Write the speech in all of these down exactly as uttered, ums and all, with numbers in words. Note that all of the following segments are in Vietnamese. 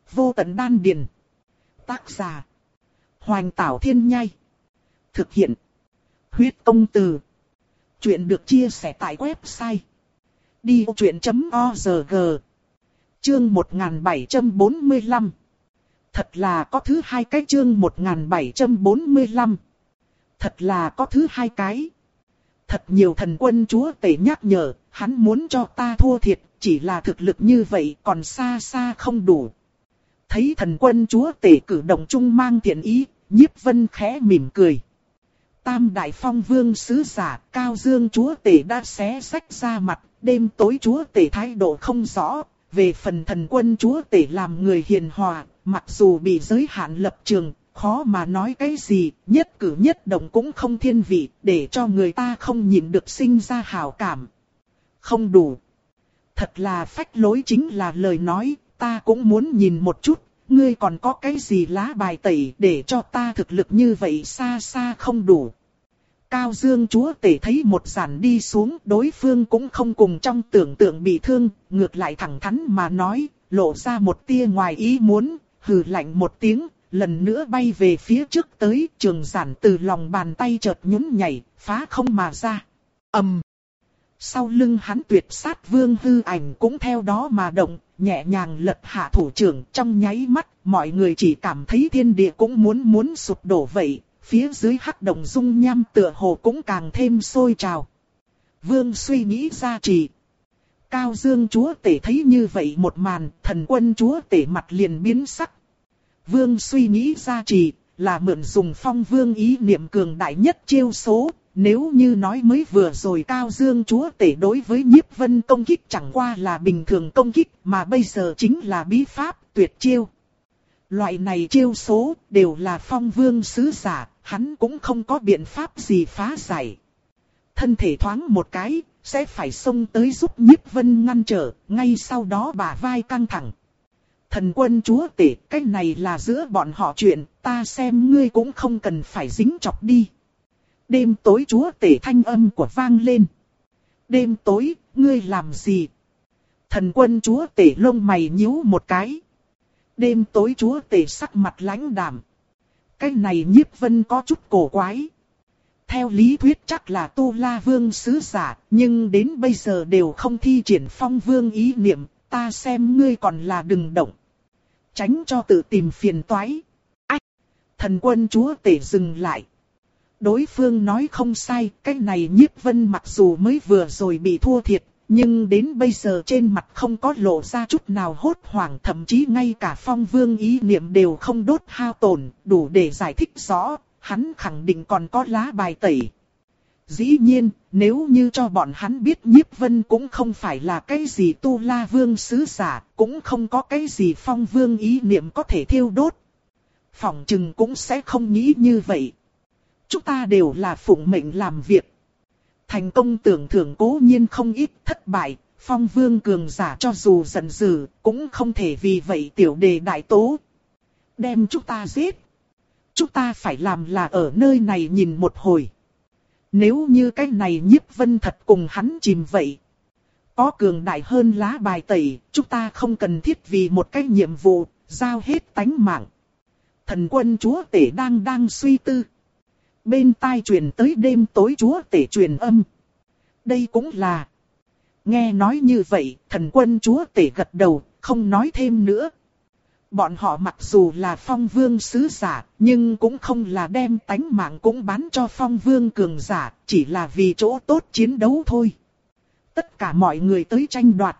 Vô tận đan điền. Tác giả. Hoành Tảo Thiên Nhai. Thực hiện. Huyết Công Từ. Chuyện được chia sẻ tại website đi vô chuyện chấm org. Chương một nghìn bảy trăm bốn mươi lăm. Thật là có thứ hai cái chương một nghìn bảy trăm bốn mươi lăm. Thật là có thứ hai cái. Thật nhiều thần quân chúa tể nhắc nhở, hắn muốn cho ta thua thiệt, chỉ là thực lực như vậy còn xa xa không đủ. Thấy thần quân chúa tể cử động trung mang thiện ý, Nhiếp Vân khẽ mỉm cười. Tam đại phong vương sứ giả, Cao Dương chúa tể đã xé sách ra mặt, đêm tối chúa tể thái độ không rõ. Về phần thần quân chúa tể làm người hiền hòa, mặc dù bị giới hạn lập trường, khó mà nói cái gì, nhất cử nhất động cũng không thiên vị, để cho người ta không nhịn được sinh ra hảo cảm. Không đủ. Thật là phách lối chính là lời nói, ta cũng muốn nhìn một chút, ngươi còn có cái gì lá bài tẩy để cho ta thực lực như vậy xa xa không đủ. Cao Dương chúa tể thấy một giản đi xuống, đối phương cũng không cùng trong tưởng tượng bị thương, ngược lại thẳng thắn mà nói, lộ ra một tia ngoài ý muốn, hừ lạnh một tiếng, lần nữa bay về phía trước tới, trường giản từ lòng bàn tay chợt nhún nhảy, phá không mà ra. ầm. Um. Sau lưng hắn tuyệt sát vương hư ảnh cũng theo đó mà động, nhẹ nhàng lật hạ thủ trưởng, trong nháy mắt, mọi người chỉ cảm thấy thiên địa cũng muốn muốn sụp đổ vậy. Phía dưới hắc động dung nham tựa hồ cũng càng thêm sôi trào. Vương suy nghĩ ra trì. Cao Dương chúa tể thấy như vậy một màn, thần quân chúa tể mặt liền biến sắc. Vương suy nghĩ ra trì, là mượn dùng phong vương ý niệm cường đại nhất chiêu số. Nếu như nói mới vừa rồi Cao Dương chúa tể đối với Nhiếp Vân công kích chẳng qua là bình thường công kích, mà bây giờ chính là bí pháp tuyệt chiêu. Loại này chiêu số đều là phong vương sứ giả, hắn cũng không có biện pháp gì phá giải. Thân thể thoáng một cái, sẽ phải xông tới giúp Nhiếp Vân ngăn trở, ngay sau đó bả vai căng thẳng. Thần quân chúa tể, cái này là giữa bọn họ chuyện, ta xem ngươi cũng không cần phải dính chọc đi. Đêm tối chúa tể thanh âm của vang lên. Đêm tối, ngươi làm gì? Thần quân chúa tể lông mày nhíu một cái. Đêm tối chúa tể sắc mặt lãnh đạm. Cái này Nhiếp Vân có chút cổ quái. Theo lý thuyết chắc là Tu La Vương sứ giả, nhưng đến bây giờ đều không thi triển phong vương ý niệm, ta xem ngươi còn là đừng động. Tránh cho tự tìm phiền toái. Ách! Thần quân chúa tể dừng lại. Đối phương nói không sai, cái này Nhiếp Vân mặc dù mới vừa rồi bị thua thiệt, nhưng đến bây giờ trên mặt không có lộ ra chút nào hốt hoảng, thậm chí ngay cả phong vương ý niệm đều không đốt hao tổn, đủ để giải thích rõ, hắn khẳng định còn có lá bài tẩy. Dĩ nhiên, nếu như cho bọn hắn biết Nhiếp Vân cũng không phải là cái gì Tu La Vương sứ giả, cũng không có cái gì phong vương ý niệm có thể thiêu đốt, phỏng chừng cũng sẽ không nghĩ như vậy. Chúng ta đều là phụng mệnh làm việc. Thành công tưởng thưởng cố nhiên không ít, thất bại, phong vương cường giả cho dù giận dữ, cũng không thể vì vậy tiểu đề đại tố. Đem chúng ta giết. Chúng ta phải làm là ở nơi này nhìn một hồi. Nếu như cái này Nhiếp Vân thật cùng hắn chìm vậy. Có cường đại hơn lá bài tẩy, chúng ta không cần thiết vì một cái nhiệm vụ, giao hết tánh mạng. Thần quân chúa tể đang đang suy tư. Bên tai truyền tới đêm tối chúa tể truyền âm. Đây cũng là. Nghe nói như vậy, thần quân chúa tể gật đầu, không nói thêm nữa. Bọn họ mặc dù là phong vương sứ giả, nhưng cũng không là đem tánh mạng cũng bán cho phong vương cường giả, chỉ là vì chỗ tốt chiến đấu thôi. Tất cả mọi người tới tranh đoạt.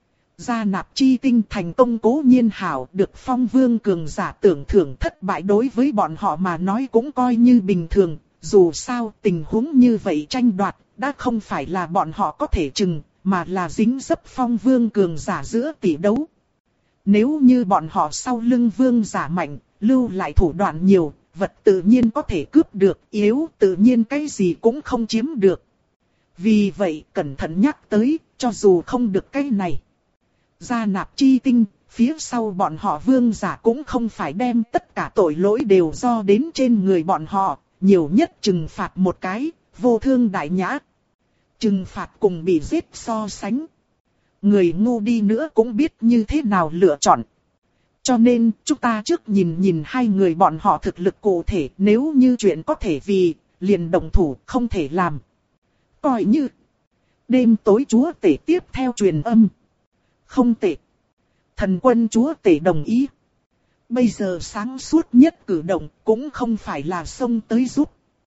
Gia nạp chi tinh thành công cố nhiên hảo, được phong vương cường giả tưởng thưởng, thất bại đối với bọn họ mà nói cũng coi như bình thường. Dù sao tình huống như vậy tranh đoạt đã không phải là bọn họ có thể chừng, mà là dính dấp phong vương cường giả giữa tỷ đấu. Nếu như bọn họ sau lưng vương giả mạnh, lưu lại thủ đoạn nhiều, vật tự nhiên có thể cướp được, yếu tự nhiên cái gì cũng không chiếm được. Vì vậy cẩn thận nhắc tới, cho dù không được cái này. Gia nạp chi tinh, phía sau bọn họ vương giả cũng không phải đem tất cả tội lỗi đều do đến trên người bọn họ, nhiều nhất trừng phạt một cái, vô thương đại nhã. Trừng phạt cùng bị giết so sánh. Người ngu đi nữa cũng biết như thế nào lựa chọn. Cho nên, chúng ta trước nhìn nhìn hai người bọn họ thực lực cụ thể, nếu như chuyện có thể vì, liền động thủ, không thể làm. Coi như, đêm tối chúa tể tiếp theo truyền âm. Không tệ. Thần quân chúa tể đồng ý. Bây giờ sáng suốt nhất cử động cũng không phải là xông tới giúp,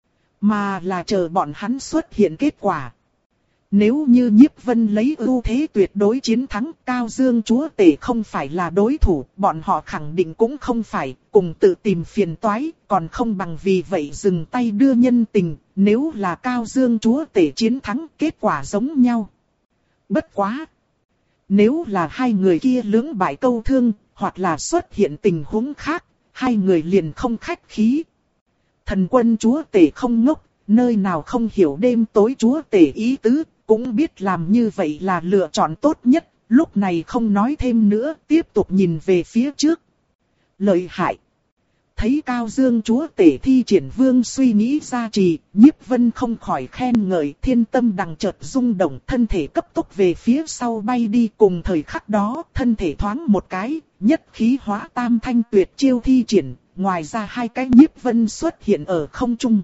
mà là chờ bọn hắn xuất hiện kết quả. Nếu như Nhiếp Vân lấy ưu thế tuyệt đối chiến thắng, Cao Dương chúa tể không phải là đối thủ, bọn họ khẳng định cũng không phải, cùng tự tìm phiền toái, còn không bằng vì vậy dừng tay đưa nhân tình, nếu là Cao Dương chúa tể chiến thắng, kết quả giống nhau. Bất quá! Nếu là hai người kia lưỡng bại câu thương, hoặc là xuất hiện tình huống khác, hai người liền không khách khí. Thần quân chúa tể không ngốc, nơi nào không hiểu đêm tối chúa tể ý tứ, cũng biết làm như vậy là lựa chọn tốt nhất, lúc này không nói thêm nữa, tiếp tục nhìn về phía trước. Lợi hại! Thấy Cao Dương chúa tể thi triển vương suy nghĩ ra trì, Nhiếp Vân không khỏi khen ngợi, thiên tâm đằng chợt rung động, thân thể cấp tốc về phía sau bay đi, cùng thời khắc đó, thân thể thoáng một cái, nhất khí hóa tam thanh tuyệt chiêu thi triển, ngoài ra hai cái Nhiếp Vân xuất hiện ở không trung.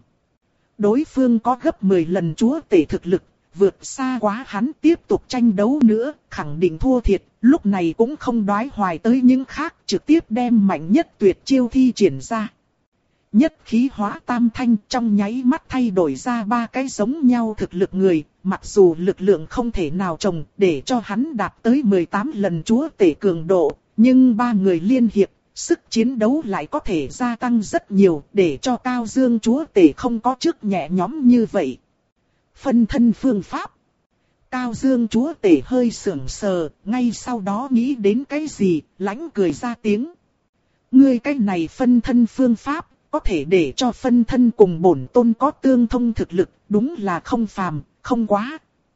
Đối phương có gấp mười lần chúa tể thực lực, vượt xa quá hắn tiếp tục tranh đấu nữa, khẳng định thua thiệt, lúc này cũng không đoái hoài tới những khác, trực tiếp đem mạnh nhất tuyệt chiêu thi triển ra. Nhất khí hóa tam thanh trong nháy mắt thay đổi ra ba cái giống nhau thực lực người, mặc dù lực lượng không thể nào trồng để cho hắn đạt tới mười tám lần chúa tể cường độ, nhưng ba người liên hiệp, sức chiến đấu lại có thể gia tăng rất nhiều, để cho Cao Dương chúa tể không có chức nhẹ nhõm như vậy. Phân thân phương pháp. Cao Dương chúa tể hơi sưởng sờ, ngay sau đó nghĩ đến cái gì, lãnh cười ra tiếng. Ngươi cái này phân thân phương pháp, có thể để cho phân thân cùng bổn tôn có tương thông thực lực, đúng là không phàm, không quá.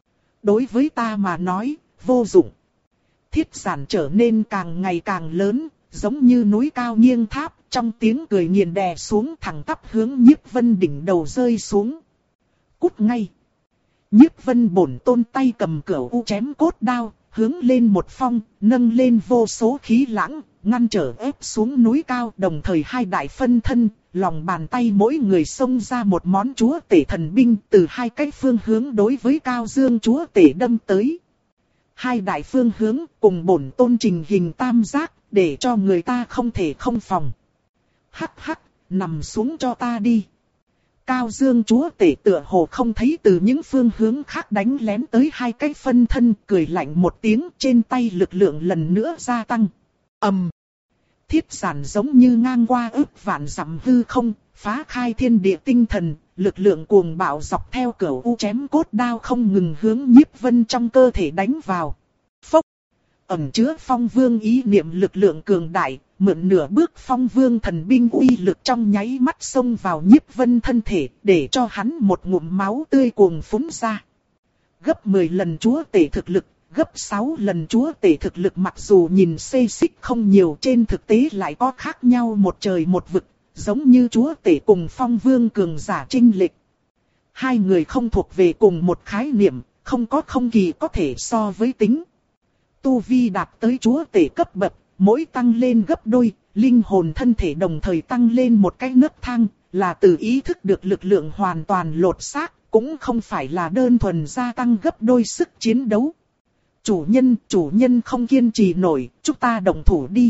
Đối với ta mà nói, vô dụng. Thiết giản trở nên càng ngày càng lớn, giống như núi cao nghiêng tháp, trong tiếng cười nghiền đè xuống thẳng tắp hướng Nhiếp Vân đỉnh đầu rơi xuống. Cút ngay. Nhiếp Vân bổn tôn tay cầm cửu u chém cốt đao, hướng lên một phong, nâng lên vô số khí lãng, ngăn trở ép xuống núi cao, đồng thời hai đại phân thân, lòng bàn tay mỗi người xông ra một món chúa tể thần binh, từ hai cái phương hướng đối với Cao Dương chúa tể đâm tới. Hai đại phương hướng cùng bổn tôn trình hình tam giác, để cho người ta không thể không phòng. Hắc hắc, nằm xuống cho ta đi. Cao Dương chúa tể tựa hồ không thấy từ những phương hướng khác đánh lén tới hai cái phân thân, cười lạnh một tiếng, trên tay lực lượng lần nữa gia tăng. Ầm. Um. Thiết giản giống như ngang qua ức vạn dặm hư không, phá khai thiên địa tinh thần, lực lượng cuồng bạo dọc theo cửu u chém cốt đao không ngừng hướng Nhiếp Vân trong cơ thể đánh vào. Phốc. Ẩn chứa phong vương ý niệm lực lượng cường đại, mượn nửa bước phong vương thần binh uy lực trong nháy mắt xông vào Nhiếp Vân thân thể, để cho hắn một ngụm máu tươi cuồng phúng ra. Gấp mười lần chúa tể thực lực, gấp sáu lần chúa tể thực lực, mặc dù nhìn xê xích không nhiều, trên thực tế lại có khác nhau một trời một vực, giống như chúa tể cùng phong vương cường giả chênh lệch. Hai người không thuộc về cùng một khái niệm, không có không kỳ có thể so với tính. Tu vi đạt tới chúa tể cấp bậc, mỗi tăng lên gấp đôi, linh hồn thân thể đồng thời tăng lên một cái nấc thang, là từ ý thức được lực lượng hoàn toàn lột xác, cũng không phải là đơn thuần gia tăng gấp đôi sức chiến đấu. Chủ nhân, chủ nhân không kiên trì nổi, chúng ta động thủ đi.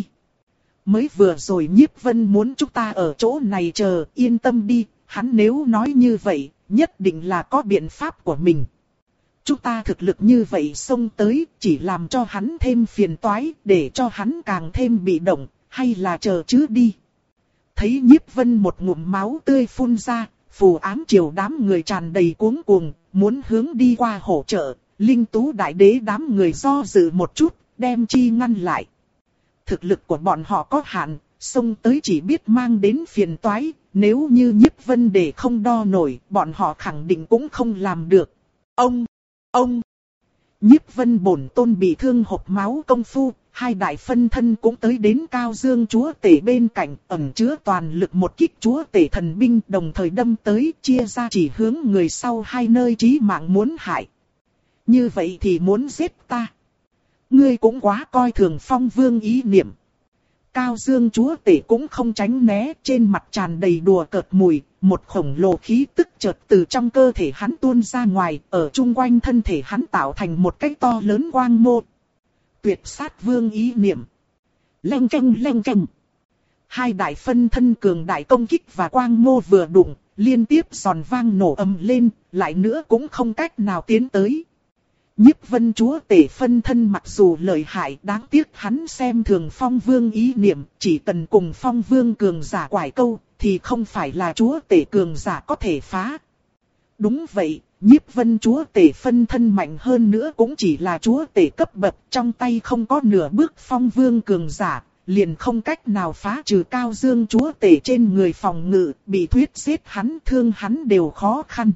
Mới vừa rồi Nhiếp Vân muốn chúng ta ở chỗ này chờ, yên tâm đi, hắn nếu nói như vậy, nhất định là có biện pháp của mình. Chúng ta thực lực như vậy xông tới, chỉ làm cho hắn thêm phiền toái, để cho hắn càng thêm bị động, hay là chờ chứ đi. Thấy Nhiếp Vân một ngụm máu tươi phun ra, phù ám triều đám người tràn đầy cuống cuồng, muốn hướng đi qua hỗ trợ, Linh Tú Đại Đế đám người do dự một chút, đem chi ngăn lại. Thực lực của bọn họ có hạn, xông tới chỉ biết mang đến phiền toái, nếu như Nhiếp Vân để không đo nổi, bọn họ khẳng định cũng không làm được. Ông! Ông! Nhiếp Vân bổn tôn bị thương hộc máu công phu, hai đại phân thân cũng tới đến Cao Dương chúa tể bên cạnh, ẩn chứa toàn lực một kích chúa tể thần binh, đồng thời đâm tới, chia ra chỉ hướng người sau hai nơi chí mạng muốn hại. Như vậy thì muốn giết ta. Ngươi cũng quá coi thường phong vương ý niệm. Cao Dương chúa tể cũng không tránh né, trên mặt tràn đầy đùa cợt mùi, một khổng lồ khí tức chợt từ trong cơ thể hắn tuôn ra ngoài, ở chung quanh thân thể hắn tạo thành một cái to lớn quang mô. Tuyệt sát vương ý niệm. Leng keng leng keng. Hai đại phân thân cường đại công kích và quang mô vừa đụng, liên tiếp giòn vang nổ ầm lên, lại nữa cũng không cách nào tiến tới. Nhiếp Vân chúa tể phân thân mặc dù lợi hại, đáng tiếc hắn xem thường Phong Vương ý niệm, chỉ cần cùng Phong Vương cường giả quải câu, thì không phải là chúa tể cường giả có thể phá. Đúng vậy, Nhiếp Vân chúa tể phân thân mạnh hơn nữa cũng chỉ là chúa tể cấp bậc, trong tay không có nửa bước Phong Vương cường giả, liền không cách nào phá trừ Cao Dương chúa tể trên người phòng ngự, bị thuyết giết hắn thương hắn đều khó khăn.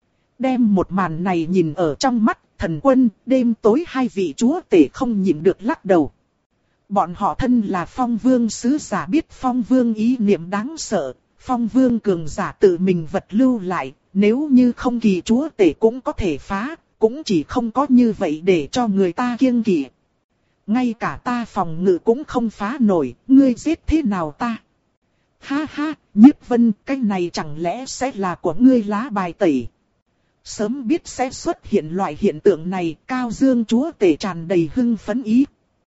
Đem một màn này nhìn ở trong mắt, Thần Quân, đêm tối hai vị chúa tể không nhịn được lắc đầu. Bọn họ thân là Phong Vương sứ giả, biết Phong Vương ý niệm đáng sợ, Phong Vương cường giả tự mình vật lưu lại, nếu như không kỳ chúa tể cũng có thể phá, cũng chỉ không có như vậy để cho người ta kiêng kỵ. Ngay cả ta phòng ngự cũng không phá nổi, ngươi giết thế nào ta? Ha ha, Nhiếp Vân, cái này chẳng lẽ sẽ là của ngươi lá bài tẩy? Sớm biết sẽ xuất hiện loại hiện tượng này, Cao Dương chúa tể tràn đầy hưng phấn ý.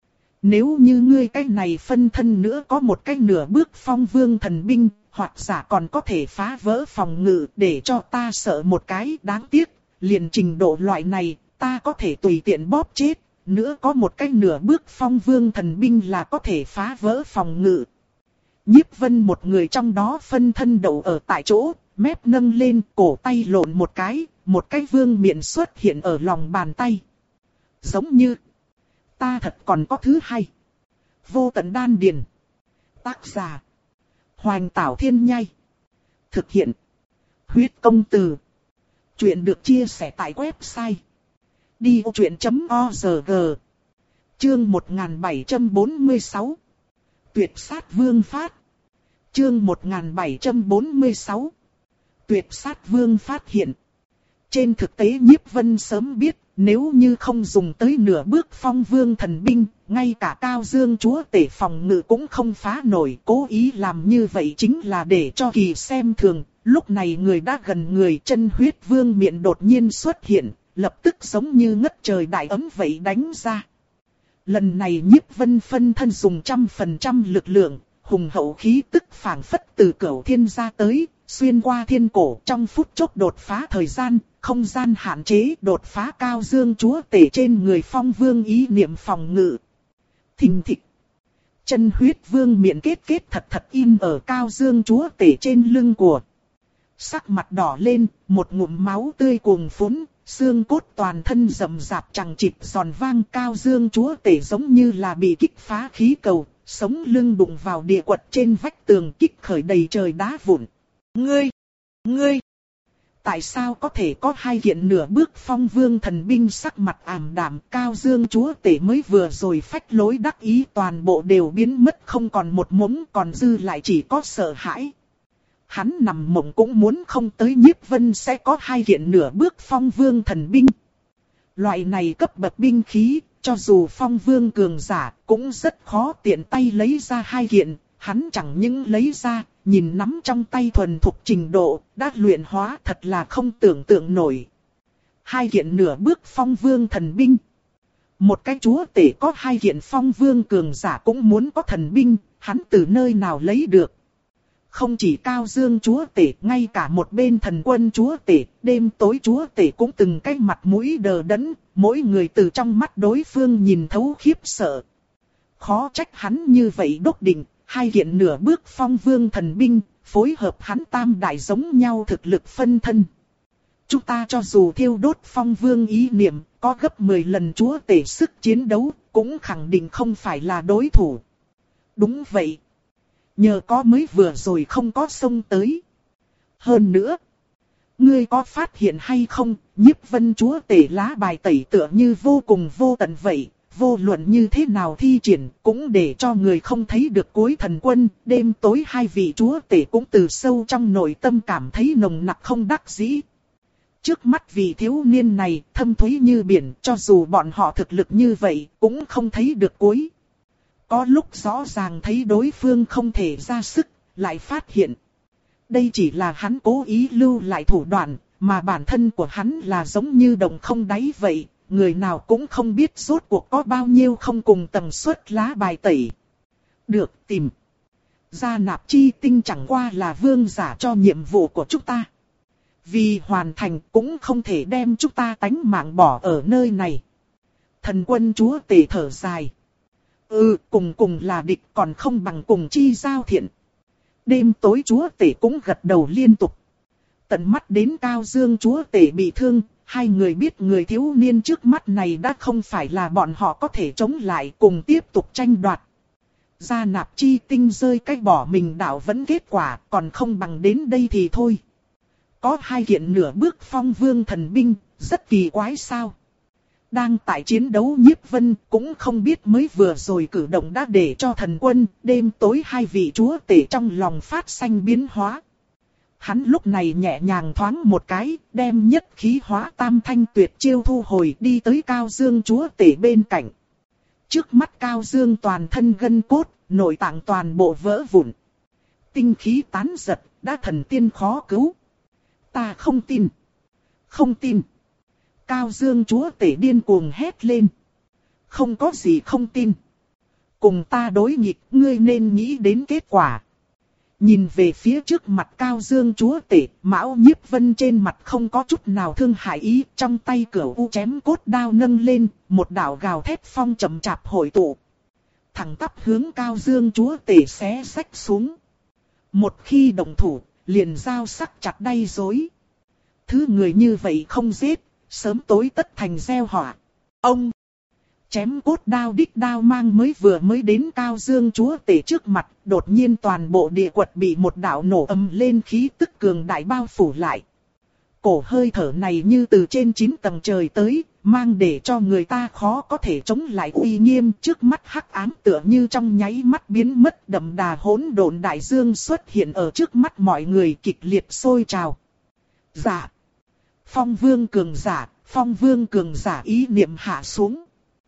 Nếu như ngươi cái này phân thân nữa có một cái nửa bước Phong Vương thần binh, hoặc giả còn có thể phá vỡ phòng ngự để cho ta sợ một cái, đáng tiếc, liền trình độ loại này, ta có thể tùy tiện bóp chết, nữa có một cái nửa bước Phong Vương thần binh là có thể phá vỡ phòng ngự. Nhiếp Vân một người trong đó phân thân đậu ở tại chỗ, mép nâng lên, cổ tay lộn một cái, một cái vương miện xuất hiện ở lòng bàn tay. Giống như, ta thật còn có thứ hay. Vô tận đan điền. Tác giả, Hoành Tảo Thiên Nhai. Thực hiện, Huyết Công Từ. Chuyện được chia sẻ tại website đi ô chuyện chấm org. Chương một nghìn bảy trăm bốn mươi sáu. Tuyệt sát vương phát. Chương một nghìn bảy trăm bốn mươi sáu. Tuyệt sát vương phát hiện. Trên thực tế Nhiếp Vân sớm biết, nếu như không dùng tới nửa bước Phong Vương thần binh, ngay cả Cao Dương chúa tể phòng ngự cũng không phá nổi. Cố ý làm như vậy chính là để cho kỳ xem thường. Lúc này người đã gần người, chân huyết vương miện đột nhiên xuất hiện, lập tức giống như ngất trời đại ấm vậy đánh ra. Lần này Nhiếp Vân phân thân dùng trăm phần trăm lực lượng, hùng hậu khí tức phảng phất từ cửu thiên ra tới, xuyên qua thiên cổ, trong phút chốc đột phá thời gian, không gian hạn chế, đột phá Cao Dương chúa tể trên người Phong Vương ý niệm phòng ngự. Thình thịch. Chân huyết vương miện kết kết thật thật in ở Cao Dương chúa tể trên lưng của. Sắc mặt đỏ lên, một ngụm máu tươi cuồn phún, xương cốt toàn thân rậm rạp chằng chịt giòn vang. Cao Dương chúa tể giống như là bị kích phá khí cầu, sống lưng đụng vào địa quật trên vách tường, kích khởi đầy trời đá vụn. Ngươi! Ngươi! Tại sao có thể có hai kiện nửa bước Phong Vương thần binh? Sắc mặt ảm đạm, Cao Dương chúa tể mới vừa rồi phách lối đắc ý toàn bộ đều biến mất không còn một mống, còn dư lại chỉ có sợ hãi. Hắn nằm mộng cũng muốn không tới Nhiếp Vân sẽ có hai kiện nửa bước Phong Vương thần binh. Loại này cấp bậc binh khí, cho dù Phong Vương cường giả cũng rất khó tiện tay lấy ra hai kiện. Hắn chẳng những lấy ra, nhìn nắm trong tay thuần thục trình độ, đã luyện hóa thật là không tưởng tượng nổi. Hai kiện nửa bước Phong Vương thần binh. Một cái chúa tể có hai kiện Phong Vương cường giả cũng muốn có thần binh, hắn từ nơi nào lấy được. Không chỉ Cao Dương chúa tể, ngay cả một bên Thần Quân chúa tể, đêm tối chúa tể cũng từng cái mặt mũi đờ đẫn, mỗi người từ trong mắt đối phương nhìn thấu khiếp sợ. Khó trách hắn như vậy đốt định, hai kiện nửa bước Phong Vương thần binh, phối hợp hắn tam đại giống nhau thực lực phân thân. Chúng ta cho dù thiêu đốt Phong Vương ý niệm, có gấp mười lần chúa tể sức chiến đấu, cũng khẳng định không phải là đối thủ. Đúng vậy. Nhờ có mới vừa rồi không có xông tới. Hơn nữa, ngươi có phát hiện hay không, Nhiếp Vân chúa tể lá bài tẩy tựa như vô cùng vô tận vậy. Vô luận như thế nào thi triển, cũng để cho người không thấy được cuối. Thần Quân, đêm tối hai vị chúa tể cũng từ sâu trong nội tâm cảm thấy nồng nặc không đắc dĩ. Trước mắt vị thiếu niên này, thâm thúy như biển, cho dù bọn họ thực lực như vậy, cũng không thấy được cuối. Có lúc rõ ràng thấy đối phương không thể ra sức, lại phát hiện. Đây chỉ là hắn cố ý lưu lại thủ đoạn, mà bản thân của hắn là giống như đồng không đáy vậy, người nào cũng không biết rốt cuộc có bao nhiêu không cùng tần suất lá bài tẩy. Được tìm. Gia Nạp Chi Tinh chẳng qua là vương giả cho nhiệm vụ của chúng ta. Vì hoàn thành cũng không thể đem chúng ta tánh mạng bỏ ở nơi này. Thần quân chúa tể thở dài. Ừ, cùng cùng là địch còn không bằng cùng chi giao thiện. Đêm tối chúa tể cũng gật đầu liên tục. Tận mắt đến Cao Dương chúa tể bị thương, hai người biết người thiếu niên trước mắt này đã không phải là bọn họ có thể chống lại cùng tiếp tục tranh đoạt. Gia Nạp Chi Tinh rơi cách bỏ mình đạo vẫn kết quả, còn không bằng đến đây thì thôi. Có hai kiện nửa bước phong vương thần binh, rất kỳ quái sao. Đang tại chiến đấu Nhiếp Vân cũng không biết mới vừa rồi cử động đã để cho thần quân, đêm tối hai vị chúa tể trong lòng phát sanh biến hóa. Hắn lúc này nhẹ nhàng thoáng một cái, đem nhất khí hóa tam thanh tuyệt chiêu thu hồi đi tới Cao Dương chúa tể bên cạnh. Trước mắt Cao Dương toàn thân gân cốt, nội tạng toàn bộ vỡ vụn. Tinh khí tán giật, đã thần tiên khó cứu. Ta không tin. Không tin. Cao Dương chúa tể điên cuồng hét lên. Không có gì không tin. Cùng ta đối nghịch, ngươi nên nghĩ đến kết quả. Nhìn về phía trước mặt Cao Dương chúa tể, Mão Nhiếp Vân trên mặt không có chút nào thương hại ý, trong tay cửu u chém cốt đao nâng lên, một đạo gào thét phong chậm chạp hội tụ. Thẳng tắp hướng Cao Dương chúa tể xé xách xuống. Một khi động thủ, liền giao sắc chặt đay rối. Thứ người như vậy không giết, sớm tối tất thành gieo họa. Ông chém cốt đao đích đao mang mới vừa mới đến Cao Dương chúa tể trước mặt, đột nhiên toàn bộ địa quật bị một đạo nổ ầm lên khí tức cường đại bao phủ lại. Cổ hơi thở này như từ trên chín tầng trời tới, mang để cho người ta khó có thể chống lại uy nghiêm. Trước mắt hắc ám tựa như trong nháy mắt biến mất, đậm đà hỗn độn đại dương xuất hiện ở trước mắt mọi người kịch liệt sôi trào. Dạ. Phong vương cường giả, phong vương cường giả ý niệm hạ xuống.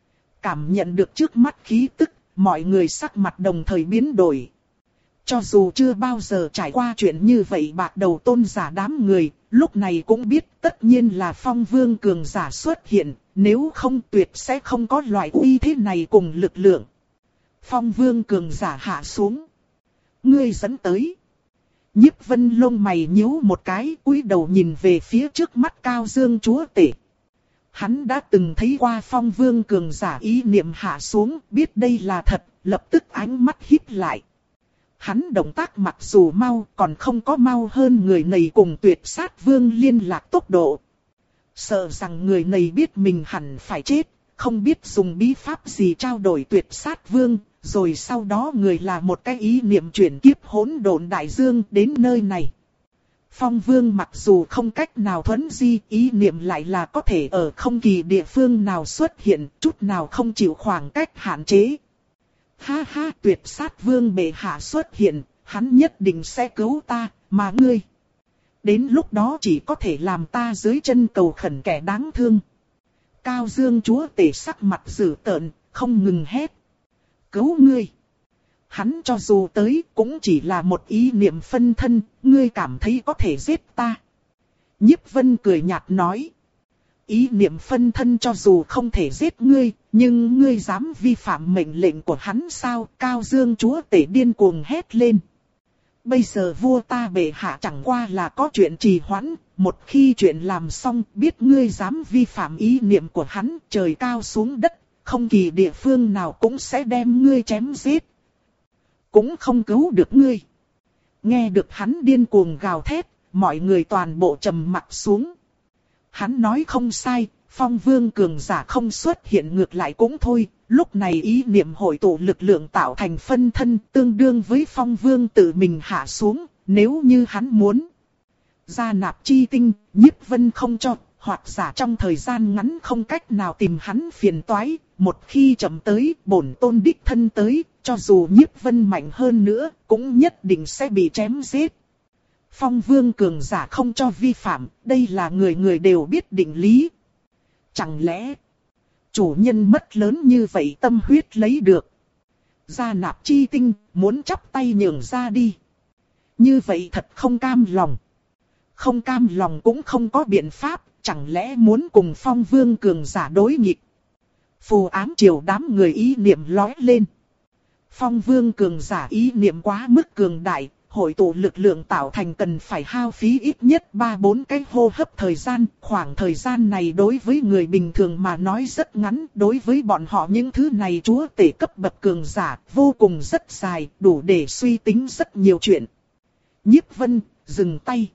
Cảm nhận được trước mắt khí tức, mọi người sắc mặt đồng thời biến đổi. Cho dù chưa bao giờ trải qua chuyện như vậy bạc đầu tôn giả đám người, lúc này cũng biết tất nhiên là phong vương cường giả xuất hiện, nếu không tuyệt sẽ không có loại uy thế này cùng lực lượng. Phong vương cường giả hạ xuống. Ngươi dẫn tới. Nhiếp Vân lông mày nhíu một cái, cúi đầu nhìn về phía trước mắt Cao Dương chúa tể. Hắn đã từng thấy qua phong vương cường giả ý niệm hạ xuống, biết đây là thật, lập tức ánh mắt híp lại. Hắn động tác mặc dù mau, còn không có mau hơn người này cùng tuyệt sát vương liên lạc tốc độ. Sợ rằng người này biết mình hẳn phải chết, không biết dùng bí pháp gì trao đổi tuyệt sát vương, rồi sau đó người là một cái ý niệm chuyển kiếp hỗn độn đại dương đến nơi này. Phong vương mặc dù không cách nào thuấn di, ý niệm lại là có thể ở không kỳ địa phương nào xuất hiện, chút nào không chịu khoảng cách hạn chế. Ha ha, tuyệt sát vương bệ hạ xuất hiện, hắn nhất định sẽ cứu ta, mà ngươi. Đến lúc đó chỉ có thể làm ta dưới chân cầu khẩn kẻ đáng thương. Cao Dương chúa tể sắc mặt dữ tợn, không ngừng hét. Cứu ngươi. Hắn cho dù tới cũng chỉ là một ý niệm phân thân, ngươi cảm thấy có thể giết ta. Nhiếp Vân cười nhạt nói. Ý niệm phân thân cho dù không thể giết ngươi, nhưng ngươi dám vi phạm mệnh lệnh của hắn sao? Cao Dương chúa tể điên cuồng hét lên. Bây giờ vua ta bệ hạ chẳng qua là có chuyện trì hoãn, một khi chuyện làm xong biết ngươi dám vi phạm ý niệm của hắn, trời cao xuống đất, không kỳ địa phương nào cũng sẽ đem ngươi chém giết. Cũng không cứu được ngươi. Nghe được hắn điên cuồng gào thét, mọi người toàn bộ trầm mặt xuống. Hắn nói không sai, phong vương cường giả không xuất hiện ngược lại cũng thôi, lúc này ý niệm hội tụ lực lượng tạo thành phân thân tương đương với phong vương tự mình hạ xuống, nếu như hắn muốn. Gia Nạp Chi Tinh, Nhiếp Vân không cho, hoặc giả trong thời gian ngắn không cách nào tìm hắn phiền toái, một khi chậm tới, bổn tôn đích thân tới, cho dù Nhiếp Vân mạnh hơn nữa, cũng nhất định sẽ bị chém giết. Phong vương cường giả không cho vi phạm, đây là người người đều biết định lý. Chẳng lẽ, chủ nhân mất lớn như vậy tâm huyết lấy được. Gia Nạp Chi Tinh muốn chắp tay nhường ra đi. Như vậy thật không cam lòng. Không cam lòng cũng không có biện pháp, chẳng lẽ muốn cùng Phong Vương cường giả đối nghịch. Phù ám triều đám người ý niệm lóe lên. Phong Vương cường giả ý niệm quá mức cường đại, hội tụ lực lượng tạo thành cần phải hao phí ít nhất ba bốn cái hô hấp thời gian. Khoảng thời gian này đối với người bình thường mà nói rất ngắn, đối với bọn họ những thứ này chúa tể cấp bậc cường giả vô cùng rất dài, đủ để suy tính rất nhiều chuyện. Nhiếp Vân, dừng tay.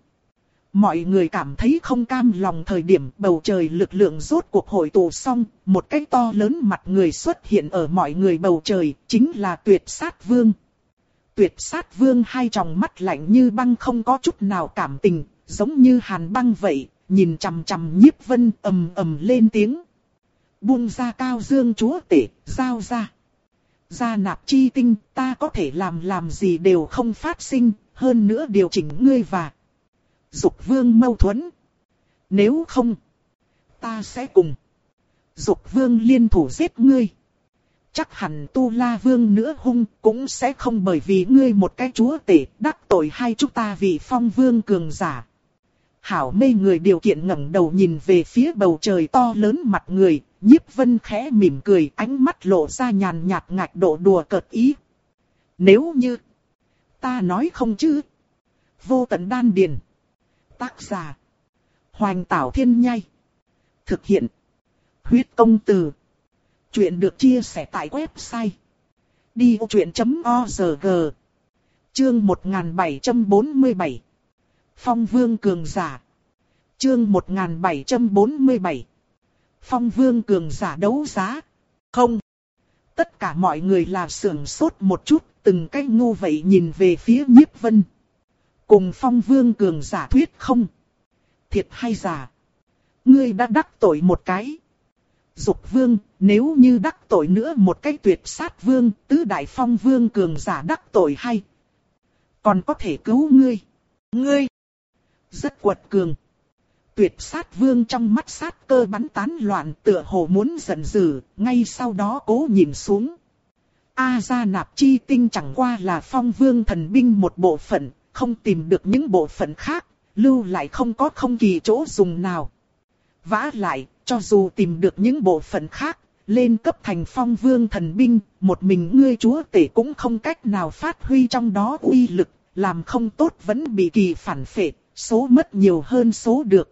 Mọi người cảm thấy không cam lòng thời điểm bầu trời lực lượng rốt cuộc hội tụ xong, một cái to lớn mặt người xuất hiện ở mọi người bầu trời, chính là Tuyệt Sát Vương. Tuyệt Sát Vương hai tròng mắt lạnh như băng không có chút nào cảm tình, giống như hàn băng vậy, nhìn chằm chằm Nhiếp Vân ầm ầm lên tiếng. Buông ra Cao Dương chúa tể, giao ra. Gia Nạp Chi Tinh, ta có thể làm làm gì đều không phát sinh, hơn nữa điều chỉnh ngươi và Dục Vương mâu thuẫn. Nếu không, ta sẽ cùng Dục Vương liên thủ giết ngươi. Chắc hẳn Tu La Vương nữa hung cũng sẽ không bởi vì ngươi một cái chúa tể đắc tội hai chúng ta vì Phong Vương cường giả. Hảo mê người điều kiện ngẩng đầu nhìn về phía bầu trời to lớn mặt người, Nhiếp Vân khẽ mỉm cười, ánh mắt lộ ra nhàn nhạt ngạch độ đùa cợt ý. Nếu như ta nói không chứ. Vô Tận Đan Điền. Tác giả Hoành Tảo Thiên Nhai. Thực hiện Huyết Công Từ. Chuyện được chia sẻ tại website đi vô chuyện chấm org. Chương một nghìn bảy trăm bốn mươi bảy. Phong Vương cường giả. Chương một nghìn bảy trăm bốn mươi bảy. Phong Vương cường giả đấu giá. Không. Tất cả mọi người là sưởng sốt một chút, từng cái ngu vậy nhìn về phía Nhiếp Vân. Cùng Phong Vương cường giả thuyết không. Thiệt hay giả? Ngươi đã đắc tội một cái Dục Vương, nếu như đắc tội nữa một cái Tuyệt Sát Vương, tứ đại Phong Vương cường giả đắc tội hay còn có thể cứu ngươi. Ngươi rất quật cường. Tuyệt Sát Vương trong mắt sát cơ bắn tán loạn, tựa hồ muốn giận dữ, ngay sau đó cố nhìn xuống. A Gia Nạp Chi Tinh chẳng qua là Phong Vương thần binh một bộ phận, không tìm được những bộ phận khác, lưu lại không có không kỳ chỗ dùng nào. Vả lại, cho dù tìm được những bộ phận khác, lên cấp thành Phong Vương thần binh, một mình ngươi chúa tể cũng không cách nào phát huy trong đó uy lực, làm không tốt vẫn bị kỳ phản phệ, số mất nhiều hơn số được.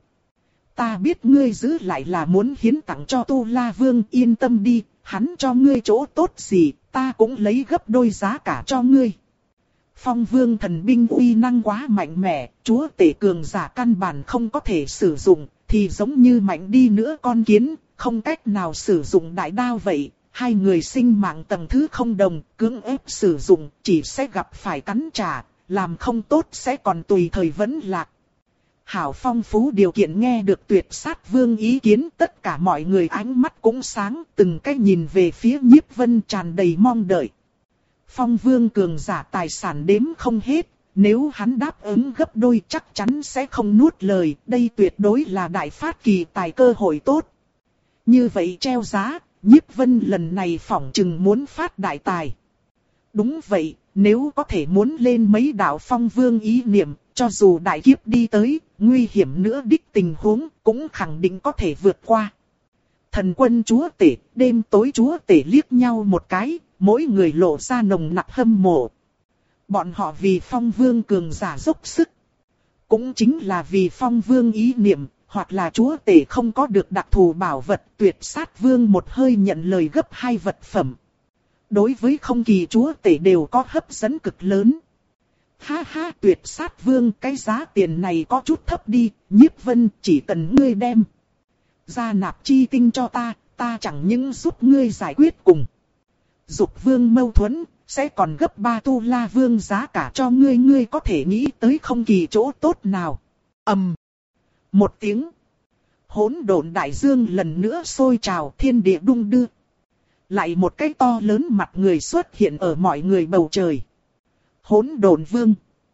Ta biết ngươi giữ lại là muốn hiến tặng cho Tu La Vương, yên tâm đi, hắn cho ngươi chỗ tốt gì, ta cũng lấy gấp đôi giá cả cho ngươi. Phong Vương thần binh uy năng quá mạnh mẽ, chúa tể cường giả căn bản không có thể sử dụng, thì giống như mạnh đi nữa con kiến, không cách nào sử dụng đại đao vậy. Hai người sinh mạng tầng thứ không đồng, cưỡng ép sử dụng, chỉ sẽ gặp phải cắn trả, làm không tốt sẽ còn tùy thời vẫn lạc. Hảo phong phú điều kiện nghe được Tuyệt Sát Vương ý kiến, tất cả mọi người ánh mắt cũng sáng, từng cái nhìn về phía Nhiếp Vân tràn đầy mong đợi. Phong Vương cường giả tài sản đếm không hết, nếu hắn đáp ứng gấp đôi chắc chắn sẽ không nuốt lời, đây tuyệt đối là đại phát kỳ tài cơ hội tốt. Như vậy treo giá, Nhiếp Vân lần này phỏng chừng muốn phát đại tài. Đúng vậy, nếu có thể muốn lên mấy đạo Phong Vương ý niệm, cho dù đại kiếp đi tới, nguy hiểm nữa đích tình huống, cũng khẳng định có thể vượt qua. Thần Quân chúa tể, đêm tối chúa tể liếc nhau một cái, mỗi người lộ ra nồng nặc hâm mộ. Bọn họ vì Phong Vương cường giả dốc sức. Cũng chính là vì Phong Vương ý niệm, hoặc là chúa tể không có được đặc thù bảo vật, Tuyệt Sát Vương một hơi nhận lời gấp hai vật phẩm. Đối với không kỳ chúa tể đều có hấp dẫn cực lớn. Ha ha, Tuyệt Sát Vương, cái giá tiền này có chút thấp đi, Nhiếp Vân chỉ cần ngươi đem Gia Nạp Chi Tinh cho ta, ta chẳng những giúp ngươi giải quyết cùng Dục Vương mâu thuẫn, sẽ còn gấp ba Tu La Vương giá cả cho ngươi, ngươi có thể nghĩ tới không kỳ chỗ tốt nào. Ầm. Um. Một tiếng. Hỗn độn đại dương lần nữa sôi trào, thiên địa đung đưa. Lại một cái to lớn mặt người xuất hiện ở mọi người bầu trời. Hỗn độn Vương.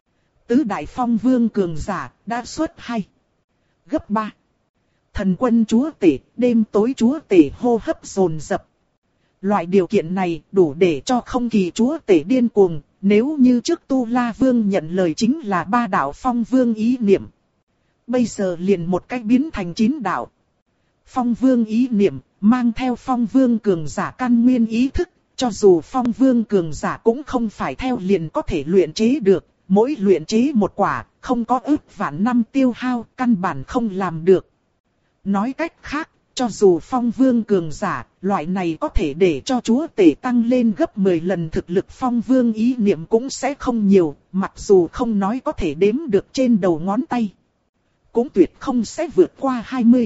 Tứ đại Phong Vương cường giả đã xuất hay gấp ba. Thần Quân chúa tể, đêm tối chúa tể hô hấp dồn dập. loại điều kiện này đủ để cho không kỳ chúa tể điên cuồng, nếu như trước Tu La Vương nhận lời chính là ba đạo Phong Vương ý niệm. Bây giờ liền một cách biến thành chín đạo. Phong Vương ý niệm, mang theo Phong Vương cường giả căn nguyên ý thức, cho dù Phong Vương cường giả cũng không phải theo liền có thể luyện chế được, mỗi luyện chế một quả, không có ước vạn năm tiêu hao, căn bản không làm được. Nói cách khác, cho dù Phong Vương cường giả, loại này có thể để cho chúa tể tăng lên gấp mười lần thực lực Phong Vương ý niệm cũng sẽ không nhiều, mặc dù không nói có thể đếm được trên đầu ngón tay. Cũng tuyệt không sẽ vượt qua hai mươi.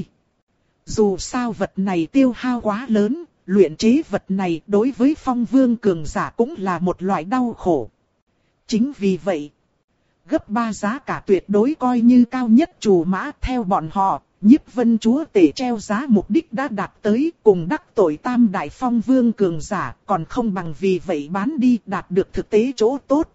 Dù sao vật này tiêu hao quá lớn, luyện chế vật này đối với Phong Vương cường giả cũng là một loại đau khổ. Chính vì vậy, gấp ba giá cả tuyệt đối coi như cao nhất trù mã theo bọn họ. Nhiếp Vân chúa tể treo giá mục đích đã đạt tới, cùng đắc tội tam đại Phong Vương cường giả, còn không bằng vì vậy bán đi đạt được thực tế chỗ tốt.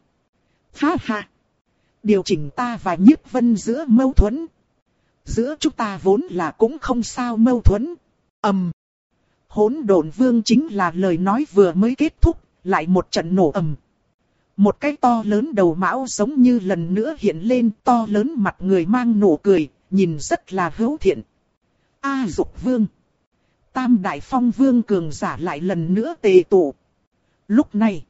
Ha ha! Điều chỉnh ta và Nhiếp Vân giữa mâu thuẫn. Giữa chúng ta vốn là cũng không sao mâu thuẫn. Ầm! Hỗn Độn Vương chính là lời nói vừa mới kết thúc, lại một trận nổ ầm. Một cái to lớn đầu mão giống như lần nữa hiện lên, to lớn mặt người mang nụ cười, nhìn rất là hữu thiện. A Dục Vương. Tam đại Phong Vương cường giả lại lần nữa tề tụ. Lúc này,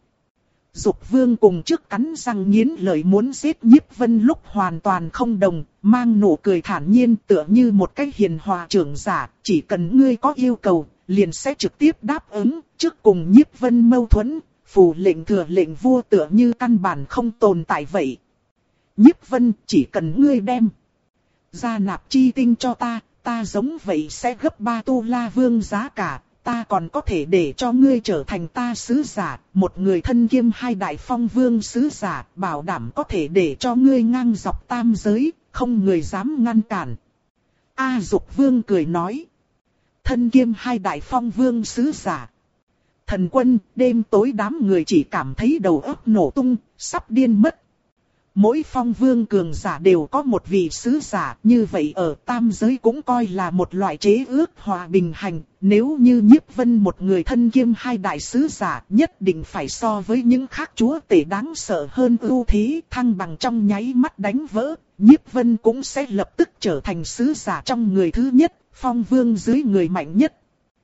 Dục Vương cùng trước cắn răng nghiến lợi muốn giết Nhiếp Vân lúc hoàn toàn không đồng, mang nụ cười thản nhiên tựa như một cái hiền hòa trưởng giả, chỉ cần ngươi có yêu cầu, liền sẽ trực tiếp đáp ứng, trước cùng Nhiếp Vân mâu thuẫn, phù lệnh thừa lệnh vua tựa như căn bản không tồn tại vậy. Nhiếp Vân, chỉ cần ngươi đem gia nạp chi tinh cho ta, ta giống vậy sẽ gấp ba Tu La Vương giá cả, ta còn có thể để cho ngươi trở thành ta sứ giả, một người thân kiêm hai đại Phong Vương sứ giả, bảo đảm có thể để cho ngươi ngang dọc tam giới, không người dám ngăn cản. A Dục Vương cười nói, thân kiêm hai đại Phong Vương sứ giả. Thần Quân, đêm tối đám người chỉ cảm thấy đầu óc nổ tung, sắp điên mất. Mỗi Phong Vương cường giả đều có một vị sứ giả, như vậy ở tam giới cũng coi là một loại chế ước hòa bình hành. Nếu như Nhiếp Vân một người thân kiêm hai đại sứ giả, nhất định phải so với những khác chúa tể đáng sợ hơn ưu thế, thăng bằng trong nháy mắt đánh vỡ. Nhiếp Vân cũng sẽ lập tức trở thành sứ giả trong người thứ nhất, Phong Vương dưới người mạnh nhất.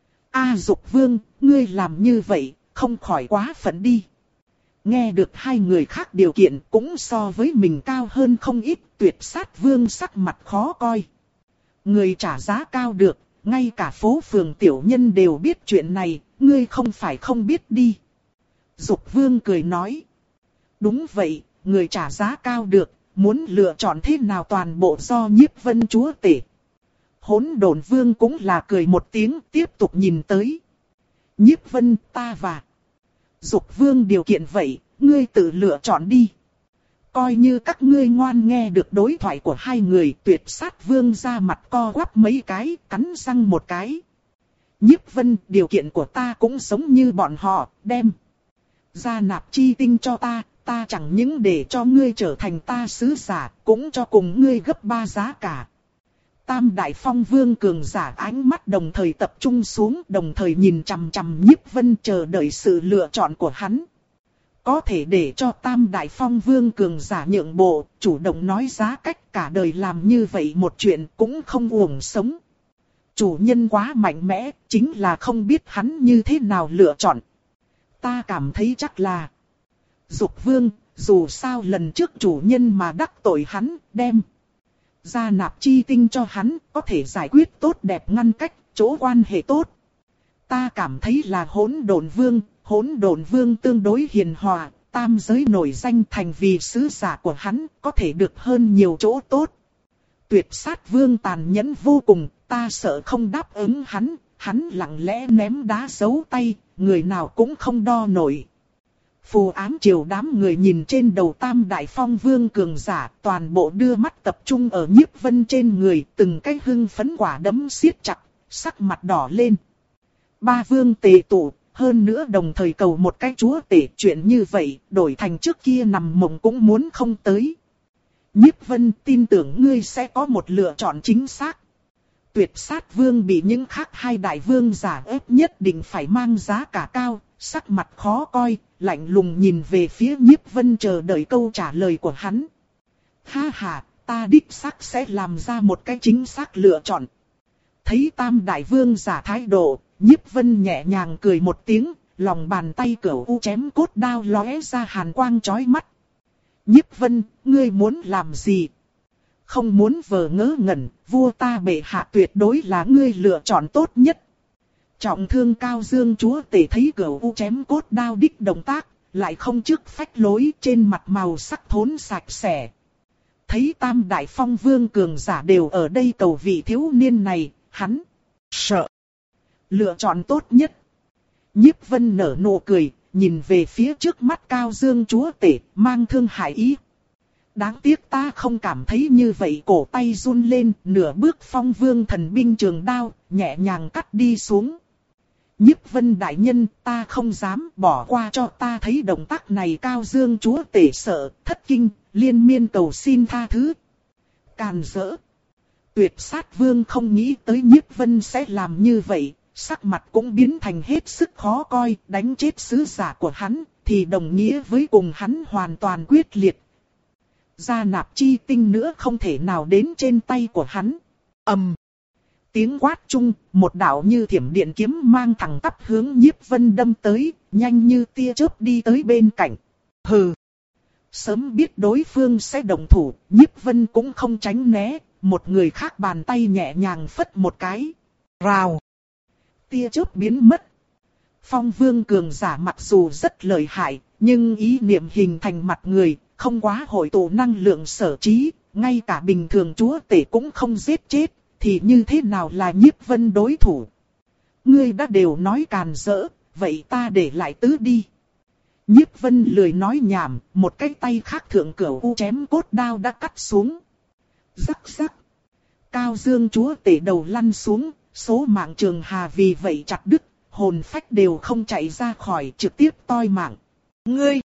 A Dục Vương, ngươi làm như vậy, không khỏi quá phận đi. Nghe được hai người khác điều kiện cũng so với mình cao hơn không ít, Tuyệt Sát Vương sắc mặt khó coi. Người trả giá cao được, ngay cả phố phường tiểu nhân đều biết chuyện này, ngươi không phải không biết đi. Dục Vương cười nói. Đúng vậy, người trả giá cao được, muốn lựa chọn thế nào toàn bộ do Nhiếp Vân chúa tể. Hỗn Độn Vương cũng là cười một tiếng, tiếp tục nhìn tới. Nhiếp Vân, ta và Dục Vương điều kiện vậy, ngươi tự lựa chọn đi. Coi như các ngươi ngoan nghe được đối thoại của hai người, Tuyệt Sát Vương ra mặt co quắp mấy cái, cắn răng một cái. Nhiếp Vân, điều kiện của ta cũng giống như bọn họ, đem gia nạp chi tinh cho ta, ta chẳng những để cho ngươi trở thành ta sứ giả, cũng cho cùng ngươi gấp ba giá cả. Tam đại Phong Vương cường giả ánh mắt đồng thời tập trung xuống, đồng thời nhìn chằm chằm Nhiếp Vân chờ đợi sự lựa chọn của hắn. Có thể để cho Tam đại Phong Vương cường giả nhượng bộ, chủ động nói giá cách cả đời làm như vậy một chuyện cũng không uổng sống. Chủ nhân quá mạnh mẽ, chính là không biết hắn như thế nào lựa chọn. Ta cảm thấy chắc là Dục Vương, dù sao lần trước chủ nhân mà đắc tội hắn, đem gia nạp chi tinh cho hắn, có thể giải quyết tốt đẹp ngăn cách, chỗ quan hệ tốt. Ta cảm thấy là Hỗn Độn Vương, Hỗn Độn Vương tương đối hiền hòa, tam giới nổi danh thành vì sứ giả của hắn, có thể được hơn nhiều chỗ tốt. Tuyệt Sát Vương tàn nhẫn vô cùng, ta sợ không đáp ứng hắn, hắn lặng lẽ ném đá giấu tay, người nào cũng không đo nổi. Phù Ám Triều đám người nhìn trên đầu Tam đại Phong Vương cường giả, toàn bộ đưa mắt tập trung ở Nhiếp Vân trên người, từng cái hưng phấn quả đấm siết chặt, sắc mặt đỏ lên. Ba vương tề tụ, hơn nữa đồng thời cầu một cái chúa tể, chuyện như vậy, đổi thành trước kia nằm mộng cũng muốn không tới. Nhiếp Vân tin tưởng ngươi sẽ có một lựa chọn chính xác. Tuyệt sát vương bị những khác hai đại vương giả ép nhất định phải mang giá cả cao, sắc mặt khó coi, lạnh lùng nhìn về phía Nhiếp Vân chờ đợi câu trả lời của hắn. Ha ha, ta đích xác sẽ làm ra một cái chính xác lựa chọn. Thấy tam đại vương giả thái độ, Nhiếp Vân nhẹ nhàng cười một tiếng, lòng bàn tay cửu u chém cốt đao lóe ra hàn quang chói mắt. Nhiếp Vân, ngươi muốn làm gì? Không muốn vờ ngớ ngẩn, vua ta bệ hạ tuyệt đối là ngươi lựa chọn tốt nhất. Trọng thương Cao Dương chúa tể thấy cửu u chém cốt đao đích động tác, lại không trước phách lối, trên mặt màu sắc thốn sạch sẽ. Thấy tam đại phong vương cường giả đều ở đây cầu vị thiếu niên này, hắn sợ. Lựa chọn tốt nhất. Nhiếp Vân nở nụ cười, nhìn về phía trước mắt Cao Dương chúa tể, mang thương hại ý. Đáng tiếc ta không cảm thấy như vậy, cổ tay run lên, nửa bước phong vương thần binh trường đao, nhẹ nhàng cắt đi xuống. Nhiếp Vân đại nhân, ta không dám bỏ qua cho ta, thấy động tác này Cao Dương chúa tể sợ, thất kinh, liên miên cầu xin tha thứ. Càn rỡ. Tuyệt sát vương không nghĩ tới Nhiếp Vân sẽ làm như vậy, sắc mặt cũng biến thành hết sức khó coi, đánh chết sứ giả của hắn, thì đồng nghĩa với cùng hắn hoàn toàn quyết liệt. Gia nạp chi tinh nữa không thể nào đến trên tay của hắn. ầm, tiếng quát chung, một đạo như thiểm điện kiếm mang thẳng tắp hướng Nhiếp Vân đâm tới, nhanh như tia chớp đi tới bên cạnh. Hừ, sớm biết đối phương sẽ động thủ, Nhiếp Vân cũng không tránh né, một người khác bàn tay nhẹ nhàng phất một cái. Rào, tia chớp biến mất. Phong vương cường giả mặc dù rất lợi hại, nhưng ý niệm hình thành mặt người, không quá hội tụ năng lượng sở trí, ngay cả bình thường chúa tể cũng không giết chết, thì như thế nào là Nhiếp Vân đối thủ? Ngươi đã đều nói càn rỡ, vậy ta để lại tứ đi. Nhiếp Vân lười nói nhảm, một cái tay khác thượng cửu u chém cốt đao đã cắt xuống. Rắc rắc. Cao Dương chúa tể đầu lăn xuống, số mạng trường hà vì vậy chặt đứt, hồn phách đều không chạy ra khỏi, trực tiếp toi mạng. Ngươi!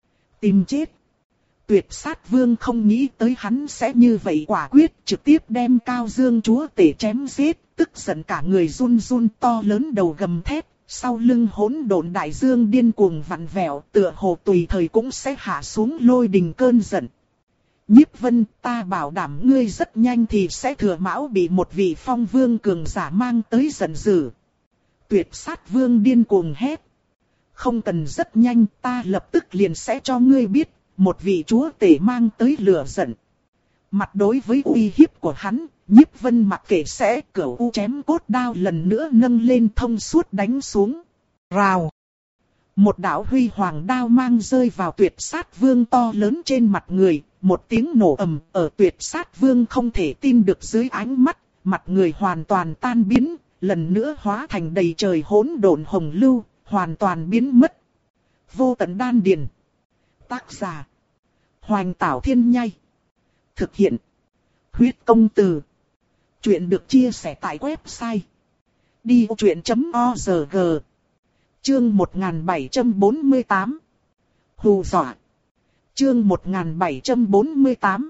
Tìm chết! Tuyệt sát vương không nghĩ tới hắn sẽ như vậy, quả quyết trực tiếp đem Cao Dương chúa tể chém giết, tức giận cả người run run, to lớn đầu gầm thét, sau lưng hỗn độn đại dương điên cuồng vặn vẹo, tựa hồ tùy thời cũng sẽ hạ xuống lôi đình cơn giận. Nhiếp Vân, ta bảo đảm ngươi rất nhanh thì sẽ thừa mão bị một vị phong vương cường giả mang tới giận dữ. Tuyệt sát vương điên cuồng hét. Không cần rất nhanh, ta lập tức liền sẽ cho ngươi biết, một vị chúa tể mang tới lửa giận. Mặt đối với uy hiếp của hắn, Nhiếp Vân mặc kệ sẽ cửu u chém cốt đao lần nữa nâng lên thông suốt đánh xuống. Rào. Một đạo huy hoàng đao mang rơi vào tuyệt sát vương to lớn trên mặt người, một tiếng nổ ầm, ở tuyệt sát vương không thể tin được dưới ánh mắt, mặt người hoàn toàn tan biến, lần nữa hóa thành đầy trời hỗn độn hồng lưu, hoàn toàn biến mất. Vô tận đan điền. Tác giả: Hoành Tảo Thiên Nhai. Thực hiện: Huyết Công Từ. Chuyện được chia sẻ tại website đi ô chuyện chấm org. Chương một nghìn bảy trăm bốn mươi tám. Hù dọa. Chương một nghìn bảy trăm bốn mươi tám.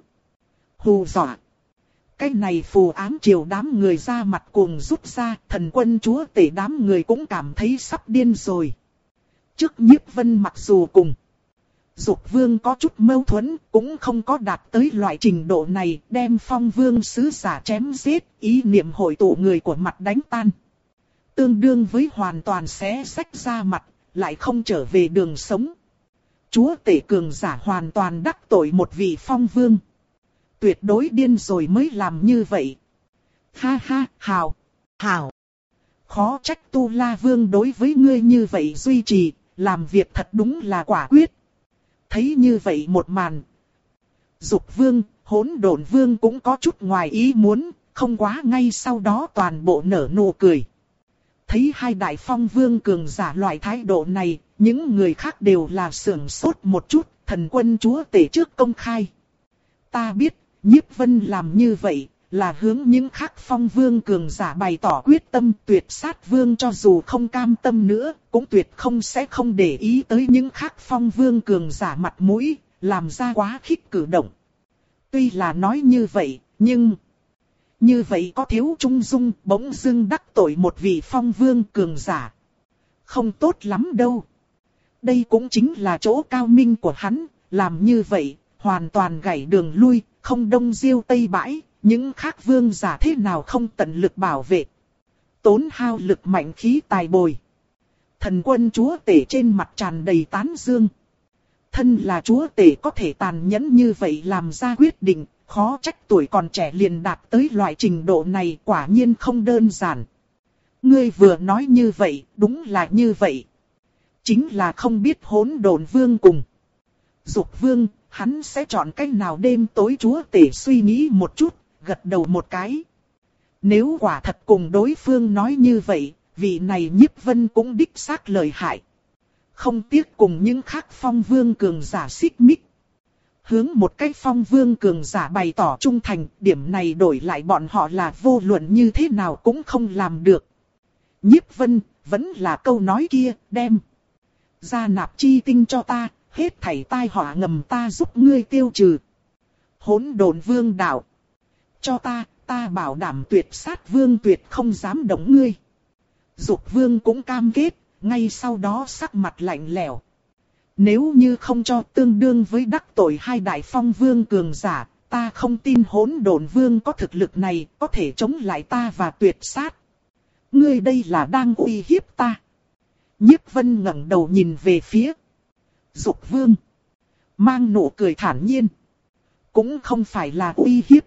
Hù dọa. Cái này phù ám triều đám người ra mặt cuồng rút ra, thần quân chúa tể đám người cũng cảm thấy sắp điên rồi. Trước Nhiếp Vân mặc dù cùng Dục vương có chút mâu thuẫn, cũng không có đạt tới loại trình độ này, đem phong vương sứ giả chém giết, ý niệm hội tụ người của mặt đánh tan. Tương đương với hoàn toàn xé rách ra mặt, lại không trở về đường sống. Chúa tể cường giả hoàn toàn đắc tội một vị phong vương. Tuyệt đối điên rồi mới làm như vậy. Ha ha, hào, hào. Khó trách Tu La Vương đối với ngươi như vậy duy trì, làm việc thật đúng là quả quyết. Thấy như vậy một màn, Dục Vương, Hỗn Độn Vương cũng có chút ngoài ý muốn, không quá ngay sau đó toàn bộ nở nụ cười. Thấy hai đại phong vương cường giả loại thái độ này, những người khác đều là sưởng sốt một chút, thần quân chúa tể trước công khai. Ta biết, Nhiếp Vân làm như vậy, là hướng những khác phong vương cường giả bày tỏ quyết tâm. Tuyệt sát vương cho dù không cam tâm nữa, cũng tuyệt không sẽ không để ý tới những khác phong vương cường giả mặt mũi, làm ra quá khích cử động. Tuy là nói như vậy, nhưng Như vậy có thiếu trung dung, bỗng dưng đắc tội một vị phong vương cường giả. Không tốt lắm đâu. Đây cũng chính là chỗ cao minh của hắn, làm như vậy, hoàn toàn gãy đường lui, không đông diêu tây bãi, những khác vương giả thế nào không tận lực bảo vệ. Tốn hao lực mạnh khí tài bồi. Thần quân chúa tể trên mặt tràn đầy tán dương. Thân là chúa tể có thể tàn nhẫn như vậy làm ra quyết định, khó trách tuổi còn trẻ liền đạt tới loại trình độ này, quả nhiên không đơn giản. Ngươi vừa nói như vậy, đúng là như vậy. Chính là không biết hỗn độn vương cùng Dục vương, hắn sẽ chọn cách nào đêm tối chúa tể suy nghĩ một chút, gật đầu một cái. Nếu quả thật cùng đối phương nói như vậy, vị này Nhiếp Vân cũng đích xác lợi hại. Không tiếc cùng những khác phong vương cường giả xích mích. Hướng một cái phong vương cường giả bày tỏ trung thành, điểm này đổi lại bọn họ là vô luận như thế nào cũng không làm được. Nhiếp Vân, vẫn là câu nói kia, đem gia nạp chi tinh cho ta, hết thảy tai họa ngầm ta giúp ngươi tiêu trừ. Hỗn độn vương đạo. Cho ta, ta bảo đảm tuyệt sát vương tuyệt không dám động ngươi. Dục vương cũng cam kết, ngay sau đó sắc mặt lạnh lẽo. Nếu như không cho tương đương với đắc tội hai đại phong vương cường giả, ta không tin hỗn độn vương có thực lực này, có thể chống lại ta và tuyệt sát. Ngươi đây là đang uy hiếp ta. Nhiếp Vân ngẩng đầu nhìn về phía Dục vương, mang nụ cười thản nhiên. Cũng không phải là uy hiếp,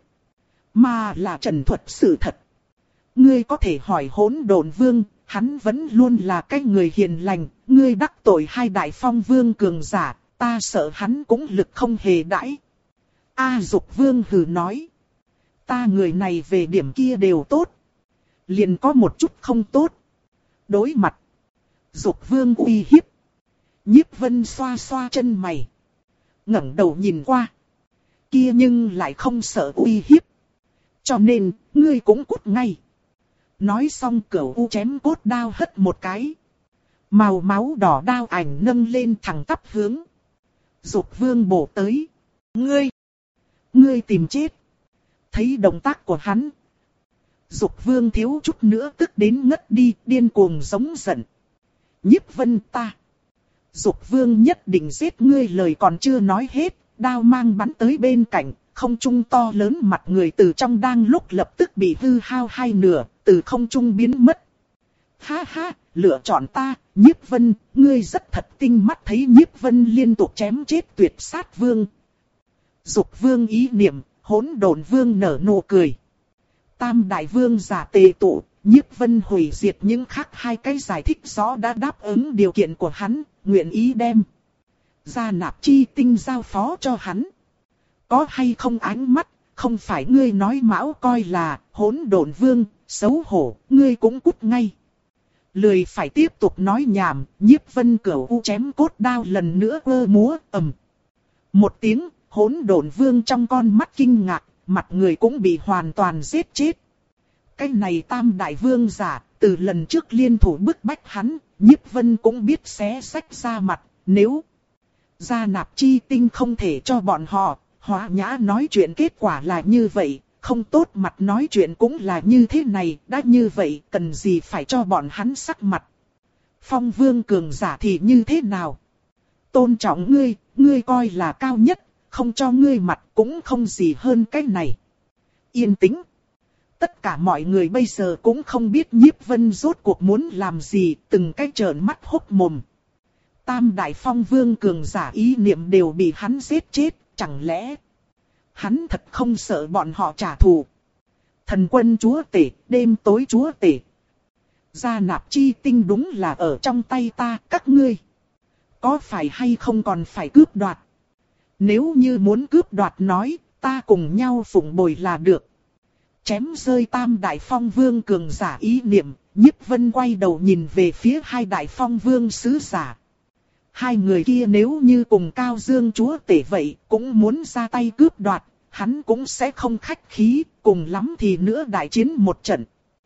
mà là trần thuật sự thật. Ngươi có thể hỏi hỗn độn vương, hắn vẫn luôn là cái người hiền lành, ngươi đắc tội hai đại phong vương cường giả, ta sợ hắn cũng lực không hề đãi. A Dục vương hừ nói. Ta người này về điểm kia đều tốt. Liền có một chút không tốt. Đối mặt Dục vương uy hiếp. Nhiếp Vân xoa xoa chân mày. ngẩng đầu nhìn qua. Kia nhưng lại không sợ uy hiếp. Cho nên, ngươi cũng cút ngay. Nói xong cửu u chém cốt đao hất một cái. Màu máu đỏ đao ảnh nâng lên thẳng tắp hướng Dục vương bổ tới. Ngươi! Ngươi tìm chết! Thấy động tác của hắn, Dục vương thiếu chút nữa tức đến ngất đi, điên cuồng giống giận. Nhiếp Vân ta! Dục vương nhất định giết ngươi, lời còn chưa nói hết, đao mang bắn tới bên cạnh, không trung to lớn mặt người từ trong đang lúc lập tức bị hư hao hai nửa, từ không trung biến mất. Ha ha, lựa chọn ta, Nhiếp Vân, ngươi rất thật tinh mắt. Thấy Nhiếp Vân liên tục chém chết tuyệt sát vương. Dục vương ý niệm, hỗn độn vương nở nụ cười. Tam đại vương giả tề tụ, Nhiếp Vân hủy diệt những khác hai cái giải thích rõ đã đáp ứng điều kiện của hắn, nguyện ý đem gia nạp chi tinh giao phó cho hắn. Có hay không ánh mắt, không phải ngươi nói mão coi là hỗn độn vương, xấu hổ, ngươi cũng cút ngay. Lười phải tiếp tục nói nhảm, Nhiếp Vân cửu u chém cốt đao lần nữa ơ múa, ầm. Một tiếng, hỗn độn vương trong con mắt kinh ngạc, mặt người cũng bị hoàn toàn giết chết. Cái này tam đại vương giả, từ lần trước liên thủ bức bách hắn, Nhiếp Vân cũng biết xé sách ra mặt, nếu gia nạp chi tinh không thể cho bọn họ, Hóa Nhã nói chuyện kết quả là như vậy, không tốt mặt nói chuyện cũng là như thế này, đã như vậy cần gì phải cho bọn hắn sắc mặt. Phong vương cường giả thì như thế nào? Tôn trọng ngươi, ngươi coi là cao nhất, không cho ngươi mặt cũng không gì hơn cái này. Yên tĩnh. Tất cả mọi người bây giờ cũng không biết Nhiếp Vân rốt cuộc muốn làm gì, từng cái trợn mắt hốc mồm. Tam đại phong vương cường giả ý niệm đều bị hắn giết chết, chẳng lẽ hắn thật không sợ bọn họ trả thù? Thần quân chúa tể, đêm tối chúa tể. Gia nạp chi tinh đúng là ở trong tay ta, các ngươi. Có phải hay không còn phải cướp đoạt? Nếu như muốn cướp đoạt nói, ta cùng nhau phụng bồi là được. Chém rơi tam đại phong vương cường giả ý niệm, Nhiếp Vân quay đầu nhìn về phía hai đại phong vương sứ giả. Hai người kia nếu như cùng Cao Dương chúa tể vậy, cũng muốn ra tay cướp đoạt, hắn cũng sẽ không khách khí, cùng lắm thì nữa đại chiến một trận.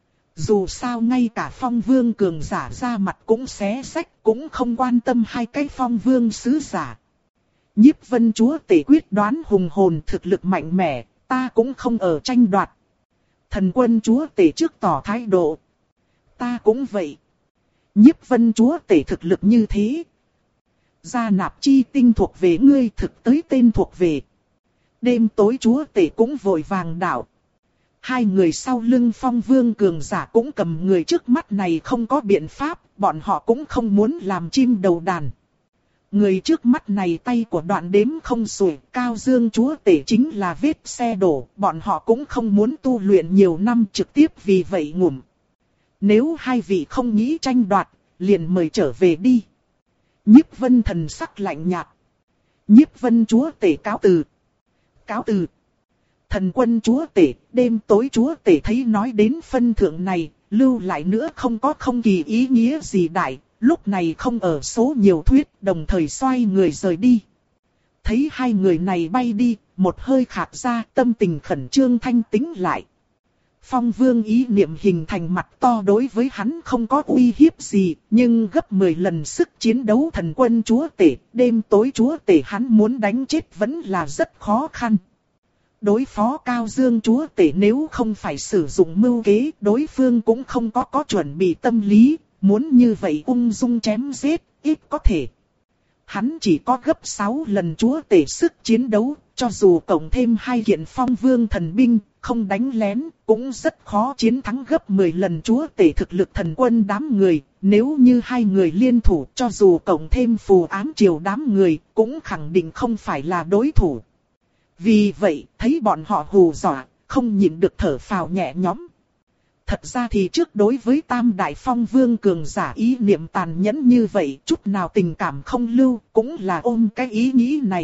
Dù sao ngay cả phong vương cường giả ra mặt cũng xé sách, cũng không quan tâm hai cái phong vương sứ giả. Nhiếp Vân chúa tể quyết đoán hùng hồn, thực lực mạnh mẽ, ta cũng không ở tranh đoạt. Thần quân chúa tể trước tỏ thái độ. Ta cũng vậy. Nhiếp vân chúa tể thực lực như thế. Gia nạp chi tinh thuộc về ngươi, thực tới tên thuộc về. Đêm tối chúa tể cũng vội vàng đảo. Hai người sau lưng phong vương cường giả cũng cầm người trước mắt này không có biện pháp, bọn họ cũng không muốn làm chim đầu đàn. Người trước mắt này tay của đoạn đếm không xuể, Cao Dương chúa tể chính là vết xe đổ, bọn họ cũng không muốn tu luyện nhiều năm trực tiếp vì vậy ngủm. Nếu hai vị không nghĩ tranh đoạt, liền mời trở về đi. Nhiếp vân thần sắc lạnh nhạt. Nhiếp vân chúa tể cáo từ. Cáo từ. Thần quân chúa tể, đêm tối chúa tể thấy nói đến phân thượng này, lưu lại nữa không có không kỳ ý nghĩa gì đại, lúc này không ở số nhiều thuyết, đồng thời xoay người rời đi. Thấy hai người này bay đi, một hơi khạc ra, tâm tình khẩn trương thanh tĩnh lại. Phong vương ý niệm hình thành mặt to đối với hắn không có uy hiếp gì, nhưng gấp mười lần sức chiến đấu thần quân chúa tể, đêm tối chúa tể hắn muốn đánh chết vẫn là rất khó khăn. Đối phó Cao Dương chúa tể nếu không phải sử dụng mưu kế, đối phương cũng không có có chuẩn bị tâm lý, muốn như vậy ung dung chém giết, ít có thể. Hắn chỉ có gấp sáu lần chúa tể sức chiến đấu, cho dù cộng thêm hai kiện phong vương thần binh, không đánh lén, cũng rất khó chiến thắng gấp mười lần chúa tể thực lực thần quân đám người. Nếu như hai người liên thủ, cho dù cộng thêm phù ám triều đám người, cũng khẳng định không phải là đối thủ. Vì vậy, thấy bọn họ hù dọa, không nhịn được thở phào nhẹ nhõm. Thật ra thì trước đối với Tam Đại Phong Vương cường giả ý niệm tàn nhẫn như vậy, chút nào tình cảm không lưu, cũng là ôm cái ý nghĩ này.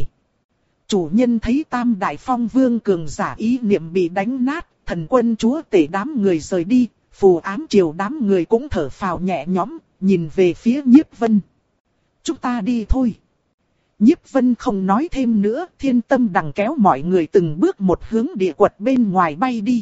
Chủ nhân thấy Tam Đại Phong Vương cường giả ý niệm bị đánh nát, thần quân chúa tể đám người rời đi, phù ám triều đám người cũng thở phào nhẹ nhõm, nhìn về phía Nhiếp Vân. Chúng ta đi thôi. Nhiếp Vân không nói thêm nữa, Thiên Tâm Đằng kéo mọi người từng bước một hướng địa quật bên ngoài bay đi.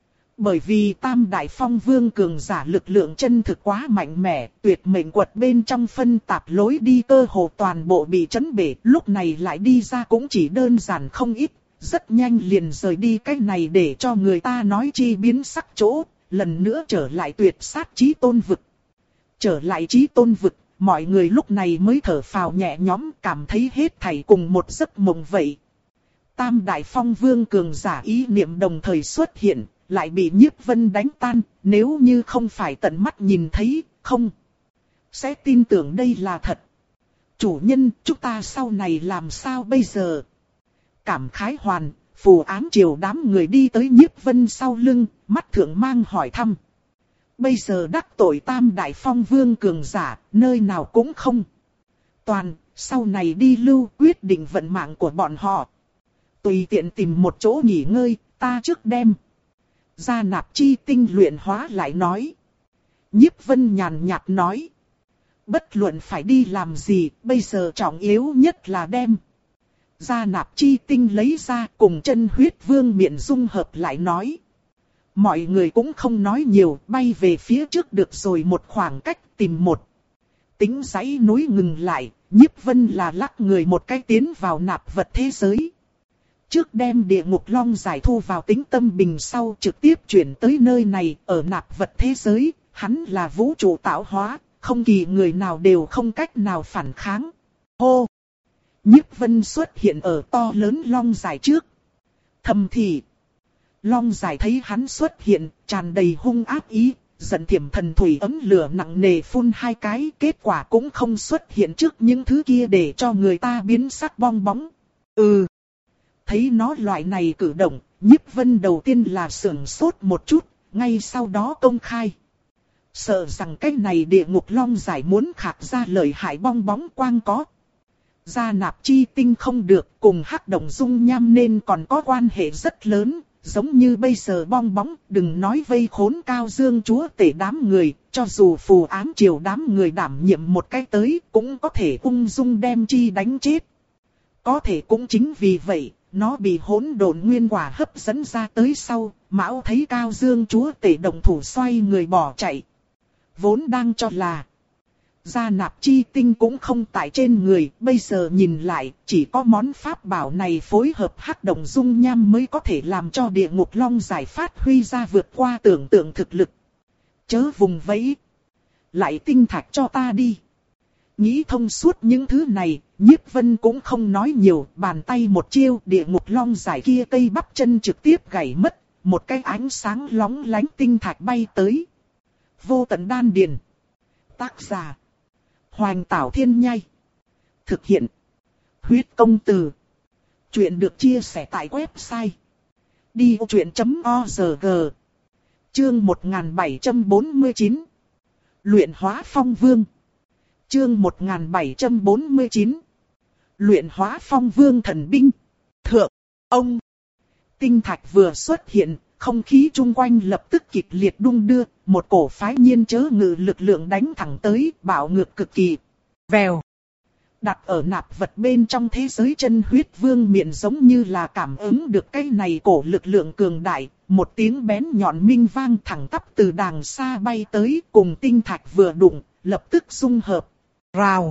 Bởi vì Tam Đại Phong Vương cường giả lực lượng chân thực quá mạnh mẽ, tuyệt mệnh quật bên trong phân tạp lối đi cơ hồ toàn bộ bị chấn bể, lúc này lại đi ra cũng chỉ đơn giản không ít, rất nhanh liền rời đi cái này để cho người ta nói chi biến sắc chỗ, lần nữa trở lại tuyệt sát chí tôn vực. Trở lại chí tôn vực, mọi người lúc này mới thở phào nhẹ nhõm, cảm thấy hết thảy cùng một giấc mộng vậy. Tam Đại Phong Vương cường giả ý niệm đồng thời xuất hiện, lại bị Nhiếp Vân đánh tan, nếu như không phải tận mắt nhìn thấy, không sẽ tin tưởng đây là thật. Chủ nhân, chúng ta sau này làm sao bây giờ? Cảm khái hoàn, phù ám triều đám người đi tới Nhiếp Vân sau lưng, mắt thượng mang hỏi thăm. Bây giờ đắc tội Tam Đại Phong Vương cường giả, nơi nào cũng không toàn, sau này đi lưu quyết định vận mạng của bọn họ. Tùy tiện tìm một chỗ nghỉ ngơi, ta trước đem Gia nạp chi tinh luyện hóa lại nói. Nhiếp Vân nhàn nhạt nói. Bất luận phải đi làm gì, bây giờ trọng yếu nhất là đem Gia nạp chi tinh lấy ra cùng chân huyết vương miện dung hợp lại nói. Mọi người cũng không nói nhiều, bay về phía trước được rồi một khoảng cách tìm một tính dãy núi ngừng lại, Nhiếp Vân là lắc người một cái tiến vào nạp vật thế giới. Trước đem địa ngục long giải thu vào tính tâm bình sau trực tiếp chuyển tới nơi này, ở nạp vật thế giới, hắn là vũ trụ tạo hóa, không kỳ người nào đều không cách nào phản kháng. Hô! Nhiếp Vân xuất hiện ở to lớn long giải trước. Thầm thì, long giải thấy hắn xuất hiện, tràn đầy hung ác ý, giận thiểm thần thủy ấm lửa nặng nề phun hai cái, kết quả cũng không xuất hiện trước những thứ kia để cho người ta biến sắc bong bóng. Ừ! Thấy nó loại này cử động, Nhiếp Vân đầu tiên là sửng sốt một chút, ngay sau đó công khai. Sợ rằng cái này địa ngục long giải muốn khạc ra lợi hại bong bóng quang có. Gia nạp chi tinh không được, cùng hắc động dung nham nên còn có quan hệ rất lớn, giống như bây giờ bong bóng, đừng nói vây khốn Cao Dương chúa tể đám người, cho dù phù ám triều đám người đảm nhiệm một cái tới, cũng có thể ung dung đem chi đánh chết. Có thể cũng chính vì vậy, nó bị hỗn độn nguyên quả hấp dẫn ra tới sau, Mão thấy Cao Dương chúa tể động thủ xoay người bỏ chạy. Vốn đang cho là Gia nạp chi tinh cũng không tại trên người, bây giờ nhìn lại, chỉ có món pháp bảo này phối hợp hắc động dung nham mới có thể làm cho địa ngục long giải phát huy ra vượt qua tưởng tượng thực lực. Chớ vùng vẫy. Lại tinh thạch cho ta đi. Nghĩ thông suốt những thứ này, Nhiếp Vân cũng không nói nhiều, bàn tay một chiêu địa ngục long giải kia cây bắp chân trực tiếp gãy mất, một cái ánh sáng lóng lánh tinh thạch bay tới. Vô tận đan điền. Tác giả. Hoành Tảo Thiên Nhai. Thực hiện. Huyết Công Từ. Chuyện được chia sẻ tại website. đi ô chuyện chấm o rờ giê. Chương một nghìn bảy trăm bốn mươi chín. Luyện hóa phong vương. Chương một nghìn bảy trăm bốn mươi chín. Luyện hóa phong vương thần binh. Thượng. Ông. Tinh thạch vừa xuất hiện, không khí chung quanh lập tức kịch liệt đung đưa, một cổ phái nhiên chớ ngự lực lượng đánh thẳng tới, bạo ngược cực kỳ. Vèo. Đặt ở nạp vật bên trong thế giới chân huyết vương miện giống như là cảm ứng được cái này cổ lực lượng cường đại, một tiếng bén nhọn minh vang thẳng tắp từ đàng xa bay tới, cùng tinh thạch vừa đụng, lập tức xung hợp. Rào.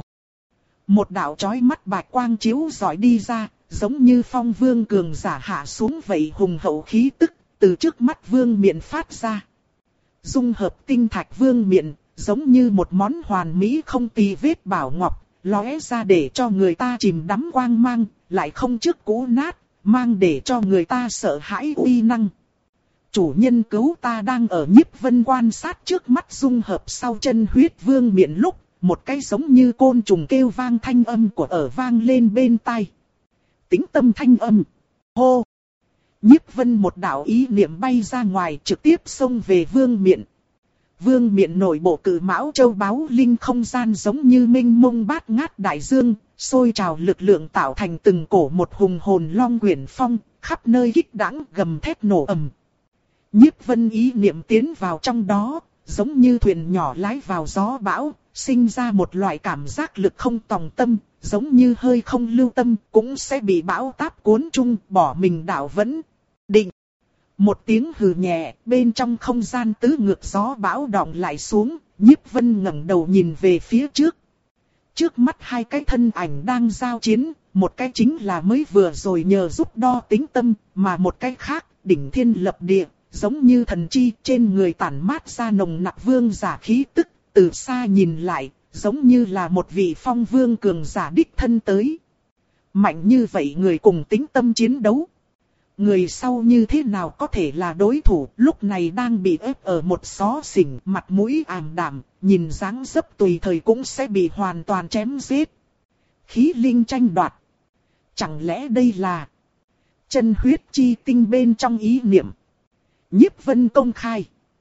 Một đạo chói mắt bạch quang chiếu rọi đi ra, giống như phong vương cường giả hạ xuống vậy hùng hậu khí tức, từ trước mắt vương miện phát ra. Dung hợp tinh thạch vương miện, giống như một món hoàn mỹ không tì vết bảo ngọc, lóe ra để cho người ta chìm đắm quang mang, lại không trước cũ nát, mang để cho người ta sợ hãi uy năng. Chủ nhân cứu ta đang ở Nhiếp Vân quan sát trước mắt dung hợp sau chân huyết vương miện lúc, một cái giống như côn trùng kêu vang thanh âm của ở vang lên bên tai. Tĩnh tâm thanh âm. Hô! Nhiếp Vân một đạo ý niệm bay ra ngoài trực tiếp xông về vương miện. Vương miện nội bộ cự mão châu báu linh không gian giống như mênh mông bát ngát đại dương, sôi trào lực lượng tạo thành từng cổ một hùng hồn long quyển phong, khắp nơi kích đãng gầm thét nổ ầm. Nhiếp Vân ý niệm tiến vào trong đó, giống như thuyền nhỏ lái vào gió bão, sinh ra một loại cảm giác lực không tòng tâm, giống như hơi không lưu tâm cũng sẽ bị bão táp cuốn chung bỏ mình đảo vẫn. Định. Một tiếng hừ nhẹ, bên trong không gian tứ ngược gió bão đọng lại xuống, Nhiếp Vân ngẩng đầu nhìn về phía trước. Trước mắt hai cái thân ảnh đang giao chiến, một cái chính là mới vừa rồi nhờ giúp đo tính tâm, mà một cái khác, đỉnh thiên lập địa, giống như thần chi trên người tản mát ra nồng nặc vương giả khí tức, từ xa nhìn lại, giống như là một vị phong vương cường giả đích thân tới. Mạnh như vậy người cùng tính tâm chiến đấu. Người sau như thế nào có thể là đối thủ, lúc này đang bị ép ở một xó xỉnh, mặt mũi ảm đạm, nhìn dáng dấp tùy thời cũng sẽ bị hoàn toàn chém giết. Khí linh tranh đoạt. Chẳng lẽ đây là chân huyết chi tinh bên trong ý niệm? Nhiếp Vân công khai.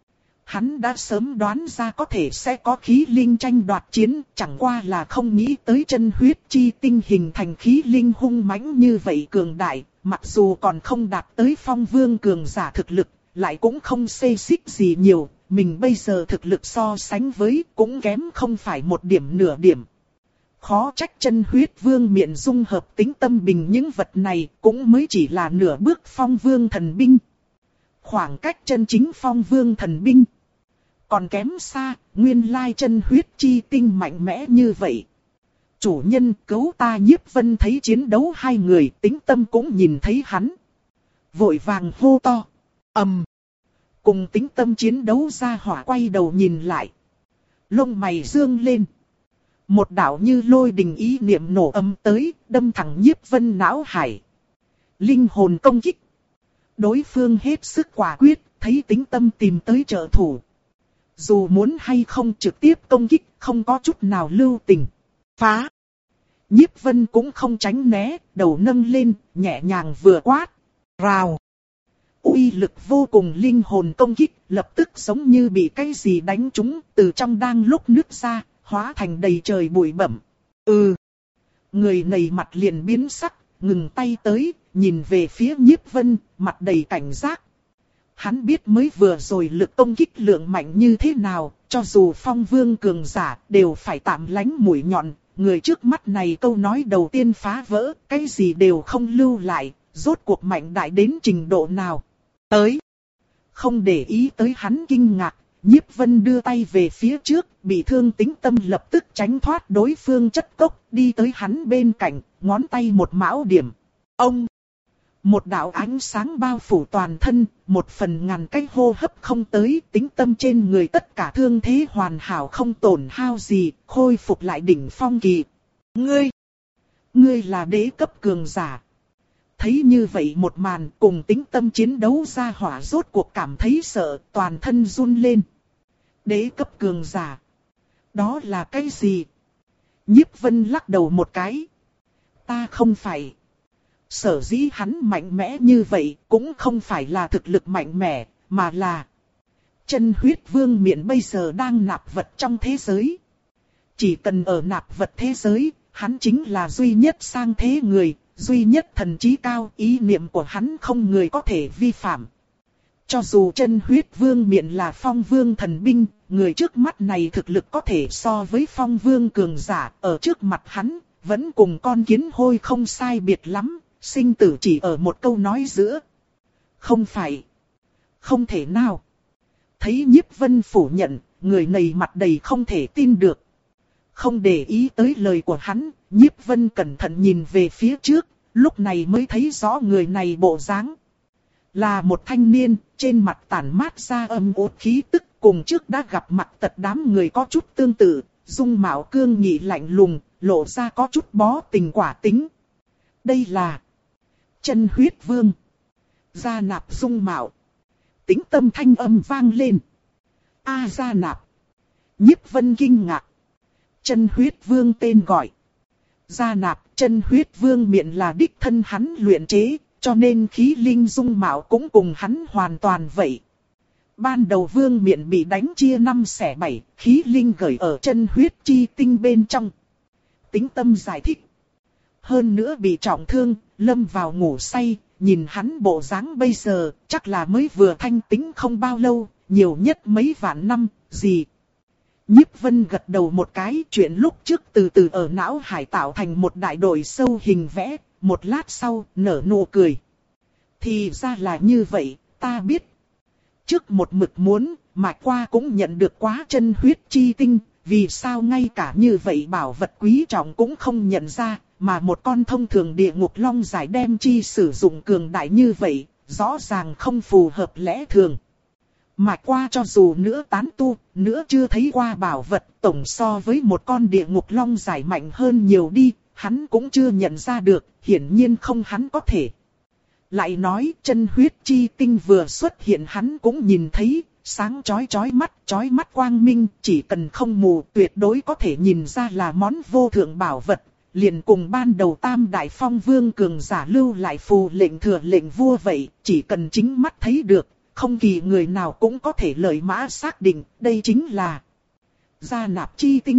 Hắn đã sớm đoán ra có thể sẽ có khí linh tranh đoạt chiến, chẳng qua là không nghĩ tới chân huyết chi tinh hình thành khí linh hung mãnh như vậy cường đại, mặc dù còn không đạt tới phong vương cường giả thực lực, lại cũng không xê xích gì nhiều, mình bây giờ thực lực so sánh với cũng kém không phải một điểm nửa điểm. Khó trách chân huyết vương miện dung hợp tính tâm bình những vật này cũng mới chỉ là nửa bước phong vương thần binh. Khoảng cách chân chính phong vương thần binh còn kém xa, nguyên lai chân huyết chi tinh mạnh mẽ như vậy. Chủ nhân cứu ta. Nhiếp Vân thấy chiến đấu hai người, tính tâm cũng nhìn thấy hắn. Vội vàng hô to. Ầm. Cùng tính tâm chiến đấu ra hỏa quay đầu nhìn lại. Lông mày dương lên. Một đạo như lôi đình ý niệm nổ âm tới, đâm thẳng Nhiếp Vân não hải. Linh hồn công kích. Đối phương hết sức quả quyết, thấy tính tâm tìm tới trợ thủ. Dù muốn hay không trực tiếp công kích, không có chút nào lưu tình. Phá! Nhiếp Vân cũng không tránh né, đầu nâng lên, nhẹ nhàng vừa quát. Rào! Uy lực vô cùng linh hồn công kích, lập tức giống như bị cái gì đánh trúng, từ trong đang lúc nứt ra, hóa thành đầy trời bụi bặm. Ừ! Người này mặt liền biến sắc, ngừng tay tới, nhìn về phía Nhiếp Vân, mặt đầy cảnh giác. Hắn biết mới vừa rồi lực công kích lượng mạnh như thế nào, cho dù phong vương cường giả đều phải tạm lánh mũi nhọn, người trước mắt này câu nói đầu tiên phá vỡ, cái gì đều không lưu lại, rốt cuộc mạnh đại đến trình độ nào. Tới! Không để ý tới hắn kinh ngạc, Nhiếp Vân đưa tay về phía trước, bị thương Tĩnh Tâm lập tức tránh thoát đối phương chất cốc, đi tới hắn bên cạnh, ngón tay một mão điểm. Ông! Một đạo ánh sáng bao phủ toàn thân, một phần ngàn cái hô hấp không tới, Tĩnh Tâm trên người tất cả thương thế hoàn hảo không tổn hao gì, khôi phục lại đỉnh phong kỳ. Ngươi! Ngươi là đế cấp cường giả. Thấy như vậy một màn cùng Tĩnh Tâm chiến đấu ra hỏa rốt cuộc cảm thấy sợ, toàn thân run lên. Đế cấp cường giả. Đó là cái gì? Nhiếp Vân lắc đầu một cái. Ta không phải. Sở dĩ hắn mạnh mẽ như vậy cũng không phải là thực lực mạnh mẽ, mà là chân huyết vương miện bây giờ đang nạp vật trong thế giới. Chỉ cần ở nạp vật thế giới, hắn chính là duy nhất sang thế người, duy nhất thần trí cao, ý niệm của hắn không người có thể vi phạm. Cho dù chân huyết vương miện là phong vương thần binh, người trước mắt này thực lực có thể so với phong vương cường giả, ở trước mặt hắn, vẫn cùng con kiến hôi không sai biệt lắm, sinh tử chỉ ở một câu nói giữa. Không phải. Không thể nào. Thấy Nhiếp Vân phủ nhận, người này mặt đầy không thể tin được. Không để ý tới lời của hắn, Nhiếp Vân cẩn thận nhìn về phía trước, lúc này mới thấy rõ người này bộ dáng. Là một thanh niên, trên mặt tản mát ra âm uất khí tức, cùng trước đã gặp mặt tật đám người có chút tương tự, dung mạo cương nghị lạnh lùng, lộ ra có chút bó tình quả tính. Đây là chân huyết vương. Gia Nạp dung mạo. Tĩnh Tâm thanh âm vang lên. A Gia Nạp. Nhiếp Vân kinh ngạc. Chân huyết vương tên gọi. Gia Nạp, chân huyết vương miện là đích thân hắn luyện chế, cho nên khí linh dung mạo cũng cùng hắn hoàn toàn vậy. Ban đầu vương miện bị đánh chia năm xẻ bảy, khí linh gửi ở chân huyết chi tinh bên trong. Tĩnh Tâm giải thích. Hơn nữa bị trọng thương, lâm vào ngủ say, nhìn hắn bộ dáng bây giờ, chắc là mới vừa thanh tĩnh không bao lâu, nhiều nhất mấy vạn năm, gì. Nhiếp Vân gật đầu một cái, chuyện lúc trước từ từ ở não hải tạo thành một đại đội sâu hình vẽ, một lát sau, nở nụ cười. Thì ra là như vậy, ta biết. Trước một mực muốn, Mạch Qua cũng nhận được quá chân huyết chi tinh, vì sao ngay cả như vậy bảo vật quý trọng cũng không nhận ra, mà một con thông thường địa ngục long giải đem chi sử dụng cường đại như vậy, rõ ràng không phù hợp lẽ thường. Mạch Qua cho dù nữa tán tu, nữa chưa thấy qua bảo vật tổng so với một con địa ngục long giải mạnh hơn nhiều đi, hắn cũng chưa nhận ra được, hiển nhiên không hắn có thể. Lại nói chân huyết chi tinh vừa xuất hiện hắn cũng nhìn thấy, sáng chói chói mắt, chói mắt quang minh, chỉ cần không mù tuyệt đối có thể nhìn ra là món vô thượng bảo vật, liền cùng ban đầu tam đại phong vương cường giả lưu lại phù lệnh thừa lệnh vua vậy, chỉ cần chính mắt thấy được, không kỳ người nào cũng có thể lợi mã xác định, đây chính là Gia Nạp chi tinh.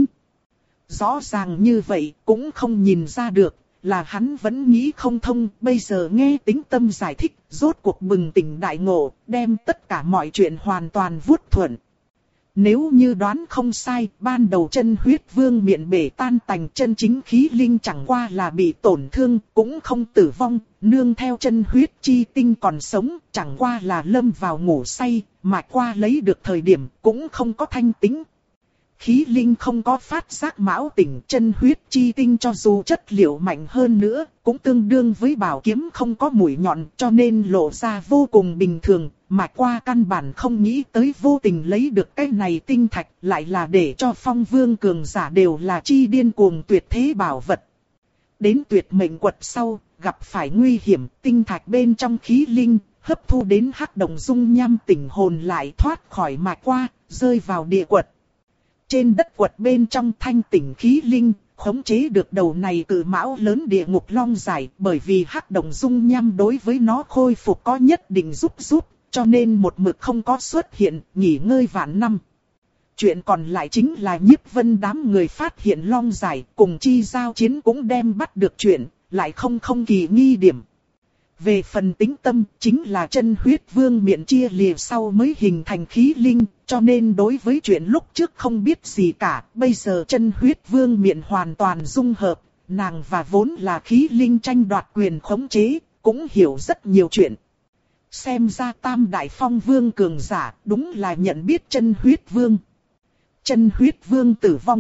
Rõ ràng như vậy cũng không nhìn ra được, là hắn vẫn nghĩ không thông, bây giờ nghe Tĩnh Tâm giải thích, rốt cuộc bừng tỉnh đại ngộ, đem tất cả mọi chuyện hoàn toàn vuốt thuận. Nếu như đoán không sai, ban đầu chân huyết vương miện bể tan tành, chân chính khí linh chẳng qua là bị tổn thương, cũng không tử vong, nương theo chân huyết chi tinh còn sống, chẳng qua là lâm vào ngủ say, Mạch Qua lấy được thời điểm cũng không có thanh tĩnh. Khí linh không có phát giác mão tỉnh, chân huyết chi tinh cho dù chất liệu mạnh hơn nữa, cũng tương đương với bảo kiếm không có mũi nhọn, cho nên lộ ra vô cùng bình thường. Mạch Qua căn bản không nghĩ tới vô tình lấy được cái này tinh thạch, lại là để cho phong vương cường giả đều là chi điên cuồng tuyệt thế bảo vật. Đến tuyệt mệnh quật sau, gặp phải nguy hiểm, tinh thạch bên trong khí linh, hấp thu đến hắc động dung nham tỉnh hồn lại thoát khỏi Mạch Qua, rơi vào địa quật. Trên đất quật bên trong thanh tỉnh khí linh, khống chế được đầu này cự mão lớn địa ngục long giải, bởi vì hắc động dung nham đối với nó khôi phục có nhất định giúp giúp, cho nên một mực không có xuất hiện, nghỉ ngơi vạn năm. Chuyện còn lại chính là Nhiếp Vân đám người phát hiện long giải, cùng chi giao chiến cũng đem bắt được chuyện, lại không không kỳ nghi điểm. Về phần Tĩnh Tâm, chính là chân huyết vương miện chia lìa sau mới hình thành khí linh, cho nên đối với chuyện lúc trước không biết gì cả, bây giờ chân huyết vương miện hoàn toàn dung hợp, nàng và vốn là khí linh tranh đoạt quyền khống chế, cũng hiểu rất nhiều chuyện. Xem ra tam đại phong vương cường giả đúng là nhận biết chân huyết vương. Chân huyết vương tử vong.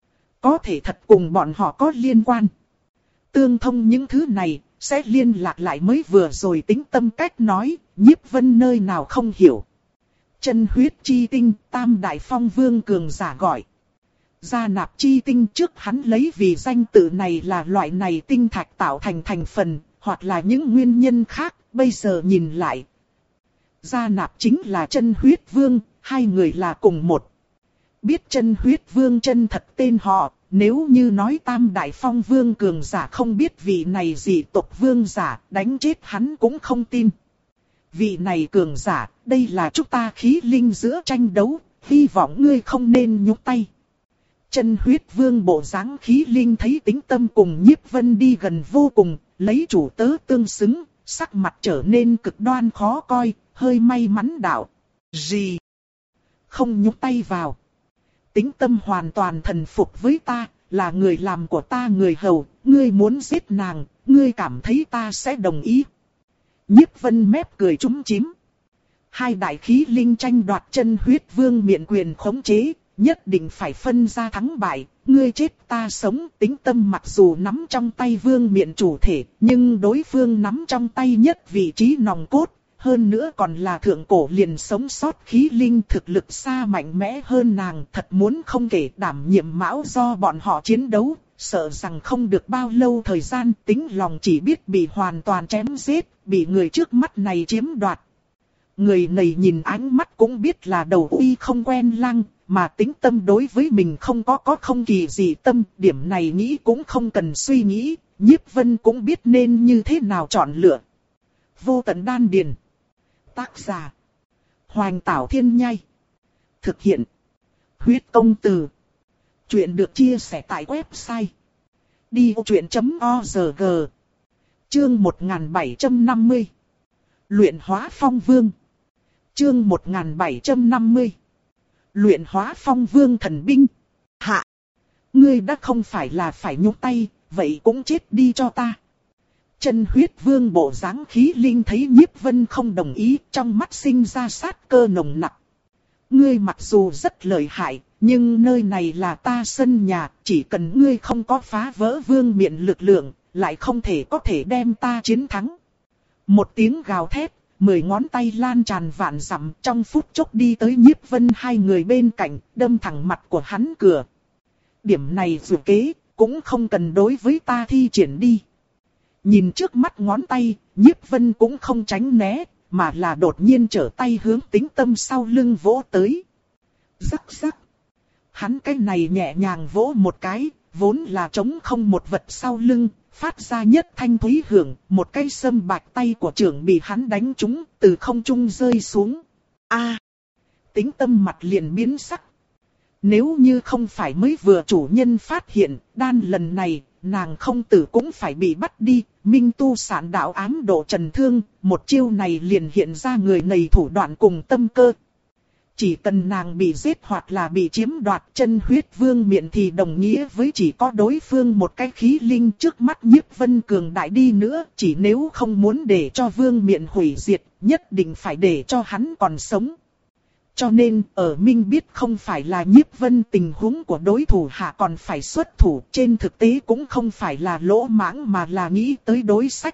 Có thể thật cùng bọn họ có liên quan. Tương thông những thứ này, sẽ liên lạc lại mới vừa rồi tính tâm cách nói, Nhiếp Vân nơi nào không hiểu. Chân huyết chi tinh, tam đại phong vương cường giả gọi. Gia nạp chi tinh trước hắn lấy vì danh tự này là loại này tinh thạch tạo thành thành phần, hoặc là những nguyên nhân khác, bây giờ nhìn lại. Gia nạp chính là chân huyết vương, hai người là cùng một. Biết chân huyết vương chân thật tên họ, nếu như nói tam đại phong vương cường giả không biết vị này dị tộc vương giả, đánh chết hắn cũng không tin. Vị này cường giả, đây là chúng ta khí linh giữa tranh đấu, hy vọng ngươi không nên nhúc tay. Chân huyết vương bộ dáng khí linh thấy Tĩnh Tâm cùng Nhiếp Vân đi gần vô cùng, lấy chủ tớ tương xứng, sắc mặt trở nên cực đoan khó coi, hơi may mắn đạo. Gì? Không nhúc tay vào. Tĩnh Tâm hoàn toàn thần phục với ta, là người làm của ta người hầu, ngươi muốn giết nàng, ngươi cảm thấy ta sẽ đồng ý. Nhiếp Vân mép cười chúm chím. Hai đại khí linh tranh đoạt chân huyết vương miện quyền khống chế, nhất định phải phân ra thắng bại, ngươi chết ta sống. Tĩnh Tâm mặc dù nắm trong tay vương miện chủ thể, nhưng đối phương nắm trong tay nhất vị trí nòng cốt, hơn nữa còn là thượng cổ liền sống sót khí linh thực lực xa mạnh mẽ hơn nàng, thật muốn không kể đảm nhiệm mão do bọn họ chiến đấu, sợ rằng không được bao lâu thời gian, tính lòng chỉ biết bị hoàn toàn chém giết, bị người trước mắt này chiếm đoạt. Người này nhìn ánh mắt cũng biết là đầu uy không quen lăng, mà Tĩnh Tâm đối với mình không có có không kỳ gì tâm, điểm này nghĩ cũng không cần suy nghĩ, Nhiếp Vân cũng biết nên như thế nào chọn lựa. Vô tận đan điền. Tác giả Hoành Tảo Thiên Nhai. Thực hiện Huyết Công Từ. Chuyện được chia sẻ tại website đi ô chuyện chấm org. Chương một nghìn bảy trăm năm mươi. Luyện hóa phong vương. Chương một nghìn bảy trăm năm mươi. Luyện hóa phong vương thần binh. Hạ. Ngươi đã không phải là phải nhúc tay, vậy cũng chết đi cho ta. Chân huyết vương bộ dáng khí linh thấy Nhiếp Vân không đồng ý, trong mắt sinh ra sát cơ nồng nặc. Ngươi mặc dù rất lợi hại, nhưng nơi này là ta sân nhà, chỉ cần ngươi không có phá vỡ vương miện lực lượng, lại không thể có thể đem ta chiến thắng. Một tiếng gào thét, mười ngón tay lan tràn vạn dặm, trong phút chốc đi tới Nhiếp Vân hai người bên cạnh, đâm thẳng mặt của hắn cửa. Điểm này dù kế, cũng không cần đối với ta thi triển đi. Nhìn trước mắt ngón tay, Nhiếp Vân cũng không tránh né, mà là đột nhiên trở tay hướng Tĩnh Tâm sau lưng vỗ tới. Rắc rắc. Hắn cái này nhẹ nhàng vỗ một cái, vốn là trống không một vật sau lưng, phát ra nhất thanh thúy hưởng, một cái sâm bạch tay của trưởng bị hắn đánh trúng, từ không trung rơi xuống. A! À, Tĩnh Tâm mặt liền biến sắc. Nếu như không phải mới vừa chủ nhân phát hiện, đan lần này, nàng không tử cũng phải bị bắt đi. Minh tu sản đạo ám độ trần thương, một chiêu này liền hiện ra người này thủ đoạn cùng tâm cơ. Chỉ cần nàng bị giết hoặc là bị chiếm đoạt chân huyết vương miện thì đồng nghĩa với chỉ có đối phương một cái khí linh trước mắt. Nhiếp Vân cường đại đi nữa, chỉ nếu không muốn để cho vương miện hủy diệt, nhất định phải để cho hắn còn sống. Cho nên, ở Minh biết không phải là Nhiếp Vân tình huống của đối thủ hạ còn phải xuất thủ, trên thực tế cũng không phải là lỗ mãng mà là nghĩ tới đối sách.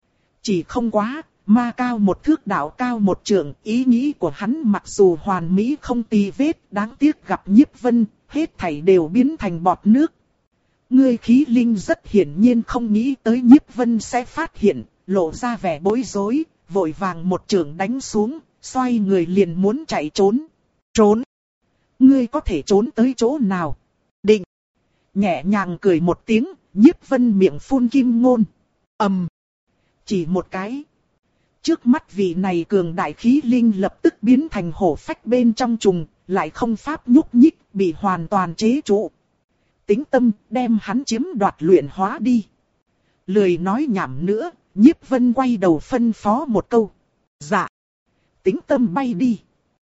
Chỉ không quá, ma cao một thước đạo cao một trượng, ý nghĩ của hắn mặc dù hoàn mỹ không tì vết, đáng tiếc gặp Nhiếp Vân, hết thảy đều biến thành bọt nước. Ngươi khí linh rất hiển nhiên không nghĩ tới Nhiếp Vân sẽ phát hiện, lộ ra vẻ bối rối, vội vàng một trượng đánh xuống. Xoay người liền muốn chạy trốn. Trốn? Ngươi có thể trốn tới chỗ nào? Định. Nhẹ nhàng cười một tiếng, Nhiếp Vân miệng phun kim ngôn. Ầm. Um. Chỉ một cái. Trước mắt vị này cường đại khí linh lập tức biến thành hổ phách bên trong trùng, lại không pháp nhúc nhích, bị hoàn toàn chế trụ. Tĩnh Tâm đem hắn chiếm đoạt luyện hóa đi. Lười nói nhảm nữa, Nhiếp Vân quay đầu phân phó một câu. Dạ. Tĩnh Tâm bay đi.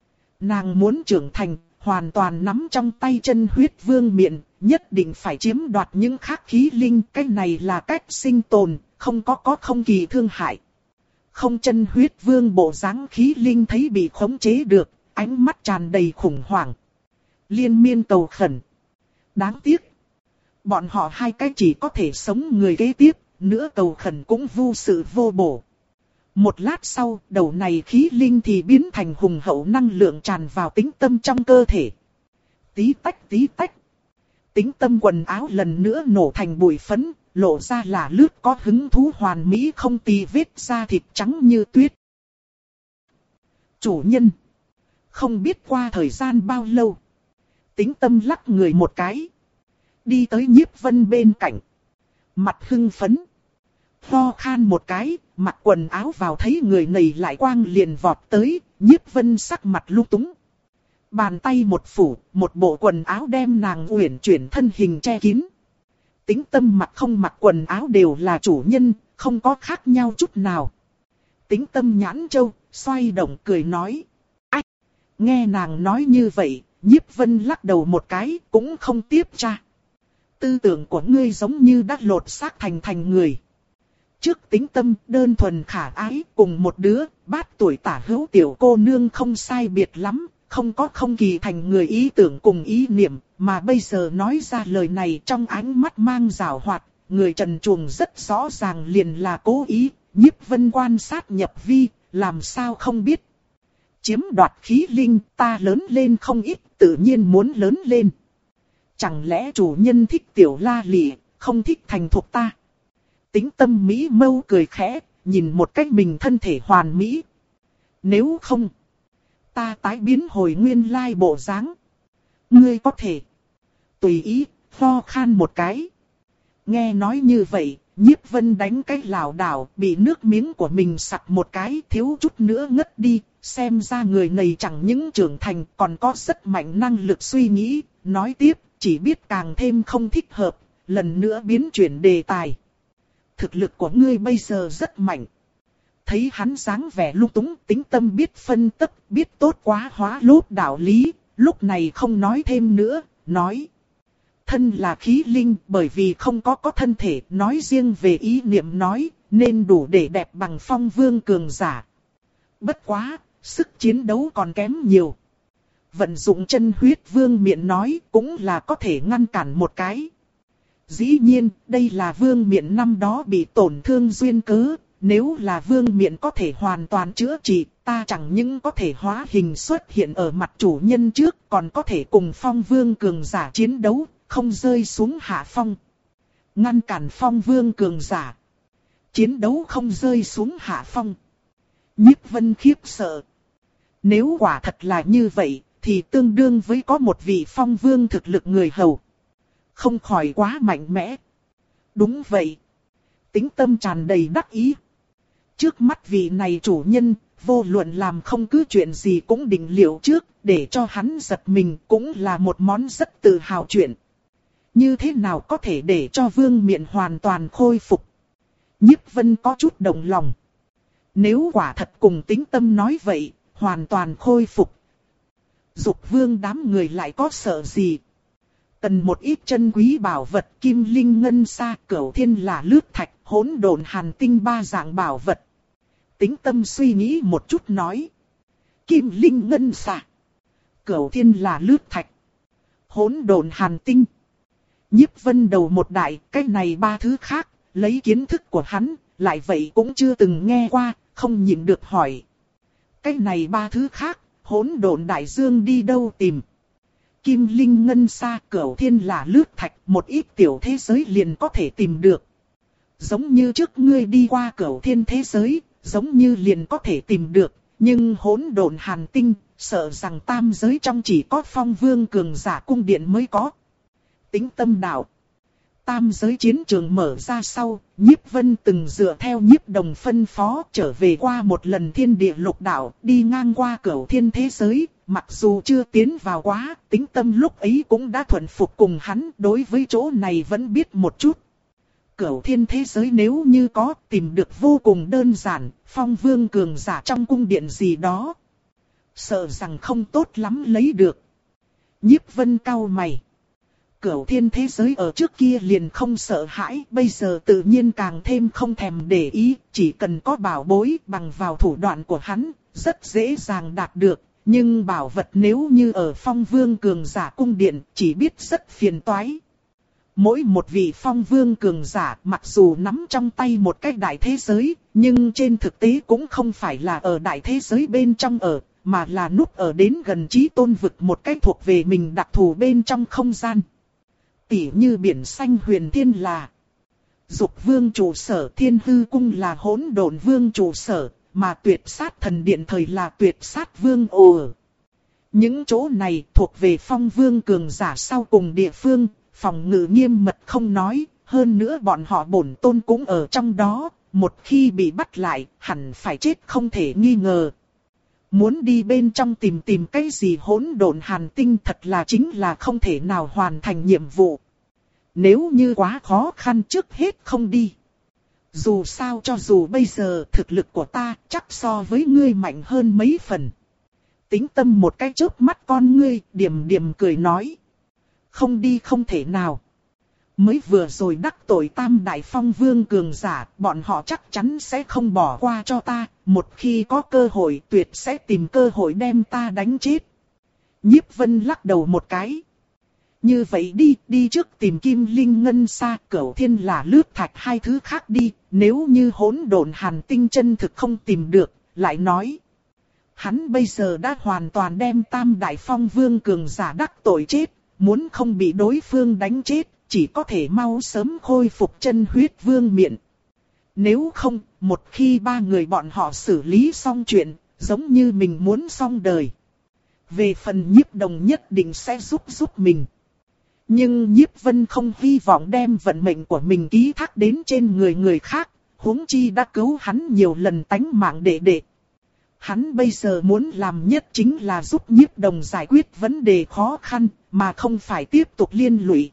Nàng muốn trưởng thành, hoàn toàn nắm trong tay chân huyết vương miện, nhất định phải chiếm đoạt những khác khí linh, cái này là cách sinh tồn, không có có không kỳ thương hại. Không chân huyết vương bộ dáng khí linh thấy bị khống chế được, ánh mắt tràn đầy khủng hoảng. Liên miên cầu khẩn. Đáng tiếc. Bọn họ hai cái chỉ có thể sống người kế tiếp, nữa cầu khẩn cũng vô sự vô bổ. Một lát sau, đầu này khí linh thì biến thành hùng hậu năng lượng tràn vào Tĩnh Tâm trong cơ thể. Tí tách tí tách. Tĩnh Tâm quần áo lần nữa nổ thành bụi phấn, lộ ra là lướt có hứng thú hoàn mỹ không tì vết da thịt trắng như tuyết. Chủ nhân. Không biết qua thời gian bao lâu. Tĩnh Tâm lắc người một cái. Đi tới Nhiếp Vân bên cạnh. Mặt hưng phấn. Ho khan một cái, mặc quần áo vào thấy người này lại quang liền vọt tới, Nhiếp Vân sắc mặt lung túng. Bàn tay một phủ, một bộ quần áo đem nàng uyển chuyển thân hình che kín. Tĩnh Tâm mặc không mặc quần áo đều là chủ nhân, không có khác nhau chút nào. Tĩnh Tâm nhãn châu, xoay động cười nói. Ách! Nghe nàng nói như vậy, Nhiếp Vân lắc đầu một cái, cũng không tiếp tra. Tư tưởng của ngươi giống như đã lột xác thành thành người. Trước Tĩnh Tâm đơn thuần khả ái cùng một đứa, bát tuổi tả hữu tiểu cô nương không sai biệt lắm, không có không kỳ thành người ý tưởng cùng ý niệm, mà bây giờ nói ra lời này trong ánh mắt mang giảo hoạt, người trần truồng rất rõ ràng liền là cố ý, Nhiếp Vân quan sát nhập vi, làm sao không biết. Chiếm đoạt khí linh, ta lớn lên không ít, tự nhiên muốn lớn lên. Chẳng lẽ chủ nhân thích tiểu la lị, không thích thành thuộc ta? Tĩnh Tâm mỹ mâu cười khẽ, nhìn một cách mình thân thể hoàn mỹ. Nếu không, ta tái biến hồi nguyên lai bộ dáng. Ngươi có thể tùy ý, ho khan một cái. Nghe nói như vậy, Nhiếp Vân đánh cái lảo đảo, bị nước miếng của mình sặc một cái, thiếu chút nữa ngất đi. Xem ra người này chẳng những trưởng thành còn có rất mạnh năng lực suy nghĩ. Nói tiếp, chỉ biết càng thêm không thích hợp, lần nữa biến chuyển đề tài. Thực lực của ngươi bây giờ rất mạnh. Thấy hắn dáng vẻ lung túng, Tĩnh Tâm biết phân tích, biết tốt quá hóa lốt đạo lý, lúc này không nói thêm nữa, nói. Thân là khí linh, bởi vì không có có thân thể, nói riêng về ý niệm nói, nên đủ để đẹp bằng phong vương cường giả. Bất quá, sức chiến đấu còn kém nhiều. Vận dụng chân huyết vương miện nói, cũng là có thể ngăn cản một cái. Dĩ nhiên, đây là vương miện năm đó bị tổn thương duyên cớ. Nếu là vương miện có thể hoàn toàn chữa trị, ta chẳng những có thể hóa hình xuất hiện ở mặt chủ nhân trước, còn có thể cùng phong vương cường giả chiến đấu, không rơi xuống hạ phong. Ngăn cản phong vương cường giả. Chiến đấu không rơi xuống hạ phong. Nhiếp Vân khiếp sợ. Nếu quả thật là như vậy, thì tương đương với có một vị phong vương thực lực người hầu. Không khỏi quá mạnh mẽ. Đúng vậy. Tĩnh Tâm tràn đầy đắc ý. Trước mắt vị này chủ nhân, vô luận làm không cứ chuyện gì cũng định liệu trước, để cho hắn giật mình cũng là một món rất tự hào chuyện. Như thế nào có thể để cho vương miện hoàn toàn khôi phục? Nhiếp Vân có chút động lòng. Nếu quả thật cùng Tĩnh Tâm nói vậy, hoàn toàn khôi phục. Dục vương đám người lại có sợ gì? Cần một ít chân quý bảo vật, kim linh ngân sa, cửu thiên là lướt thạch, hỗn độn hàn tinh ba dạng bảo vật. Tĩnh Tâm suy nghĩ một chút nói. Kim linh ngân sa, cửu thiên là lướt thạch, hỗn độn hàn tinh. Nhiếp Vân đầu một đại, cái này ba thứ khác, lấy kiến thức của hắn, lại vậy cũng chưa từng nghe qua, không nhịn được hỏi. Cái này ba thứ khác, hỗn độn đại dương đi đâu tìm? Kim linh ngân sa, cửu thiên là lướt thạch, một ít tiểu thế giới liền có thể tìm được. Giống như trước ngươi đi qua cửu thiên thế giới, giống như liền có thể tìm được, nhưng hỗn độn hàn tinh, sợ rằng tam giới trong chỉ có phong vương cường giả cung điện mới có. Tĩnh Tâm đạo. Tam giới chiến trường mở ra sau, Nhiếp Vân từng dựa theo Nhiếp Đồng phân phó trở về qua một lần thiên địa lục đạo, đi ngang qua cửu thiên thế giới, mặc dù chưa tiến vào quá, Tĩnh Tâm lúc ấy cũng đã thuần phục cùng hắn, đối với chỗ này vẫn biết một chút. Cửu thiên thế giới nếu như có tìm được vô cùng đơn giản, phong vương cường giả trong cung điện gì đó. Sợ rằng không tốt lắm lấy được. Nhiếp Vân cau mày. Cửu thiên thế giới ở trước kia liền không sợ hãi, bây giờ tự nhiên càng thêm không thèm để ý, chỉ cần có bảo bối bằng vào thủ đoạn của hắn, rất dễ dàng đạt được. Nhưng bảo vật nếu như ở Phong Vương cường giả cung điện, chỉ biết rất phiền toái. Mỗi một vị Phong Vương cường giả mặc dù nắm trong tay một cái đại thế giới, nhưng trên thực tế cũng không phải là ở đại thế giới bên trong ở, mà là núp ở đến gần Chí Tôn vực một cái thuộc về mình đặc thù bên trong không gian. Tỉ như biển xanh huyền thiên là Dục Vương trụ sở, Thiên Hư cung là Hỗn Độn Vương trụ sở, mà Tuyệt Sát Thần Điện thời là Tuyệt Sát Vương ồ ở. Những chỗ này thuộc về Phong Vương cường giả sau cùng địa phương, phòng ngự nghiêm mật không nói, hơn nữa bọn họ bổn tôn cũng ở trong đó, một khi bị bắt lại, hẳn phải chết không thể nghi ngờ. Muốn đi bên trong tìm tìm cái gì hỗn độn hàn tinh thật là chính là không thể nào hoàn thành nhiệm vụ. Nếu như quá khó khăn trước hết không đi. Dù sao cho dù bây giờ thực lực của ta chắc so với ngươi mạnh hơn mấy phần. Tính tâm một cái chớp mắt con ngươi, điềm điềm cười nói. Không đi không thể nào. Mới vừa rồi đắc tội tam đại Phong Vương cường giả, bọn họ chắc chắn sẽ không bỏ qua cho ta, một khi có cơ hội tuyệt sẽ tìm cơ hội đem ta đánh chết. Nhiếp Vân lắc đầu một cái. Như vậy đi, đi trước tìm Kim Linh Ngân Sa, Cửu Thiên là lướt thạch hai thứ khác đi, nếu như hỗn độn hàn tinh chân thực không tìm được, lại nói. Hắn bây giờ đã hoàn toàn đem tam đại Phong Vương cường giả đắc tội chết, muốn không bị đối phương đánh chết, chỉ có thể mau sớm khôi phục chân huyết vương miện. Nếu không, một khi ba người bọn họ xử lý xong chuyện, giống như mình muốn xong đời. Về phần Nhiếp Đồng nhất định sẽ giúp giúp mình. Nhưng Nhiếp Vân không hy vọng đem vận mệnh của mình ký thác đến trên người người khác, huống chi đã cứu hắn nhiều lần tánh mạng đệ đệ. Hắn bây giờ muốn làm nhất chính là giúp Nhiếp Đồng giải quyết vấn đề khó khăn, mà không phải tiếp tục liên lụy.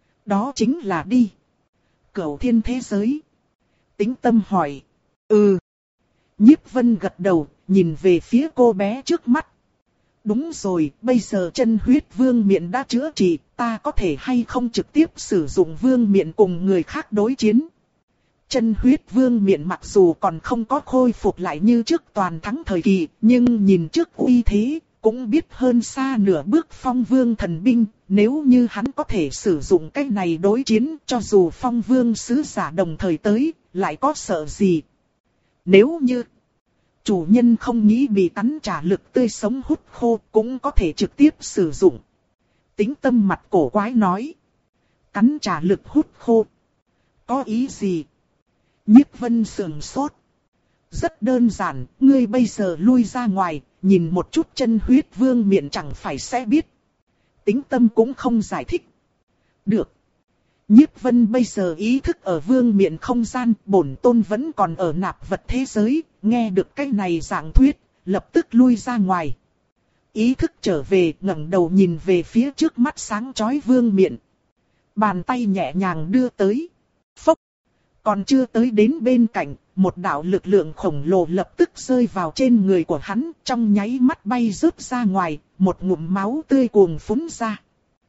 Đó chính là đi. Cửu thiên thế giới. Tính tâm hỏi. Ừ. Nhiếp Vân gật đầu, nhìn về phía cô bé trước mắt. Đúng rồi, bây giờ chân huyết vương miện đã chữa trị, ta có thể hay không trực tiếp sử dụng vương miện cùng người khác đối chiến. Chân huyết vương miện mặc dù còn không có khôi phục lại như trước toàn thắng thời kỳ, nhưng nhìn trước uy thế, cũng biết hơn xa nửa bước Phong Vương thần binh, nếu như hắn có thể sử dụng cái này đối chiến, cho dù Phong Vương sứ giả đồng thời tới, lại có sợ gì. Nếu như chủ nhân không nghĩ bị cắn trả lực tươi sống hút khô, cũng có thể trực tiếp sử dụng. Tính tâm mặt cổ quái nói. Cắn trả lực hút khô. Có ý gì? Nhiếp Vân sườn sốt. Rất đơn giản, ngươi bây giờ lui ra ngoài, nhìn một chút chân huyết vương miện chẳng phải sẽ biết. Tính tâm cũng không giải thích. Được. Nhiếp Vân bây giờ ý thức ở vương miện không gian, bổn tôn vẫn còn ở nạp vật thế giới, nghe được cái này giảng thuyết, lập tức lui ra ngoài. Ý thức trở về, ngẩng đầu nhìn về phía trước mắt sáng chói vương miện. Bàn tay nhẹ nhàng đưa tới. Phốc. Còn chưa tới đến bên cạnh, một đạo lực lượng khổng lồ lập tức rơi vào trên người của hắn, trong nháy mắt bay rớt ra ngoài, một ngụm máu tươi cuồng phún ra.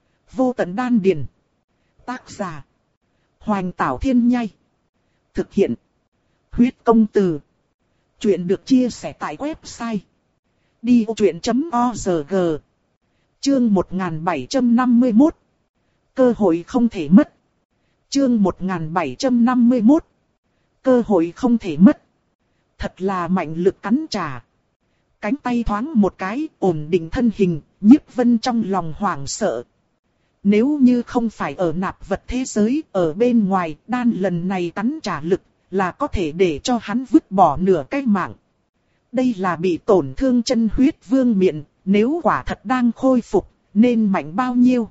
Vô tận đan điền. Tác giả. Hoành Tảo Thiên Nhai. Thực hiện. Huyết công từ. Chuyện được chia sẻ tại website. đi ô chuyện chấm org. Chương một nghìn bảy trăm năm mươi mốt. Cơ hội không thể mất. Chương một nghìn bảy trăm năm mươi mốt. Cơ hội không thể mất. Thật là mạnh lực cắn trả. Cánh tay thoáng một cái, ổn định thân hình, Nhiếp Vân trong lòng hoảng sợ. Nếu như không phải ở nạp vật thế giới, ở bên ngoài, đan lần này cắn trả lực, là có thể để cho hắn vứt bỏ nửa cái mạng. Đây là bị tổn thương chân huyết vương miện, nếu quả thật đang khôi phục, nên mạnh bao nhiêu.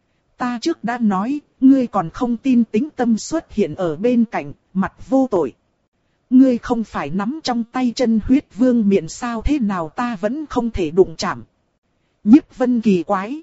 Ta trước đã nói, ngươi còn không tin tính tâm xuất hiện ở bên cạnh, mặt vô tội. Ngươi không phải nắm trong tay chân huyết vương miện sao, thế nào ta vẫn không thể đụng chạm. Nhiếp Vân kỳ quái.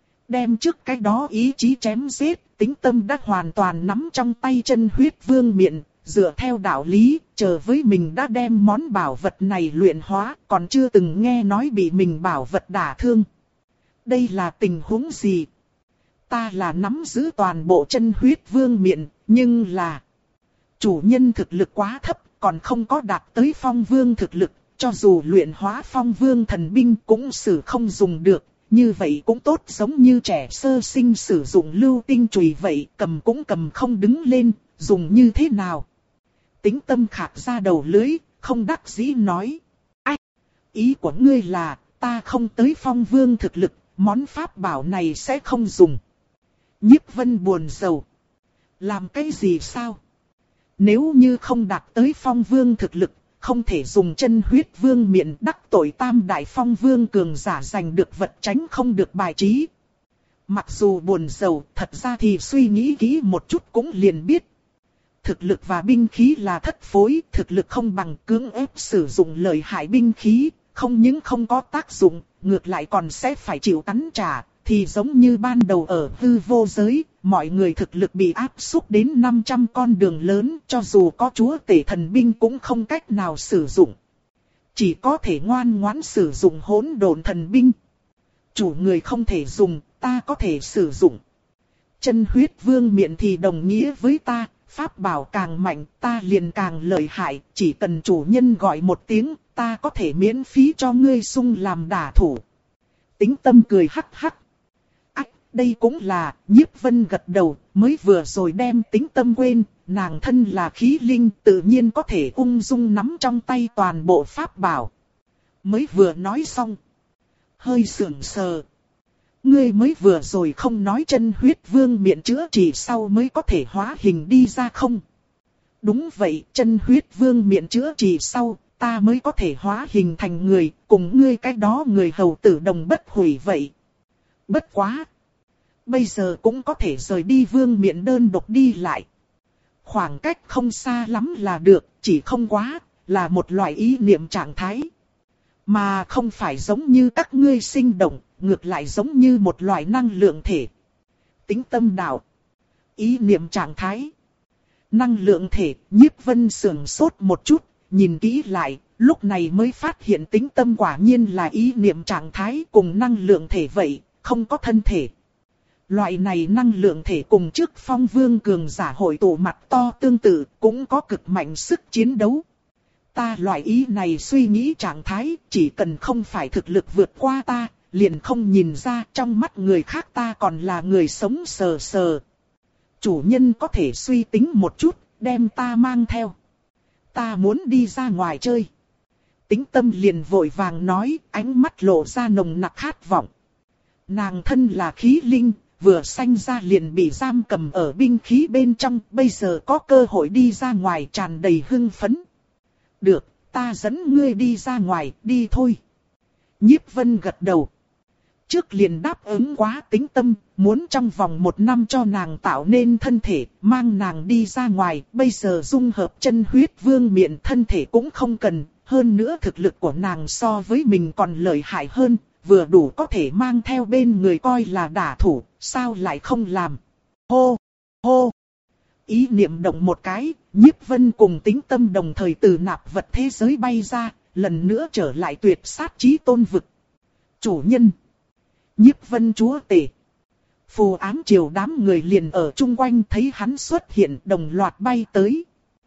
Đem trước cái đó ý chí chém giết, tính tâm đã hoàn toàn nắm trong tay chân huyết vương miện, dựa theo đạo lý, chờ với mình đã đem món bảo vật này luyện hóa, còn chưa từng nghe nói bị mình bảo vật đả thương. Đây là tình huống gì? ta là nắm giữ toàn bộ chân huyết vương miện, nhưng là chủ nhân thực lực quá thấp, còn không có đạt tới phong vương thực lực, cho dù luyện hóa phong vương thần binh cũng sử không dùng được, như vậy cũng tốt, giống như trẻ sơ sinh sử dụng lưu tinh chùy vậy, cầm cũng cầm không đứng lên, dùng như thế nào? Tính Tâm khạc ra đầu lưới, không đắc dĩ nói. Ách, ý của ngươi là, ta không tới phong vương thực lực, món pháp bảo này sẽ không dùng. Nhiếp Vân buồn rầu. Làm cái gì sao? Nếu như không đạt tới phong vương thực lực, không thể dùng chân huyết vương miện, đắc tội tam đại phong vương cường giả giành được vật tránh không được bài trí. Mặc dù buồn rầu, thật ra thì suy nghĩ kỹ một chút cũng liền biết. Thực lực và binh khí là thất phối, thực lực không bằng, cưỡng ép sử dụng lợi hại binh khí, không những không có tác dụng, ngược lại còn sẽ phải chịu cắn trả. Thì giống như ban đầu ở hư vô giới, mọi người thực lực bị áp xúc đến năm trăm con đường lớn, cho dù có chúa tể thần binh cũng không cách nào sử dụng. Chỉ có thể ngoan ngoãn sử dụng hỗn độn thần binh. Chủ người không thể dùng, ta có thể sử dụng. Chân huyết vương miện thì đồng nghĩa với ta, pháp bảo càng mạnh, ta liền càng lợi hại, chỉ cần chủ nhân gọi một tiếng, ta có thể miễn phí cho ngươi xung làm đả thủ. Tính Tâm cười hắc hắc. Đây cũng là, Nhiếp Vân gật đầu, mới vừa rồi đem Tính Tâm quên, nàng thân là khí linh tự nhiên có thể ung dung nắm trong tay toàn bộ pháp bảo. Mới vừa nói xong, hơi sưởng sờ. Ngươi mới vừa rồi không nói chân huyết vương miện chữa trị sau mới có thể hóa hình đi ra không? Đúng vậy, chân huyết vương miện chữa trị sau, ta mới có thể hóa hình thành người, cùng ngươi cái đó người hầu tử đồng bất hủy vậy. Bất quá! Bây giờ cũng có thể rời đi vương miện đơn độc đi lại. Khoảng cách không xa lắm là được, chỉ không quá, là một loại ý niệm trạng thái. Mà không phải giống như các ngươi sinh động, ngược lại giống như một loại năng lượng thể. Tính Tâm đạo. Ý niệm trạng thái. Năng lượng thể, Nhiếp Vân sườn sốt một chút, nhìn kỹ lại, lúc này mới phát hiện Tính Tâm quả nhiên là ý niệm trạng thái cùng năng lượng thể vậy, không có thân thể. Loại này năng lượng thể cùng trước phong vương cường giả hội tụ mặt to tương tự, cũng có cực mạnh sức chiến đấu. Ta loại ý này suy nghĩ trạng thái, chỉ cần không phải thực lực vượt qua ta, liền không nhìn ra trong mắt người khác ta còn là người sống sờ sờ. Chủ nhân có thể suy tính một chút, đem ta mang theo. Ta muốn đi ra ngoài chơi. Tính Tâm liền vội vàng nói, ánh mắt lộ ra nồng nặc khát vọng. Nàng thân là khí linh, vừa sanh ra liền bị giam cầm ở binh khí bên trong, bây giờ có cơ hội đi ra ngoài tràn đầy hưng phấn. Được, ta dẫn ngươi đi ra ngoài, đi thôi. Nhiếp Vân gật đầu. Trước liền đáp ứng quá Tính Tâm, muốn trong vòng một năm cho nàng tạo nên thân thể, mang nàng đi ra ngoài, bây giờ dung hợp chân huyết vương miện thân thể cũng không cần, hơn nữa thực lực của nàng so với mình còn lợi hại hơn. Vừa đủ có thể mang theo bên người coi là đả thủ, sao lại không làm? Hô! Hô! Ý niệm động một cái, Nhiếp Vân cùng Tính Tâm đồng thời từ nạp vật thế giới bay ra, lần nữa trở lại tuyệt sát chí tôn vực. Chủ nhân! Nhiếp Vân chúa tể! Phù ám triều đám người liền ở chung quanh thấy hắn xuất hiện đồng loạt bay tới.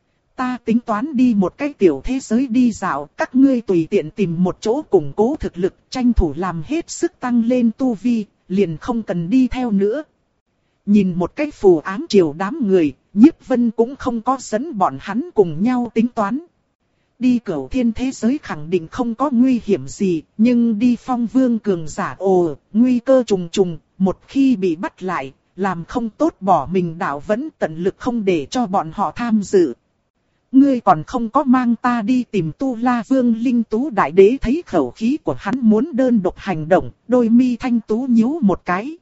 Ta tính toán đi một cái tiểu thế giới đi dạo, các ngươi tùy tiện tìm một chỗ củng cố thực lực, tranh thủ làm hết sức tăng lên tu vi, liền không cần đi theo nữa. Nhìn một cái phù ám triều đám người, Nhiếp Vân cũng không có dẫn bọn hắn cùng nhau tính toán. Đi cửu thiên thế giới khẳng định không có nguy hiểm gì, nhưng đi phong vương cường giả ồ, nguy cơ trùng trùng, một khi bị bắt lại, làm không tốt bỏ mình đạo vẫn tận lực không để cho bọn họ tham dự. Ngươi còn không có mang ta đi tìm Tu La Vương Linh Tú Đại Đế, thấy khẩu khí của hắn muốn đơn độc hành động, đôi mi thanh tú nhíu một cái.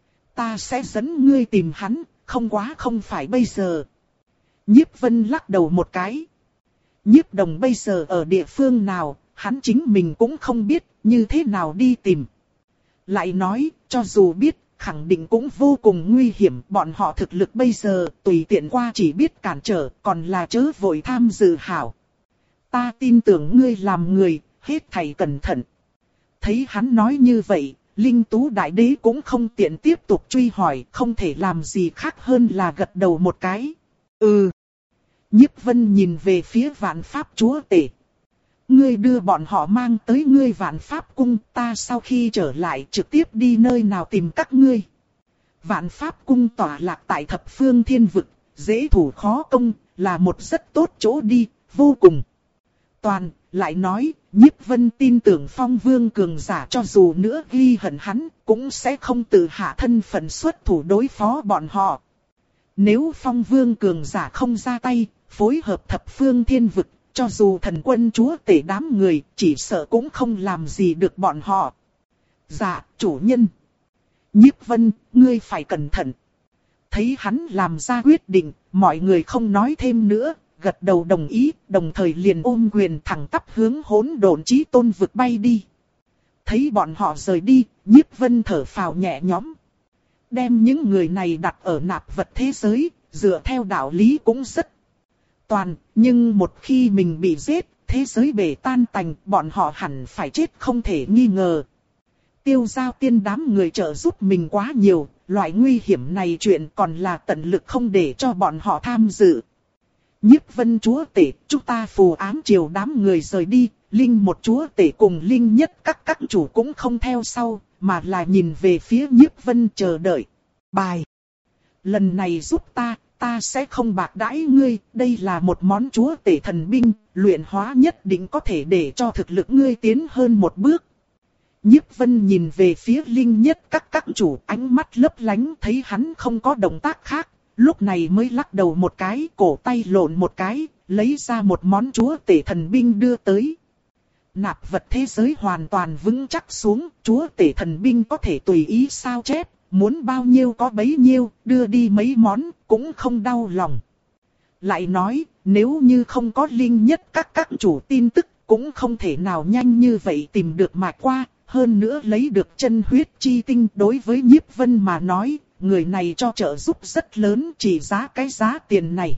Ta sẽ dẫn ngươi tìm hắn, không quá không phải bây giờ. Nhiếp Vân lắc đầu một cái. Nhiếp Đồng bây giờ ở địa phương nào, hắn chính mình cũng không biết, như thế nào đi tìm. Lại nói, cho dù biết, khẳng định cũng vô cùng nguy hiểm, bọn họ thực lực bây giờ tùy tiện qua chỉ biết cản trở, còn là chớ vội tham dự hảo. Ta tin tưởng ngươi làm người, hết thảy cẩn thận. Thấy hắn nói như vậy, Linh Tú Đại Đế cũng không tiện tiếp tục truy hỏi, không thể làm gì khác hơn là gật đầu một cái. Ừ. Nhiếp Vân nhìn về phía Vạn Pháp Chúa Tể. Ngươi đưa bọn họ mang tới ngươi Vạn Pháp Cung, ta sau khi trở lại trực tiếp đi nơi nào tìm các ngươi. Vạn Pháp Cung tọa lạc tại thập phương thiên vực, dễ thủ khó công, là một rất tốt chỗ đi, vô cùng. Toàn, lại nói, Nhiếp Vân tin tưởng Phong Vương cường giả cho dù nữa ghi hận hắn, cũng sẽ không tự hạ thân phận xuất thủ đối phó bọn họ. Nếu Phong Vương cường giả không ra tay, phối hợp thập phương thiên vực, cho dù thần quân chúa tể đám người, chỉ sợ cũng không làm gì được bọn họ. Dạ, chủ nhân. Nhiếp Vân, ngươi phải cẩn thận. Thấy hắn làm ra quyết định, mọi người không nói thêm nữa, gật đầu đồng ý, đồng thời liền ôm quyền thẳng tắp hướng Hỗn Độn Chí Tôn vực bay đi. Thấy bọn họ rời đi, Nhiếp Vân thở phào nhẹ nhõm. Đem những người này đặt ở nạp vật thế giới, dựa theo đạo lý cũng rất toàn, nhưng một khi mình bị giết, thế giới bể tan tành, bọn họ hẳn phải chết không thể nghi ngờ. Tiêu Giao Tiên đám người trợ giúp mình quá nhiều, loại nguy hiểm này chuyện còn là tận lực không để cho bọn họ tham dự. Nhiếp Vân chúa tể, chúng ta phù ám triều đám người rời đi, Linh một chúa tể cùng Linh nhất các các chủ cũng không theo sau, mà là nhìn về phía Nhiếp Vân chờ đợi. Bài. Lần này giúp ta, ta sẽ không bạc đãi ngươi, đây là một món chúa tể thần binh, luyện hóa nhất định có thể để cho thực lực ngươi tiến hơn một bước. Nhiếp Vân nhìn về phía Linh nhất các các chủ, ánh mắt lấp lánh, thấy hắn không có động tác khác, lúc này mới lắc đầu một cái, cổ tay lộn một cái, lấy ra một món chúa tể thần binh đưa tới. Nạp vật thế giới hoàn toàn vững chắc xuống, chúa tể thần binh có thể tùy ý sao chép, muốn bao nhiêu có bấy nhiêu, đưa đi mấy món, cũng không đau lòng. Lại nói, nếu như không có Linh nhất các các chủ tin tức, cũng không thể nào nhanh như vậy tìm được mạch qua, hơn nữa lấy được chân huyết chi tinh. Đối với Nhiếp Vân mà nói, người này cho trợ giúp rất lớn, chỉ giá cái giá tiền này.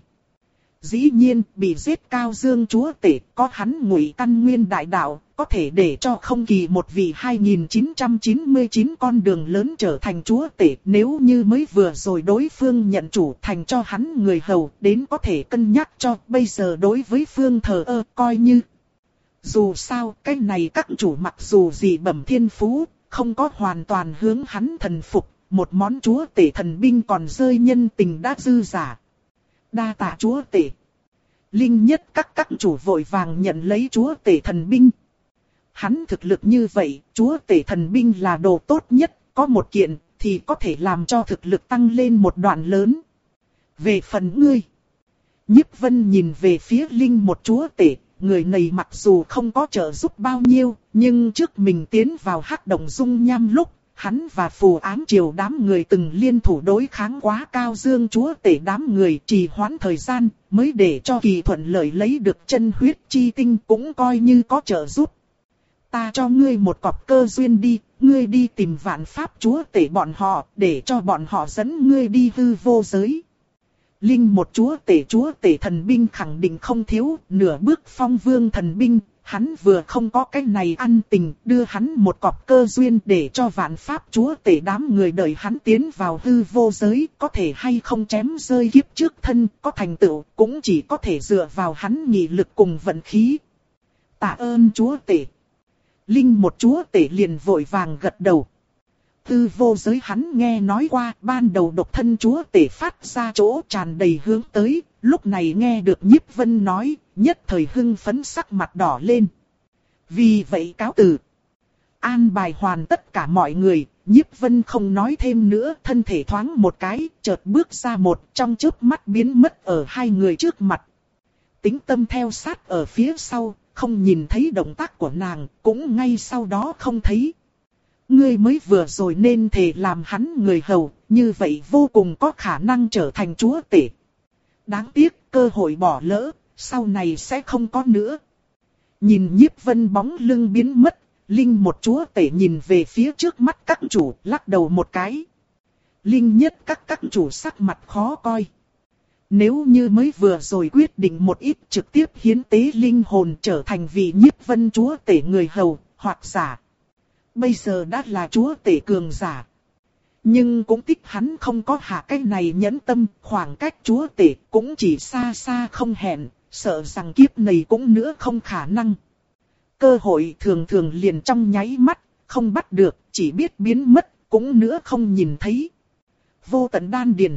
Dĩ nhiên, bị giết Cao Dương chúa tể, có hắn ngụy căn nguyên đại đạo, có thể để cho không kỳ một vị hai nghìn chín trăm chín mươi chín con đường lớn trở thành chúa tể. Nếu như mới vừa rồi đối phương nhận chủ thành cho hắn người hầu, đến có thể cân nhắc cho, bây giờ đối với phương thờ ơ, coi như. Dù sao, cái này các chủ mặc dù gì bẩm thiên phú, không có hoàn toàn hướng hắn thần phục, một món chúa tể thần binh còn rơi nhân tình đã dư giả. Đa tạ chúa tể. Linh nhất các các chủ vội vàng nhận lấy chúa tể thần binh. Hắn thực lực như vậy, chúa tể thần binh là đồ tốt nhất, có một kiện thì có thể làm cho thực lực tăng lên một đoạn lớn. Về phần ngươi, Nhiếp Vân nhìn về phía Linh một chúa tể, người này mặc dù không có trợ giúp bao nhiêu, nhưng trước mình tiến vào hắc động dung nham lúc, hắn và phù ám triều đám người từng liên thủ đối kháng quá Cao Dương chúa tể đám người, trì hoãn thời gian, mới để cho kỳ thuận lợi lấy được chân huyết chi tinh, cũng coi như có trợ giúp. Ta cho ngươi một cọc cơ duyên đi, ngươi đi tìm Vạn Pháp chúa tể bọn họ, để cho bọn họ dẫn ngươi đi hư vô giới. Linh một chúa tể chúa tể thần binh khẳng định không thiếu, nửa bước Phong Vương thần binh. Hắn vừa không có cái này ăn tình, đưa hắn một cọc cơ duyên để cho Vạn Pháp chúa tể đám người đợi hắn tiến vào hư vô giới, có thể hay không chém rơi kiếp trước thân, có thành tựu, cũng chỉ có thể dựa vào hắn nghị lực cùng vận khí. Tạ ơn chúa tể. Linh một chúa tể liền vội vàng gật đầu. Hư vô giới hắn nghe nói qua, ban đầu độc thân chúa tể phát ra chỗ tràn đầy hướng tới, lúc này nghe được Nhiếp Vân nói, nhất thời hưng phấn sắc mặt đỏ lên. Vì vậy cáo từ. An bài hoàn tất cả mọi người, Nhiếp Vân không nói thêm nữa, thân thể thoáng một cái, chợt bước ra một, trong chớp mắt biến mất ở hai người trước mặt. Tính Tâm theo sát ở phía sau, không nhìn thấy động tác của nàng, cũng ngay sau đó không thấy. Ngươi mới vừa rồi nên thề làm hắn người hầu, như vậy vô cùng có khả năng trở thành chúa tể. Đáng tiếc, cơ hội bỏ lỡ, sau này sẽ không có nữa. Nhìn Nhiếp Vân bóng lưng biến mất, Linh một chúa tể nhìn về phía trước mắt các chủ, lắc đầu một cái. Linh nhất các các chủ sắc mặt khó coi. Nếu như mới vừa rồi quyết định một ít trực tiếp hiến tế linh hồn trở thành vị Nhiếp Vân chúa tể người hầu, hoặc giả. Bây giờ đã là chúa tể cường giả. Nhưng cũng tiếc hắn không có hạ cái này nhẫn tâm, khoảng cách chúa tể cũng chỉ xa xa không hẹn, sợ rằng kiếp này cũng nữa không khả năng. Cơ hội thường thường liền trong nháy mắt, không bắt được, chỉ biết biến mất, cũng nữa không nhìn thấy. Vô tận đan điền.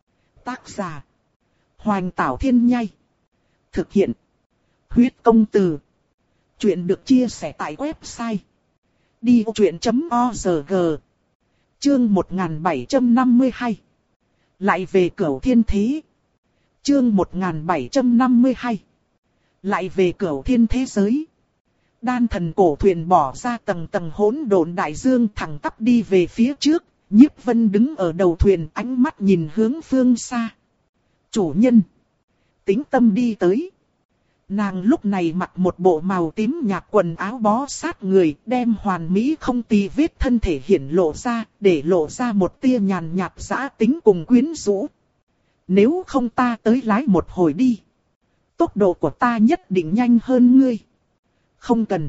Tác giả: Hoành Tảo Thiên Nhai. Thực hiện: Huyết Công Từ. Chuyện được chia sẻ tại website đi vô chuyện chấm org. Chương một nghìn bảy trăm năm mươi hai. Lại về Cửu Thiên Thế. Chương một nghìn bảy trăm năm mươi hai. Lại về Cửu Thiên Thế giới. Đan thần cổ thuyền bỏ ra tầng tầng hỗn độn đại dương thẳng tắp đi về phía trước. Nhiếp Vân đứng ở đầu thuyền, ánh mắt nhìn hướng phương xa. Chủ nhân. Tĩnh Tâm đi tới. Nàng lúc này mặc một bộ màu tím nhạt quần áo bó sát người, đem hoàn mỹ không tì vết thân thể hiển lộ ra, để lộ ra một tia nhàn nhạt dã tính cùng quyến rũ. Nếu không ta tới lái một hồi đi. Tốc độ của ta nhất định nhanh hơn ngươi. Không cần.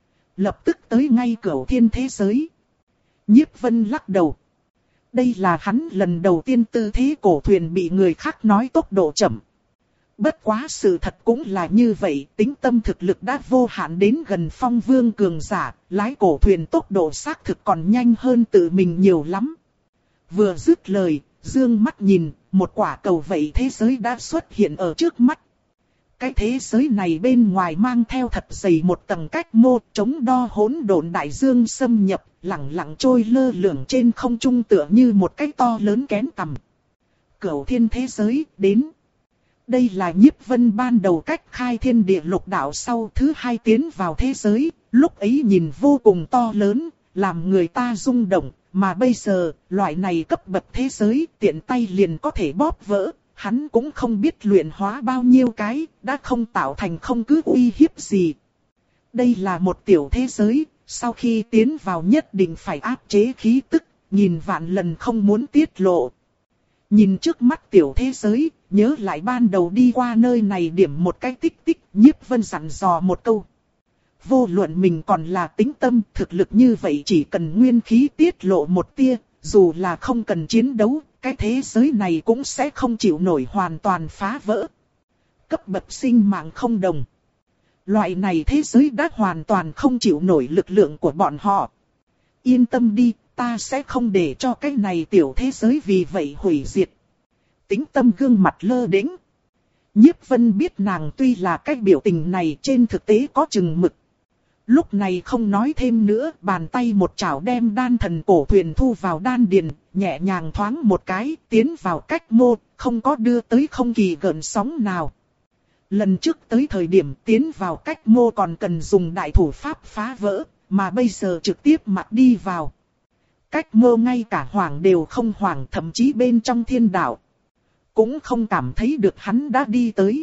Lập tức tới ngay Cửu Thiên thế giới. Nhiếp Vân lắc đầu. Đây là hắn lần đầu tiên tư thế cổ thuyền bị người khác nói tốc độ chậm. Bất quá sự thật cũng là như vậy, Tĩnh Tâm thực lực đã vô hạn đến gần phong vương cường giả, lái cổ thuyền tốc độ xác thực còn nhanh hơn tự mình nhiều lắm. Vừa dứt lời, dương mắt nhìn, một quả cầu vậy thế giới đã xuất hiện ở trước mắt. Cái thế giới này bên ngoài mang theo thật dày một tầng cách mô, chống đo hỗn độn đại dương xâm nhập, lẳng lặng trôi lơ lửng trên không trung tựa như một cái to lớn kén tằm. Cửu Thiên thế giới đến. Đây là Nhiếp Vân ban đầu cách khai thiên địa lục đạo sau thứ hai tiến vào thế giới, lúc ấy nhìn vô cùng to lớn, làm người ta rung động, mà bây giờ, loại này cấp bậc thế giới tiện tay liền có thể bóp vỡ, hắn cũng không biết luyện hóa bao nhiêu cái, đã không tạo thành không cứ uy hiếp gì. Đây là một tiểu thế giới, sau khi tiến vào nhất định phải áp chế khí tức, nhìn vạn lần không muốn tiết lộ. Nhìn trước mắt tiểu thế giới, nhớ lại ban đầu đi qua nơi này điểm một cái tích tích, Nhiếp Vân dặn dò một câu. Vô luận mình còn là Tĩnh Tâm, thực lực như vậy chỉ cần nguyên khí tiết lộ một tia, dù là không cần chiến đấu, cái thế giới này cũng sẽ không chịu nổi hoàn toàn phá vỡ. Cấp bậc sinh mạng không đồng. Loại này thế giới đã hoàn toàn không chịu nổi lực lượng của bọn họ. Yên tâm đi, ta sẽ không để cho cái này tiểu thế giới vì vậy hủy diệt. Tĩnh Tâm gương mặt lơ đễnh. Nhiếp Vân biết nàng tuy là cái biểu tình này trên thực tế có chừng mực. Lúc này không nói thêm nữa, bàn tay một chảo đem đan thần cổ thuyền thu vào đan điền, nhẹ nhàng thoáng một cái, tiến vào cách mô, không có đưa tới không kỳ gợn sóng nào. Lần trước tới thời điểm tiến vào cách mô còn cần dùng đại thủ pháp phá vỡ, mà bây giờ trực tiếp mặc đi vào. Cách mô ngay cả hoảng đều không hoảng, thậm chí bên trong thiên đạo cũng không cảm thấy được hắn đã đi tới.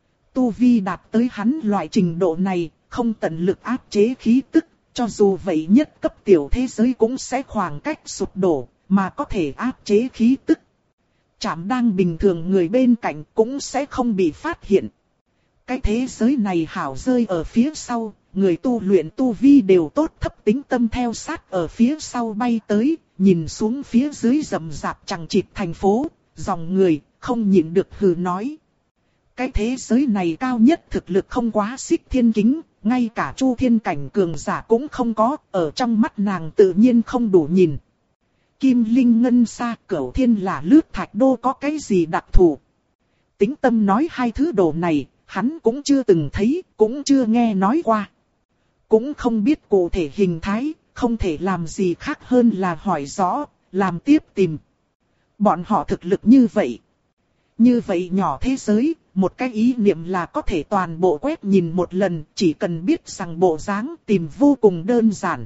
Tu vi đạt tới hắn loại trình độ này, không tận lực áp chế khí tức, cho dù vậy nhất cấp tiểu thế giới cũng sẽ khoảng cách sụp đổ, mà có thể áp chế khí tức. Chạm đang bình thường người bên cạnh cũng sẽ không bị phát hiện. Cái thế giới này hảo rơi ở phía sau, người tu luyện tu vi đều tốt thấp, Tĩnh Tâm theo sát ở phía sau bay tới, nhìn xuống phía dưới rậm rạp chằng chịt thành phố, dòng người, không nhịn được hừ nói. Cái thế giới này cao nhất thực lực không quá Xích Thiên Kính, ngay cả Chu Thiên cảnh cường giả cũng không có, ở trong mắt nàng tự nhiên không đủ nhìn. Kim Linh Ngân Sa, Cửu Thiên là lướt thạch đô có cái gì đặc thù? Tĩnh Tâm nói hai thứ đồ này, hắn cũng chưa từng thấy, cũng chưa nghe nói qua. Cũng không biết cụ thể hình thái, không thể làm gì khác hơn là hỏi rõ, làm tiếp tìm. Bọn họ thực lực như vậy. Như vậy nhỏ thế giới, một cái ý niệm là có thể toàn bộ quét nhìn một lần, chỉ cần biết rằng bộ dáng tìm vô cùng đơn giản.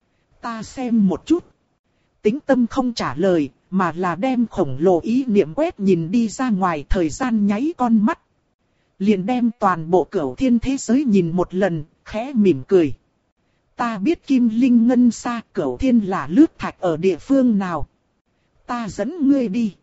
Ta xem một chút. Tĩnh Tâm không trả lời, mà là đem khổng lồ ý niệm quét nhìn đi ra ngoài, thời gian nháy con mắt. Liền đem toàn bộ Cửu Thiên thế giới nhìn một lần, khẽ mỉm cười. Ta biết Kim Linh Ngân Sa, Cửu Thiên là lướt thạch ở địa phương nào. Ta dẫn ngươi đi.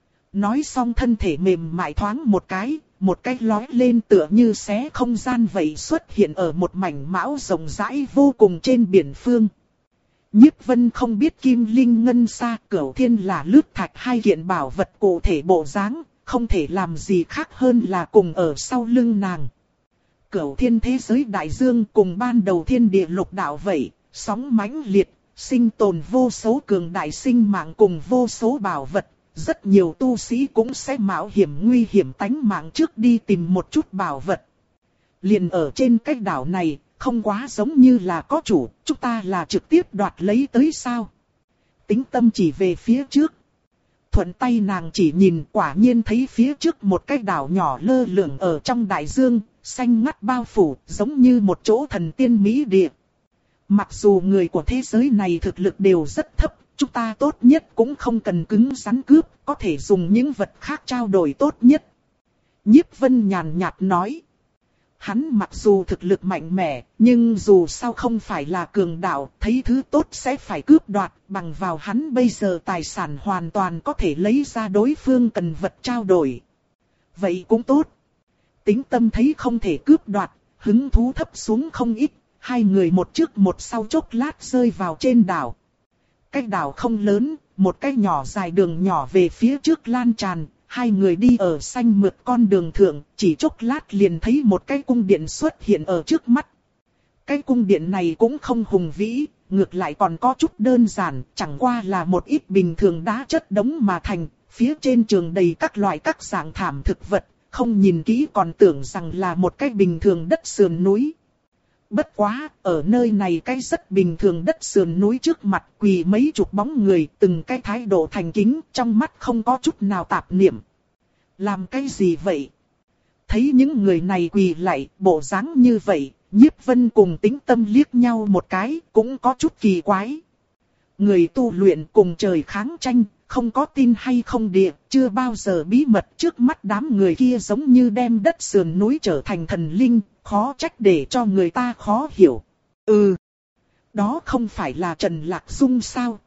Nói xong thân thể mềm mại thoáng một cái, một cái lói lên tựa như xé không gian vậy xuất hiện ở một mảnh mão rộng rãi vô cùng trên biển phương. Nhiếp Vân không biết kim linh ngân sa cửu thiên là lướt thạch hai kiện bảo vật cụ thể bộ dáng, không thể làm gì khác hơn là cùng ở sau lưng nàng. Cửu thiên thế giới đại dương cùng ban đầu thiên địa lục đạo vậy, sóng mãnh liệt, sinh tồn vô số cường đại sinh mạng cùng vô số bảo vật. Rất nhiều tu sĩ cũng sẽ mạo hiểm nguy hiểm tánh mạng trước đi tìm một chút bảo vật. Liền ở trên cái đảo này, không quá giống như là có chủ, chúng ta là trực tiếp đoạt lấy tới sao. Tính Tâm chỉ về phía trước. Thuận tay nàng chỉ nhìn, quả nhiên thấy phía trước một cái đảo nhỏ lơ lửng ở trong đại dương, xanh ngắt bao phủ, giống như một chỗ thần tiên mỹ địa. Mặc dù người của thế giới này thực lực đều rất thấp, chúng ta tốt nhất cũng không cần cứng rắn cướp, có thể dùng những vật khác trao đổi tốt nhất. Nhiếp Vân nhàn nhạt nói. Hắn mặc dù thực lực mạnh mẽ, nhưng dù sao không phải là cường đạo, thấy thứ tốt sẽ phải cướp đoạt, bằng vào hắn bây giờ tài sản hoàn toàn có thể lấy ra đối phương cần vật trao đổi. Vậy cũng tốt. Tính Tâm thấy không thể cướp đoạt, hứng thú thấp xuống không ít, hai người một trước một sau chốc lát rơi vào trên đảo. Cái đảo không lớn, một cái nhỏ dài đường nhỏ về phía trước lan tràn, hai người đi ở xanh mượt con đường thượng, chỉ chốc lát liền thấy một cái cung điện xuất hiện ở trước mắt. Cái cung điện này cũng không hùng vĩ, ngược lại còn có chút đơn giản, chẳng qua là một ít bình thường đá chất đống mà thành, phía trên trường đầy các loại các dạng thảm thực vật, không nhìn kỹ còn tưởng rằng là một cái bình thường đất sườn núi. Bất quá, ở nơi này cái rất bình thường đất sườn núi trước mặt quỳ mấy chục bóng người, từng cái thái độ thành kính, trong mắt không có chút nào tạp niệm. Làm cái gì vậy? Thấy những người này quỳ lại, bộ dáng như vậy, Nhiếp Vân cùng Tính Tâm liếc nhau một cái, cũng có chút kỳ quái. Người tu luyện cùng trời kháng tranh, không có tin hay không địa, chưa bao giờ bí mật trước mắt đám người kia giống như đem đất sườn núi trở thành thần linh, khó trách để cho người ta khó hiểu. Ừ, đó không phải là Trần Lạc Dung sao?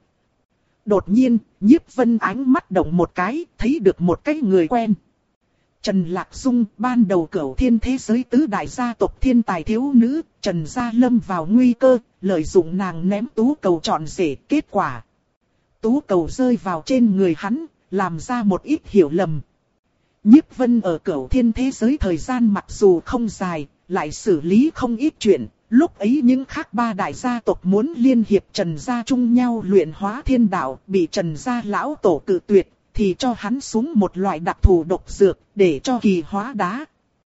Đột nhiên, Nhiếp Vân ánh mắt động một cái, thấy được một cái người quen. Trần Lạc Dung, ban đầu cửu thiên thế giới tứ đại gia tộc thiên tài thiếu nữ, Trần Gia lâm vào nguy cơ, lợi dụng nàng ném tú cầu trọn rể, kết quả. Tú cầu rơi vào trên người hắn, làm ra một ít hiểu lầm. Nhiếp Vân ở cửu thiên thế giới thời gian mặc dù không dài, lại xử lý không ít chuyện. Lúc ấy những khác ba đại gia tộc muốn liên hiệp Trần Gia chung nhau luyện hóa thiên đạo, bị Trần Gia lão tổ cự tuyệt, thì cho hắn xuống một loại đặc thù độc dược, để cho kỳ hóa đá.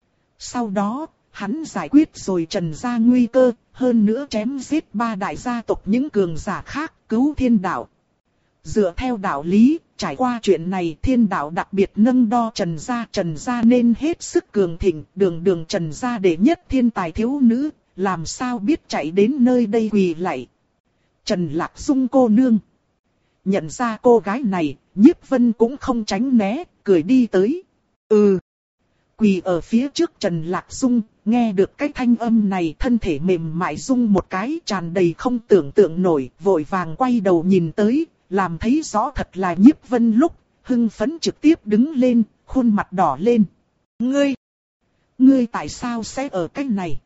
Sau đó, hắn giải quyết rồi Trần Gia nguy cơ, hơn nữa chém giết ba đại gia tộc những cường giả khác, cứu thiên đạo. Dựa theo đạo lý, trải qua chuyện này thiên đạo đặc biệt nâng đo Trần Gia. Trần Gia nên hết sức cường thịnh, đường đường Trần Gia đệ nhất thiên tài thiếu nữ, làm sao biết chạy đến nơi đây quỳ lạy. Trần Lạc Dung cô nương. Nhận ra cô gái này, Nhiếp Vân cũng không tránh né, cười đi tới. Ừ. Quỳ ở phía trước Trần Lạc Dung, nghe được cái thanh âm này thân thể mềm mại rung một cái tràn đầy không tưởng tượng nổi, vội vàng quay đầu nhìn tới, làm thấy rõ thật là Nhiếp Vân lúc, hưng phấn trực tiếp đứng lên, khuôn mặt đỏ lên. Ngươi! Ngươi tại sao sẽ ở cách này?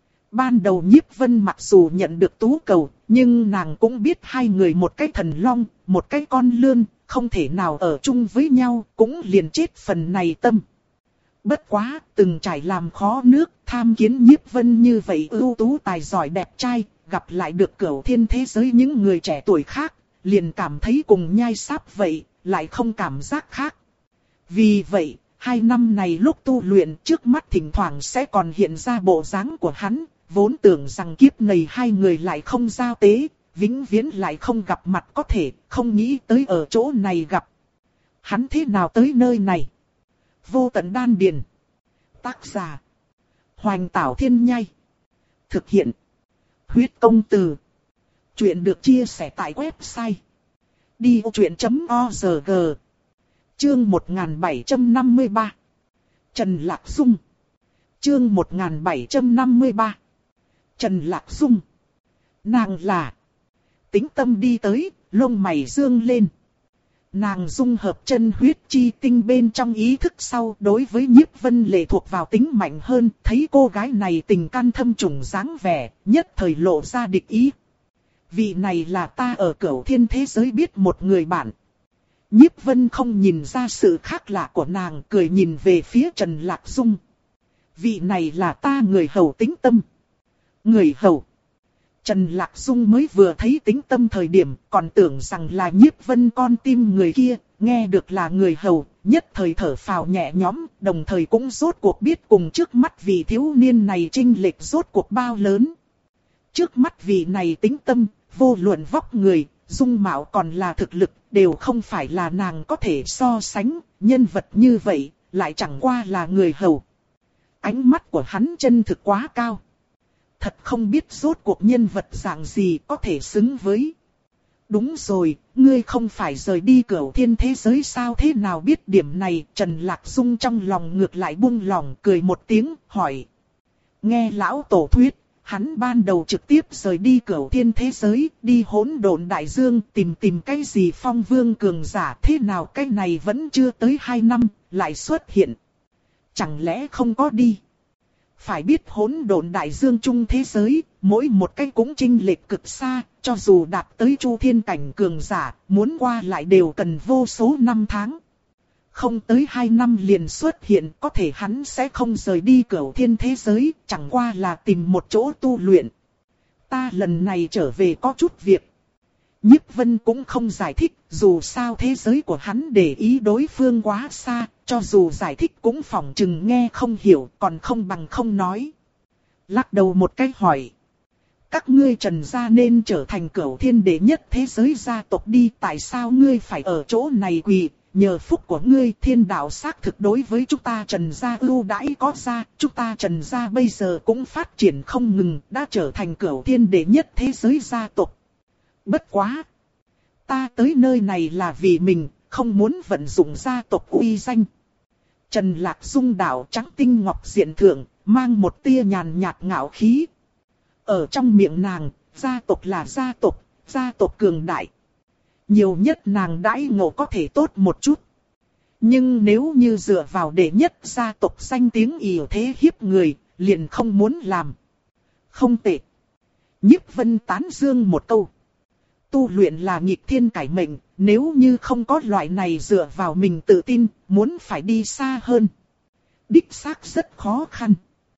Ban đầu Nhiếp Vân mặc dù nhận được tú cầu, nhưng nàng cũng biết hai người một cái thần long, một cái con lươn, không thể nào ở chung với nhau, cũng liền chết phần này tâm. Bất quá, từng trải làm khó nước, tham kiến Nhiếp Vân như vậy ưu tú tài giỏi đẹp trai, gặp lại được cửu thiên thế giới những người trẻ tuổi khác, liền cảm thấy cùng nhai sáp vậy, lại không cảm giác khác. Vì vậy, hai năm này lúc tu luyện trước mắt thỉnh thoảng sẽ còn hiện ra bộ dáng của hắn, vốn tưởng rằng kiếp này hai người lại không giao tế, vĩnh viễn lại không gặp mặt có thể, không nghĩ tới ở chỗ này gặp. Hắn thế nào tới nơi này? Vô tận đan điền. Tác giả. Hoành Tảo Thiên Nhai. Thực hiện. Huyết Công Từ. Chuyện được chia sẻ tại website. đi ô chuyện chấm org. Chương một nghìn bảy trăm năm mươi ba. Trần Lạc Dung. Chương một nghìn bảy trăm năm mươi ba. Trần Lạc Dung. Nàng là. Tính Tâm đi tới, lông mày dương lên. Nàng dung hợp chân huyết chi tinh bên trong ý thức sau, đối với Nhiếp Vân lệ thuộc vào tính mạnh hơn, thấy cô gái này tình căn thâm trùng dáng vẻ, nhất thời lộ ra địch ý. Vị này là ta ở Cửu Thiên thế giới biết một người bạn. Nhiếp Vân không nhìn ra sự khác lạ của nàng, cười nhìn về phía Trần Lạc Dung. Vị này là ta người hầu Tĩnh Tâm. Người hầu. Trần Lạc Dung mới vừa thấy Tĩnh Tâm thời điểm, còn tưởng rằng là Nhiếp Vân con tim người kia, nghe được là người hầu, nhất thời thở phào nhẹ nhõm, đồng thời cũng rốt cuộc biết cùng trước mắt vị thiếu niên này chênh lệch rốt cuộc bao lớn. Trước mắt vị này Tĩnh Tâm, vô luận vóc người, dung mạo còn là thực lực, đều không phải là nàng có thể so sánh, nhân vật như vậy, lại chẳng qua là người hầu. Ánh mắt của hắn chân thực quá cao. Thật không biết rốt cuộc nhân vật dạng gì có thể xứng với. Đúng rồi, ngươi không phải rời đi Cửu Thiên thế giới sao, thế nào biết điểm này? Trần Lạc Dung trong lòng ngược lại buông lòng, cười một tiếng, hỏi. Nghe lão tổ thuyết, hắn ban đầu trực tiếp rời đi Cửu Thiên thế giới, đi hỗn độn đại dương, tìm tìm cái gì phong vương cường giả, thế nào cái này vẫn chưa tới hai năm, lại xuất hiện. Chẳng lẽ không có đi? Phải biết hỗn độn đại dương chung thế giới, mỗi một cái cũng chênh lệch cực xa, cho dù đạt tới chu thiên cảnh cường giả, muốn qua lại đều cần vô số năm tháng. Không tới hai năm liền xuất hiện, có thể hắn sẽ không rời đi Cửu Thiên thế giới, chẳng qua là tìm một chỗ tu luyện. Ta lần này trở về có chút việc. Nhiếp Vân cũng không giải thích, dù sao thế giới của hắn để ý đối phương quá xa, cho dù giải thích cũng phỏng chừng nghe không hiểu, còn không bằng không nói. Lắc đầu một cái hỏi. Các ngươi Trần gia nên trở thành Cửu Thiên đệ nhất thế giới gia tộc đi, tại sao ngươi phải ở chỗ này quỳ? Nhờ phúc của ngươi, thiên đạo xác thực đối với chúng ta Trần gia ưu đãi có ra, chúng ta Trần gia bây giờ cũng phát triển không ngừng, đã trở thành Cửu Thiên đệ nhất thế giới gia tộc. Bất quá! Ta tới nơi này là vì mình, không muốn vận dụng gia tộc uy danh. Trần Lạc Dung đạo trắng tinh ngọc diện thượng, mang một tia nhàn nhạt ngạo khí. Ở trong miệng nàng, gia tộc là gia tộc, gia tộc cường đại. Nhiều nhất nàng đãi ngộ có thể tốt một chút. Nhưng nếu như dựa vào đệ nhất gia tộc danh tiếng ỷ thế hiếp người, liền không muốn làm. Không tệ. Nhiếp Vân tán dương một câu. Tu luyện là nghịch thiên cải mệnh, nếu như không có loại này dựa vào mình tự tin, muốn phải đi xa hơn. Đích xác rất khó khăn.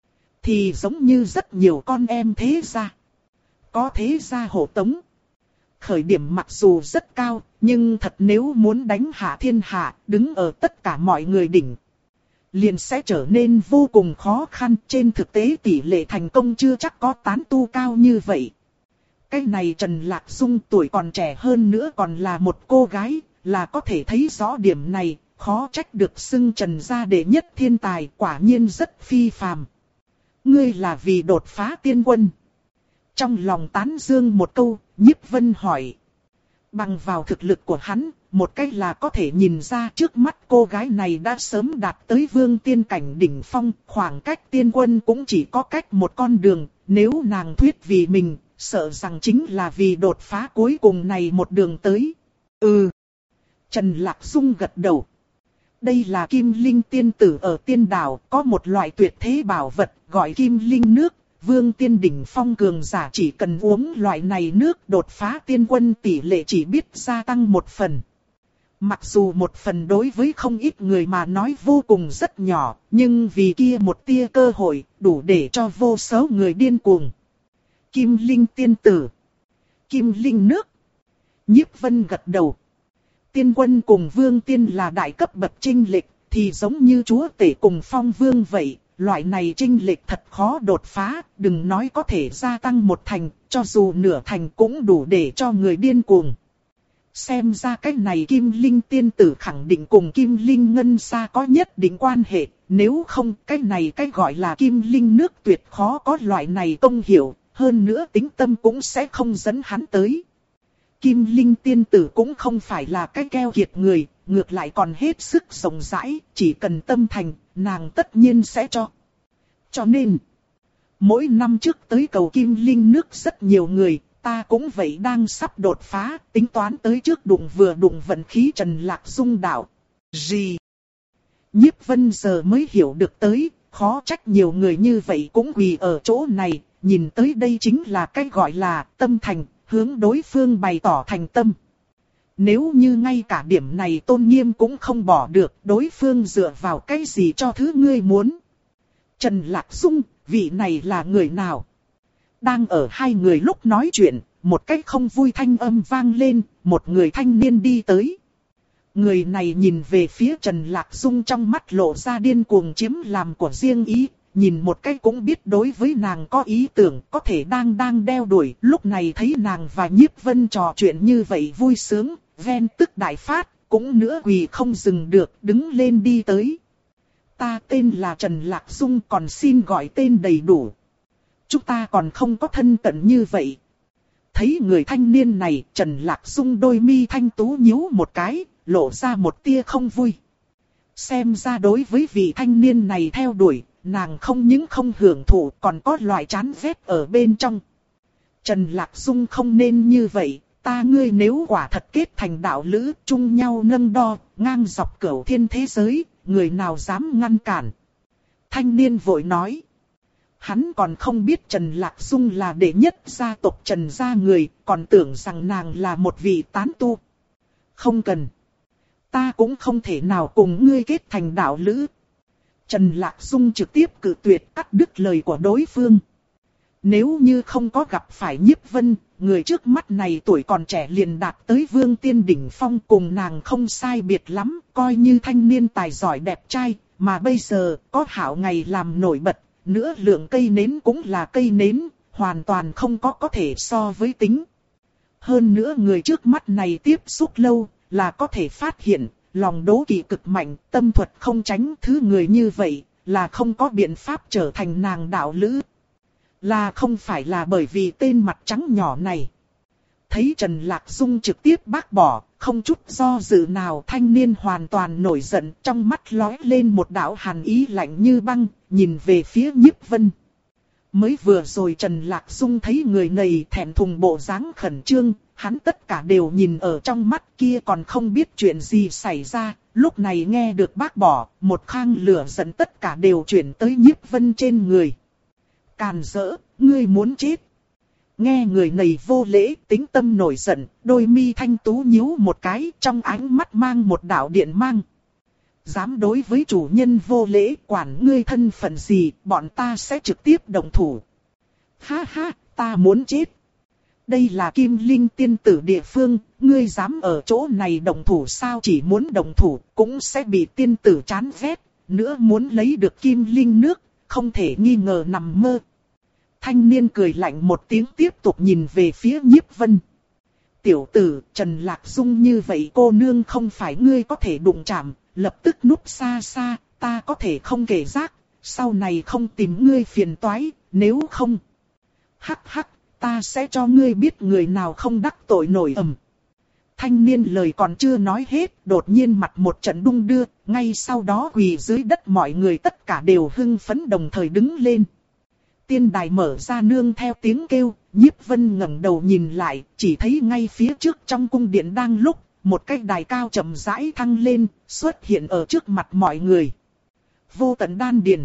Thì giống như rất nhiều con em thế gia. Có thế gia hộ tống. Khởi điểm mặc dù rất cao, nhưng thật nếu muốn đánh hạ thiên hạ, đứng ở tất cả mọi người đỉnh, liền sẽ trở nên vô cùng khó khăn. Trên thực tế tỷ lệ thành công chưa chắc có tán tu cao như vậy. Cái này Trần Lạc Dung tuổi còn trẻ hơn nữa còn là một cô gái, là có thể thấy rõ điểm này, khó trách được xưng Trần gia đệ nhất thiên tài, quả nhiên rất phi phàm. Ngươi là vì đột phá tiên quân. Trong lòng tán dương một câu, Nhiếp Vân hỏi. Bằng vào thực lực của hắn, một cách là có thể nhìn ra trước mắt cô gái này đã sớm đạt tới vương tiên cảnh đỉnh phong, khoảng cách tiên quân cũng chỉ có cách một con đường, nếu nàng thuyết vì mình, sợ rằng chính là vì đột phá cuối cùng này một đường tới. Ừ. Trần Lạc Dung gật đầu. Đây là Kim Linh tiên tử ở tiên đảo, có một loại tuyệt thế bảo vật gọi Kim Linh nước. Vương tiên đỉnh phong cường giả chỉ cần uống loại này nước đột phá tiên quân tỷ lệ chỉ biết gia tăng một phần. Mặc dù một phần đối với không ít người mà nói vô cùng rất nhỏ, nhưng vì kia một tia cơ hội đủ để cho vô số người điên cuồng. Kim Linh tiên tử. Kim Linh nước. Nhiếp Vân gật đầu. Tiên quân cùng vương tiên là đại cấp bậc chênh lệch, thì giống như chúa tể cùng phong vương vậy. Loại này chênh lệch thật khó đột phá, đừng nói có thể gia tăng một thành, cho dù nửa thành cũng đủ để cho người điên cuồng. Xem ra cái này Kim Linh tiên tử khẳng định cùng Kim Linh ngân sa có nhất định quan hệ, nếu không cái này cái gọi là Kim Linh nước tuyệt khó có loại này công hiểu, hơn nữa tính tâm cũng sẽ không dẫn hắn tới. Kim Linh tiên tử cũng không phải là cái keo kiệt người, ngược lại còn hết sức rộng rãi, chỉ cần tâm thành, nàng tất nhiên sẽ cho. Cho nên, mỗi năm trước tới cầu Kim Linh nước rất nhiều người, ta cũng vậy đang sắp đột phá, tính toán tới trước đụng vừa đụng vận khí Trần Lạc Dung đạo. Gì? Nhiếp Vân giờ mới hiểu được tới, khó trách nhiều người như vậy cũng quỳ ở chỗ này, nhìn tới đây chính là cái gọi là tâm thành. hướng đối phương bày tỏ thành tâm. Nếu như ngay cả điểm này tôn nghiêm cũng không bỏ được, đối phương dựa vào cái gì cho thứ ngươi muốn? Trần Lạc Dung, vị này là người nào? Đang ở hai người lúc nói chuyện, một cách không vui thanh âm vang lên, một người thanh niên đi tới. Người này nhìn về phía Trần Lạc Dung trong mắt lộ ra điên cuồng chiếm làm của riêng ý, nhìn một cách cũng biết đối với nàng có ý tưởng, có thể đang đang đeo đuổi, lúc này thấy nàng và Nhiếp Vân trò chuyện như vậy vui sướng, ven tức đại phát, cũng nữa quỳ không dừng được, đứng lên đi tới. Ta tên là Trần Lạc Dung, còn xin gọi tên đầy đủ. Chúng ta còn không có thân cận như vậy. Thấy người thanh niên này, Trần Lạc Dung đôi mi thanh tú nhíu một cái, lộ ra một tia không vui. Xem ra đối với vị thanh niên này theo đuổi, nàng không những không hưởng thụ còn có loại chán ghét ở bên trong. Trần Lạc Dung không nên như vậy, ta ngươi nếu quả thật kết thành đạo lữ, chung nhau nâng đo, ngang dọc cửu thiên thế giới, người nào dám ngăn cản. Thanh niên vội nói. Hắn còn không biết Trần Lạc Dung là đệ nhất gia tộc Trần gia người, còn tưởng rằng nàng là một vị tán tu. Không cần. Ta cũng không thể nào cùng ngươi kết thành đạo lữ. Trần Lạc Dung trực tiếp cự tuyệt cắt đứt lời của đối phương. Nếu như không có gặp phải Nhiếp Vân, người trước mắt này tuổi còn trẻ liền đạt tới vương tiên đỉnh phong, cùng nàng không sai biệt lắm, coi như thanh niên tài giỏi đẹp trai, mà bây giờ có hảo ngày làm nổi bật, nữa lượng cây nến cũng là cây nến, hoàn toàn không có có thể so với tính. Hơn nữa người trước mắt này tiếp xúc lâu, là có thể phát hiện, lòng đố kỵ cực mạnh, tâm thuật không tránh, thứ người như vậy, là không có biện pháp trở thành nàng đạo lữ. Là không phải là bởi vì tên mặt trắng nhỏ này. Thấy Trần Lạc Dung trực tiếp bác bỏ, không chút do dự nào, thanh niên hoàn toàn nổi giận, trong mắt lóe lên một đạo hàn ý lạnh như băng, nhìn về phía Nhiếp Vân. Mới vừa rồi Trần Lạc Dung thấy người này thẹn thùng bộ dáng khẩn trương, hắn tất cả đều nhìn ở trong mắt, kia còn không biết chuyện gì xảy ra, lúc này nghe được bác bỏ, một khang lửa giận tất cả đều chuyển tới Nhiếp Vân trên người. Càn rỡ, ngươi muốn chết. Nghe người này vô lễ, tính tâm nổi giận, đôi mi thanh tú nhíu một cái, trong ánh mắt mang một đạo điện mang. Dám đối với chủ nhân vô lễ, quản ngươi thân phận gì, bọn ta sẽ trực tiếp động thủ. Ha ha, ta muốn chết. Đây là Kim Linh tiên tử địa phương, ngươi dám ở chỗ này động thủ sao? Chỉ muốn động thủ, cũng sẽ bị tiên tử chán ghét, nữa muốn lấy được Kim Linh nước, không thể nghi ngờ nằm mơ. Thanh niên cười lạnh một tiếng tiếp tục nhìn về phía Nhiếp Vân. Tiểu tử, Trần Lạc Dung như vậy cô nương không phải ngươi có thể đụng chạm, lập tức núp xa xa, ta có thể không kể rác, sau này không tìm ngươi phiền toái, nếu không. Hắc hắc, ta sẽ cho ngươi biết người nào không đắc tội nổi ầm. Thanh niên lời còn chưa nói hết, đột nhiên mặt một trận đung đưa, ngay sau đó quỳ dưới đất mọi người tất cả đều hưng phấn đồng thời đứng lên. Tiên đài mở ra nương theo tiếng kêu, Nhiếp Vân ngẩng đầu nhìn lại, chỉ thấy ngay phía trước trong cung điện đang lúc, một cái đài cao chậm rãi thăng lên, xuất hiện ở trước mặt mọi người. Vô tận đan điền.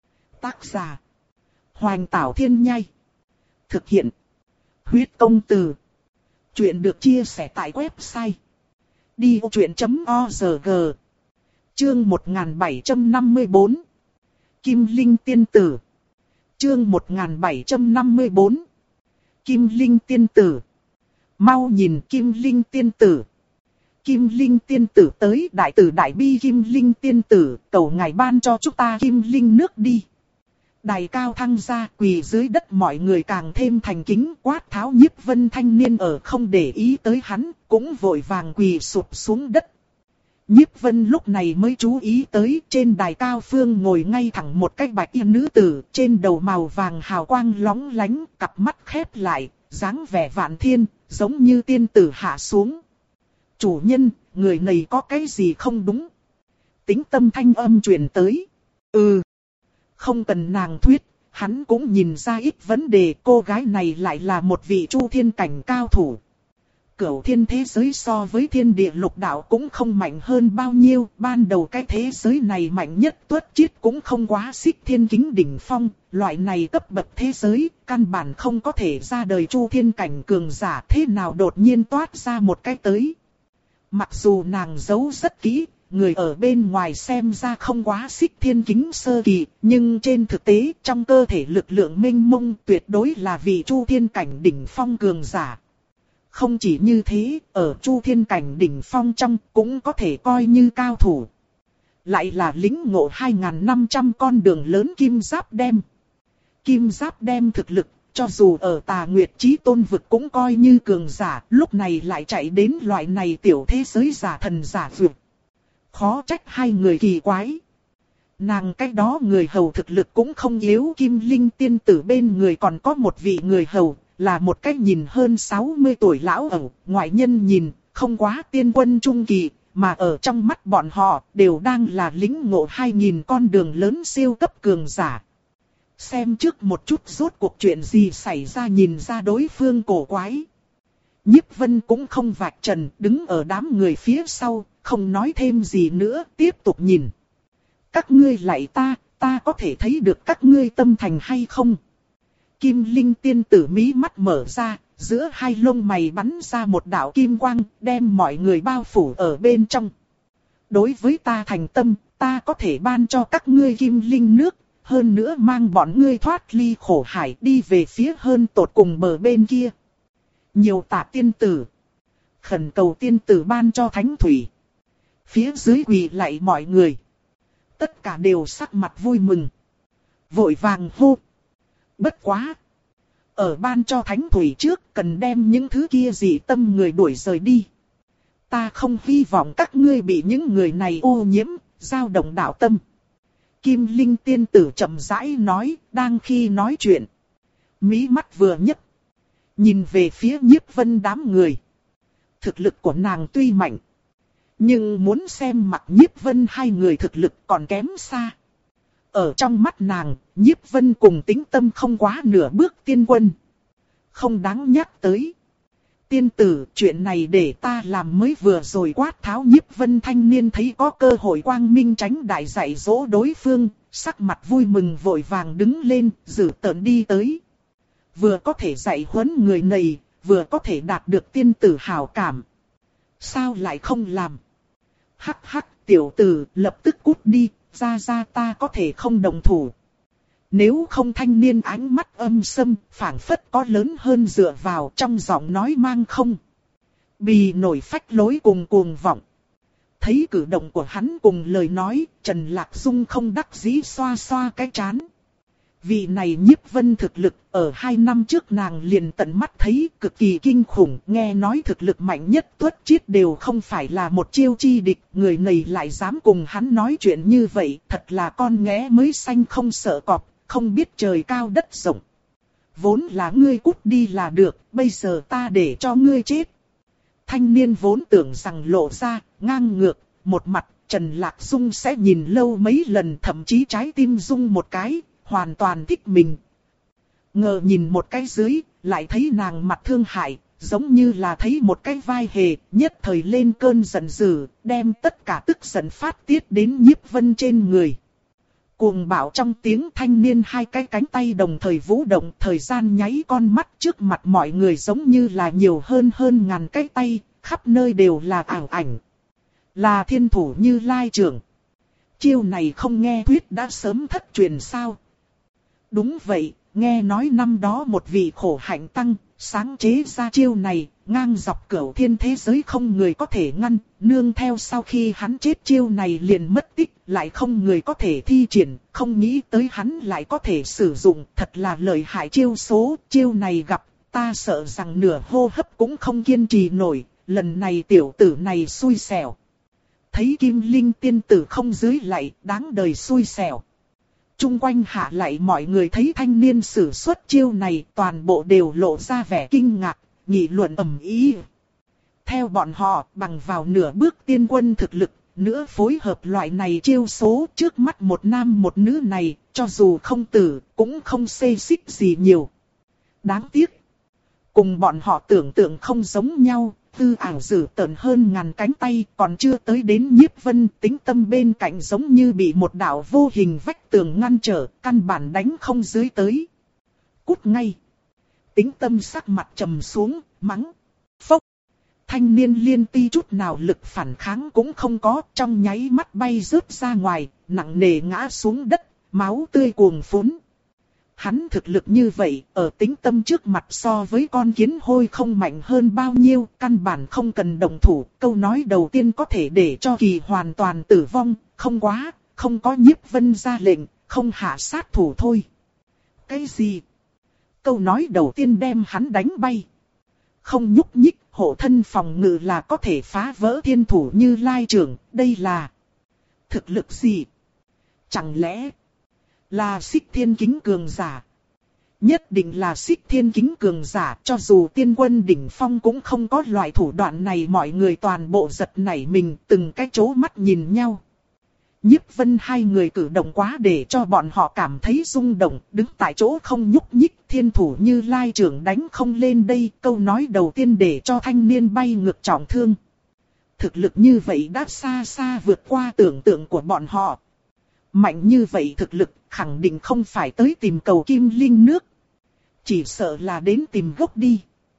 Tác giả: Hoành Tảo Thiên Nhai. Thực hiện: Huyết Công Từ. Chuyện được chia sẻ tại website đi vô chuyện chấm org. Chương một nghìn bảy trăm năm mươi tư. Kim Linh tiên tử. Chương một nghìn bảy trăm năm mươi tư. Kim Linh tiên tử. Mau nhìn Kim Linh tiên tử. Kim Linh tiên tử tới, đại tử đại bi Kim Linh tiên tử, cầu ngài ban cho chúng ta Kim Linh nước đi. Đài cao thăng ra, quỳ dưới đất mọi người càng thêm thành kính, quát tháo. Nhiếp Vân thanh niên ở không để ý tới hắn, cũng vội vàng quỳ sụp xuống đất. Nhiếp Vân lúc này mới chú ý tới, trên đài cao phương ngồi ngay thẳng một cái bạch y nữ tử, trên đầu màu vàng hào quang lóng lánh, cặp mắt khép lại, dáng vẻ vạn thiên, giống như tiên tử hạ xuống. Chủ nhân, người này có cái gì không đúng? Tính tâm thanh âm truyền tới. Ừ. Không cần nàng thuyết, hắn cũng nhìn ra ít vấn đề, cô gái này lại là một vị chu thiên cảnh cao thủ. Cửu thiên thế giới so với thiên địa lục đạo cũng không mạnh hơn bao nhiêu, ban đầu cái thế giới này mạnh nhất tuất chiết cũng không quá xích thiên kính đỉnh phong, loại này cấp bậc thế giới, căn bản không có thể ra đời chu thiên cảnh cường giả, thế nào đột nhiên toát ra một cái tới. Mặc dù nàng giấu rất kỹ, người ở bên ngoài xem ra không quá xích thiên kính sơ kỳ, nhưng trên thực tế trong cơ thể lực lượng mênh mông tuyệt đối là vị chu thiên cảnh đỉnh phong cường giả. Không chỉ như thế, ở chu thiên cảnh đỉnh phong trong cũng có thể coi như cao thủ. Lại là lĩnh ngộ hai nghìn năm trăm con đường lớn kim giáp đem. Kim giáp đem thực lực, cho dù ở Tà Nguyệt Chí Tôn vực cũng coi như cường giả, lúc này lại chạy đến loại này tiểu thế giới giả thần giả vượt. Khó trách hai người kỳ quái. Nàng cách đó người hầu thực lực cũng không yếu, Kim Linh tiên tử bên người còn có một vị người hầu, là một cách nhìn hơn sáu mươi tuổi lão ẩu, ngoại nhân nhìn, không quá tiên quân trung kỳ, mà ở trong mắt bọn họ đều đang là lĩnh ngộ hai nghìn con đường lớn siêu cấp cường giả. Xem trước một chút rốt cuộc chuyện gì xảy ra, nhìn ra đối phương cổ quái. Nhiếp Vân cũng không vạch trần, đứng ở đám người phía sau, không nói thêm gì nữa, tiếp tục nhìn. Các ngươi lạy ta, ta có thể thấy được các ngươi tâm thành hay không? Kim Linh tiên tử mí mắt mở ra, giữa hai lông mày bắn ra một đạo kim quang, đem mọi người bao phủ ở bên trong. Đối với ta thành tâm, ta có thể ban cho các ngươi kim linh nước, hơn nữa mang bọn ngươi thoát ly khổ hải đi về phía hơn tột cùng bờ bên kia. Nhiều tạ tiên tử. Khẩn cầu tiên tử ban cho thánh thủy. Phía dưới quỳ lạy mọi người. Tất cả đều sắc mặt vui mừng. Vội vàng hô. Bất quá. Ở ban cho thánh thủy trước cần đem những thứ kia dị tâm người đuổi rời đi. Ta không hy vọng các ngươi bị những người này ô nhiễm, dao động đạo tâm. Kim Linh tiên tử chậm rãi nói, đang khi nói chuyện. Mí mắt vừa nhấc. Nhìn về phía Nhiếp Vân đám người. Thực lực của nàng tuy mạnh. Nhưng muốn xem mặt Nhiếp Vân hai người thực lực còn kém xa. Ở trong mắt nàng, Nhiếp Vân cùng Tĩnh Tâm không quá nửa bước tiên quân. Không đáng nhắc tới. Tiên tử, chuyện này để ta làm mới vừa rồi quát tháo. Nhiếp Vân thanh niên thấy có cơ hội quang minh tránh đại dạy dỗ đối phương, sắc mặt vui mừng vội vàng đứng lên, dử tợn đi tới. Vừa có thể dạy huấn người này, vừa có thể đạt được tiên tử hảo cảm. Sao lại không làm? Hắc hắc, tiểu tử, lập tức cút đi, ra ra ta có thể không đồng thủ. Nếu không, thanh niên ánh mắt âm sâm, phảng phất có lớn hơn dựa vào, trong giọng nói mang không. Bì nổi phách lối cùng cuồng vọng. Thấy cử động của hắn cùng lời nói, Trần Lạc Dung không đắc dĩ xoa xoa cái trán. Vị này Nhiếp Vân thực lực, ở hai năm trước nàng liền tận mắt thấy cực kỳ kinh khủng, nghe nói thực lực mạnh nhất tuất chiết đều không phải là một chiêu chi địch, người này lại dám cùng hắn nói chuyện như vậy, thật là con nghé mới xanh không sợ cọp, không biết trời cao đất rộng. Vốn là ngươi cút đi là được, bây giờ ta để cho ngươi chết. Thanh niên vốn tưởng rằng lộ ra, ngang ngược, một mặt, Trần Lạc Dung sẽ nhìn lâu mấy lần, thậm chí trái tim rung một cái. Hoàn toàn thích mình. Ngờ nhìn một cái dưới, lại thấy nàng mặt thương hại, giống như là thấy một cái vai hề, nhất thời lên cơn giận dữ, đem tất cả tức giận phát tiết đến Nhiếp Vân trên người. Cuồng bạo trong tiếng, thanh niên hai cái cánh tay đồng thời vũ động, thời gian nháy con mắt, trước mặt mọi người giống như là nhiều hơn hơn ngàn cái tay, khắp nơi đều là ảo ảnh. Là thiên thủ Như Lai trưởng. Chiêu này không nghe thuyết đã sớm thất truyền sao? Đúng vậy, nghe nói năm đó một vị khổ hạnh tăng, sáng chế ra chiêu này, ngang dọc cửu thiên thế giới không người có thể ngăn, nương theo sau khi hắn chết chiêu này liền mất tích, lại không người có thể thi triển, không nghĩ tới hắn lại có thể sử dụng, thật là lợi hại chiêu số, chiêu này gặp, ta sợ rằng nửa hô hấp cũng không kiên trì nổi, lần này tiểu tử này xui xẻo. Thấy Kim Linh tiên tử không dưới lại, đáng đời xui xẻo. Trung quanh hạ lại mọi người thấy thanh niên sử xuất chiêu này, toàn bộ đều lộ ra vẻ kinh ngạc, nghị luận ầm ĩ. Theo bọn họ, bằng vào nửa bước tiên quân thực lực, nữa phối hợp loại này chiêu số, trước mắt một nam một nữ này, cho dù không tử, cũng không xê xích gì nhiều. Đáng tiếc. Cùng bọn họ tưởng tượng không giống nhau, tư ảo dữ tợn hơn ngàn cánh tay còn chưa tới đến Nhiếp Vân, Tĩnh Tâm bên cạnh giống như bị một đạo vô hình vách tường ngăn trở, căn bản đánh không dưới tới. Cút ngay. Tĩnh Tâm sắc mặt trầm xuống, mắng. Phốc. Thanh niên liên ti chút nào lực phản kháng cũng không có, trong nháy mắt bay rớt ra ngoài, nặng nề ngã xuống đất, máu tươi cuồn phún. Hắn thực lực như vậy, ở Tĩnh Tâm trước mặt so với con kiến hôi không mạnh hơn bao nhiêu, căn bản không cần động thủ. Câu nói đầu tiên có thể để cho Kỳ hoàn toàn tử vong, không quá, không có Nhiếp Vân ra lệnh, không hạ sát thủ thôi. Cái gì? Câu nói đầu tiên đem hắn đánh bay. Không nhúc nhích, hộ thân phòng ngự là có thể phá vỡ thiên thủ Như Lai trưởng, đây là thực lực gì? Chẳng lẽ là Xích Thiên Kính cường giả? Nhất định là Xích Thiên Kính cường giả, cho dù tiên quân đỉnh phong cũng không có loại thủ đoạn này. Mọi người toàn bộ giật nảy mình, từng cái chố mắt nhìn nhau. Nhiếp Vân hai người cử động quá để cho bọn họ cảm thấy rung động, đứng tại chỗ không nhúc nhích. Thiên thủ Như Lai trưởng đánh không lên đây, câu nói đầu tiên để cho thanh niên bay ngược trọng thương. Thực lực như vậy đã xa xa vượt qua tưởng tượng của bọn họ. Mạnh như vậy thực lực khẳng định không phải tới tìm cầu kim linh nước. Chỉ sợ là đến tìm gốc đi.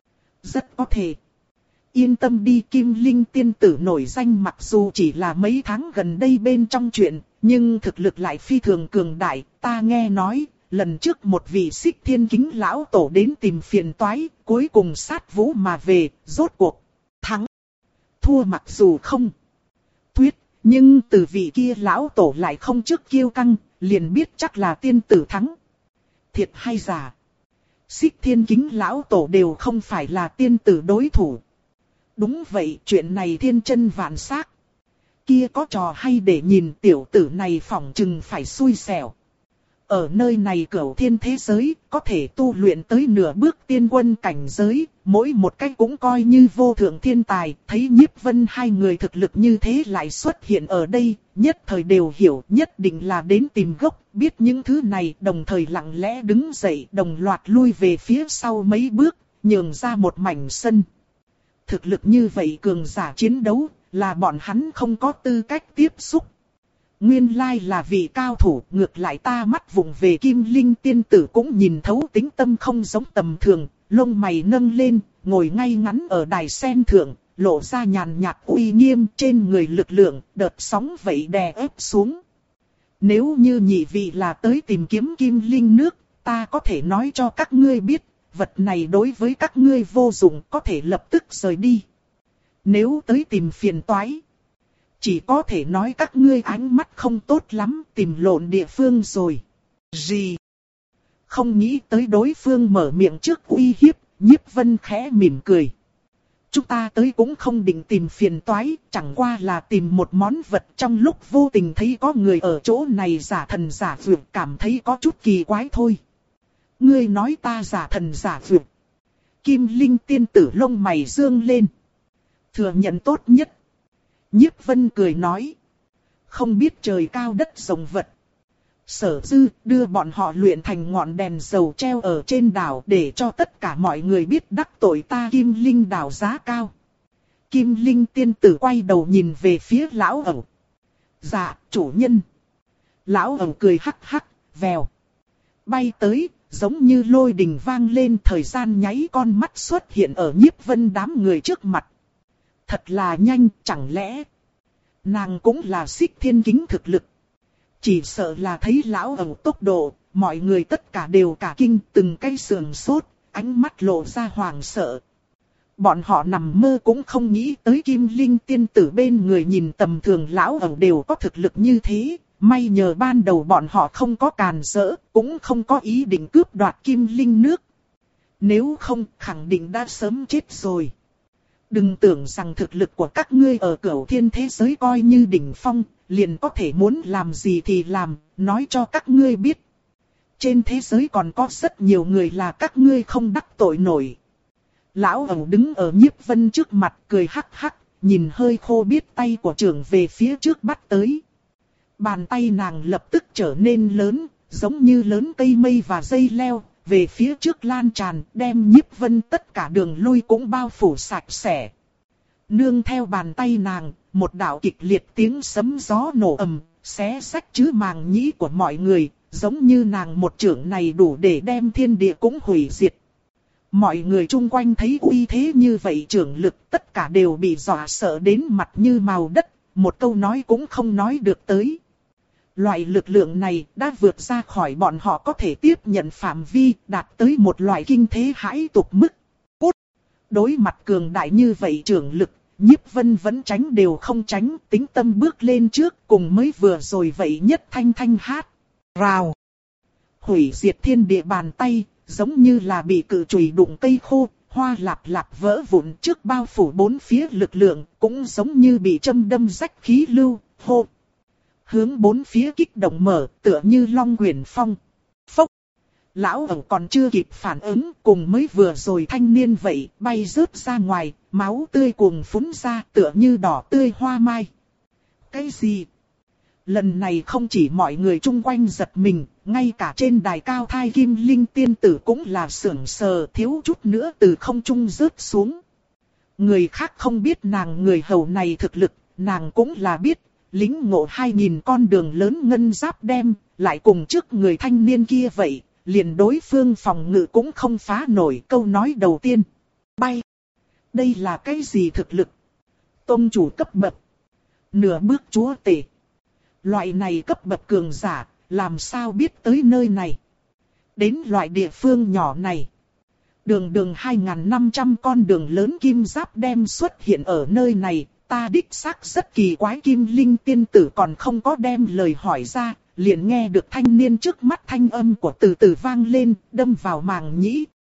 Rất có thể. Yên tâm đi, Kim Linh tiên tử nổi danh mặc dù chỉ là mấy tháng gần đây bên trong chuyện, nhưng thực lực lại phi thường cường đại. Ta nghe nói, lần trước một vị Xích Thiên Kính lão tổ đến tìm phiền toái, cuối cùng sát vũ mà về, rốt cuộc thắng. Thua mặc dù không tuyết, nhưng từ vị kia lão tổ lại không trước kiêu căng, liền biết chắc là tiên tử thắng. Thiệt hay giả? Xích Thiên Kính lão tổ đều không phải là tiên tử đối thủ. Đúng vậy, chuyện này thiên chân vạn xác. Kia có trò hay để nhìn, tiểu tử này phỏng chừng phải xui xẻo. Ở nơi này cửu thiên thế giới, có thể tu luyện tới nửa bước tiên quân cảnh giới, mỗi một cách cũng coi như vô thượng thiên tài. Thấy Nhiếp Vân hai người thực lực như thế lại xuất hiện ở đây, nhất thời đều hiểu, nhất định là đến tìm gốc. Biết những thứ này, đồng thời lặng lẽ đứng dậy, đồng loạt lui về phía sau mấy bước, nhường ra một mảnh sân. Thực lực như vậy cường giả chiến đấu, là bọn hắn không có tư cách tiếp xúc. Nguyên lai là vị cao thủ, ngược lại ta mắt vùng về Kim Linh tiên tử cũng nhìn thấu Tĩnh Tâm không giống tầm thường, lông mày nâng lên, ngồi ngay ngắn ở đài sen thượng, lộ ra nhàn nhạt uy nghiêm, trên người lực lượng, đợt sóng vậy đè ép xuống. Nếu như nhị vị là tới tìm kiếm Kim Linh nước, ta có thể nói cho các ngươi biết, vật này đối với các ngươi vô dụng, có thể lập tức rời đi. Nếu tới tìm phiền toái, chỉ có thể nói các ngươi ánh mắt không tốt lắm, tìm lộn địa phương rồi. Gì? Không nghĩ tới đối phương mở miệng trước uy hiếp, Nhiếp Vân khẽ mỉm cười. Chúng ta tới cũng không định tìm phiền toái, chẳng qua là tìm một món vật, trong lúc vô tình thấy có người ở chỗ này giả thần giả vượt, cảm thấy có chút kỳ quái thôi. Ngươi nói ta giả thần giả vượt? Kim Linh tiên tử lông mày dương lên. Thừa nhận tốt nhất. Nhiếp Vân cười nói. Không biết trời cao đất rộng vật. Sở Dư đưa bọn họ luyện thành ngọn đèn dầu treo ở trên đảo, để cho tất cả mọi người biết đắc tội ta Kim Linh đảo giá cao. Kim Linh tiên tử quay đầu nhìn về phía lão ẩu. Dạ, chủ nhân. Lão ẩu cười hắc hắc, vèo. Bay tới, giống như lôi đình vang lên, thời gian nháy con mắt xuất hiện ở Nhiếp Vân đám người trước mặt. Thật là nhanh, chẳng lẽ nàng cũng là Xích Thiên Kính thực lực? Chỉ sợ là thấy lão ẩu tốc độ, mọi người tất cả đều cả kinh, từng cái sườn sốt, ánh mắt lộ ra hoảng sợ. Bọn họ nằm mơ cũng không nghĩ tới Kim Linh tiên tử bên người nhìn tầm thường lão ẩu đều có thực lực như thế. May nhờ ban đầu bọn họ không có càn rỡ, cũng không có ý định cướp đoạt Kim Linh nước. Nếu không, khẳng định đã sớm chết rồi. Đừng tưởng rằng thực lực của các ngươi ở cửu thiên thế giới coi như đỉnh phong, liền có thể muốn làm gì thì làm, nói cho các ngươi biết. Trên thế giới còn có rất nhiều người là các ngươi không đắc tội nổi. Lão ẩu đứng ở Nhiếp Vân trước mặt cười hắc hắc, nhìn hơi khô biết tay của trưởng về phía trước bắt tới. Bàn tay nàng lập tức trở nên lớn, giống như lớn cây mây và dây leo, về phía trước lan tràn, đem Nhiếp Vân tất cả đường lui cũng bao phủ sạch sẽ. Nương theo bàn tay nàng, một đạo kịch liệt tiếng sấm gió nổ ầm, xé rách chứ màng nhĩ của mọi người, giống như nàng một chưởng này đủ để đem thiên địa cũng hủy diệt. Mọi người chung quanh thấy uy thế như vậy chưởng lực, tất cả đều bị dọa sợ đến mặt như màu đất, một câu nói cũng không nói được tới. Loại lực lượng này đã vượt ra khỏi bọn họ có thể tiếp nhận phạm vi, đạt tới một loại kinh thế hãi tục mức. Cút! Đối mặt cường đại như vậy chưởng lực, Nhiếp Vân vẫn tránh đều không tránh, tính tâm bước lên trước, cùng mới vừa rồi vậy nhất thanh thanh hát. Rào! Hủy diệt thiên địa bàn tay, giống như là bị cự chùy đụng cây khô, hoa lạp lạp vỡ vụn trước bao phủ bốn phía lực lượng, cũng giống như bị châm đâm rách khí lưu, hô. Hướng bốn phía kích động mở, tựa như long quyển phong. Phốc! Lão ẩu còn chưa kịp phản ứng, cùng mới vừa rồi thanh niên vậy, bay rớt ra ngoài, máu tươi cuồng phúng ra, tựa như đỏ tươi hoa mai. Cái gì? Lần này không chỉ mọi người chung quanh giật mình, ngay cả trên đài cao thai kim linh tiên tử cũng là sưởng sờ, thiếu chút nữa từ không trung rớt xuống. Người khác không biết nàng người hầu này thực lực, nàng cũng là biết, lính ngộ hai nghìn con đường lớn ngân giáp đem, lại cùng trước người thanh niên kia vậy, liền đối phương phòng ngự cũng không phá nổi. Câu nói đầu tiên, bay. Đây là cái gì thực lực? Tông chủ cấp bậc, nửa bước chúa tể. Loại này cấp bậc cường giả, làm sao biết tới nơi này? Đến loại địa phương nhỏ này. Đường đường hai nghìn năm trăm con đường lớn kim giáp đem xuất hiện ở nơi này, ta đích xác rất kỳ quái. Kim linh tiên tử còn không có đem lời hỏi ra, liền nghe được thanh niên trước mắt thanh âm của từ từ vang lên, đâm vào màng nhĩ,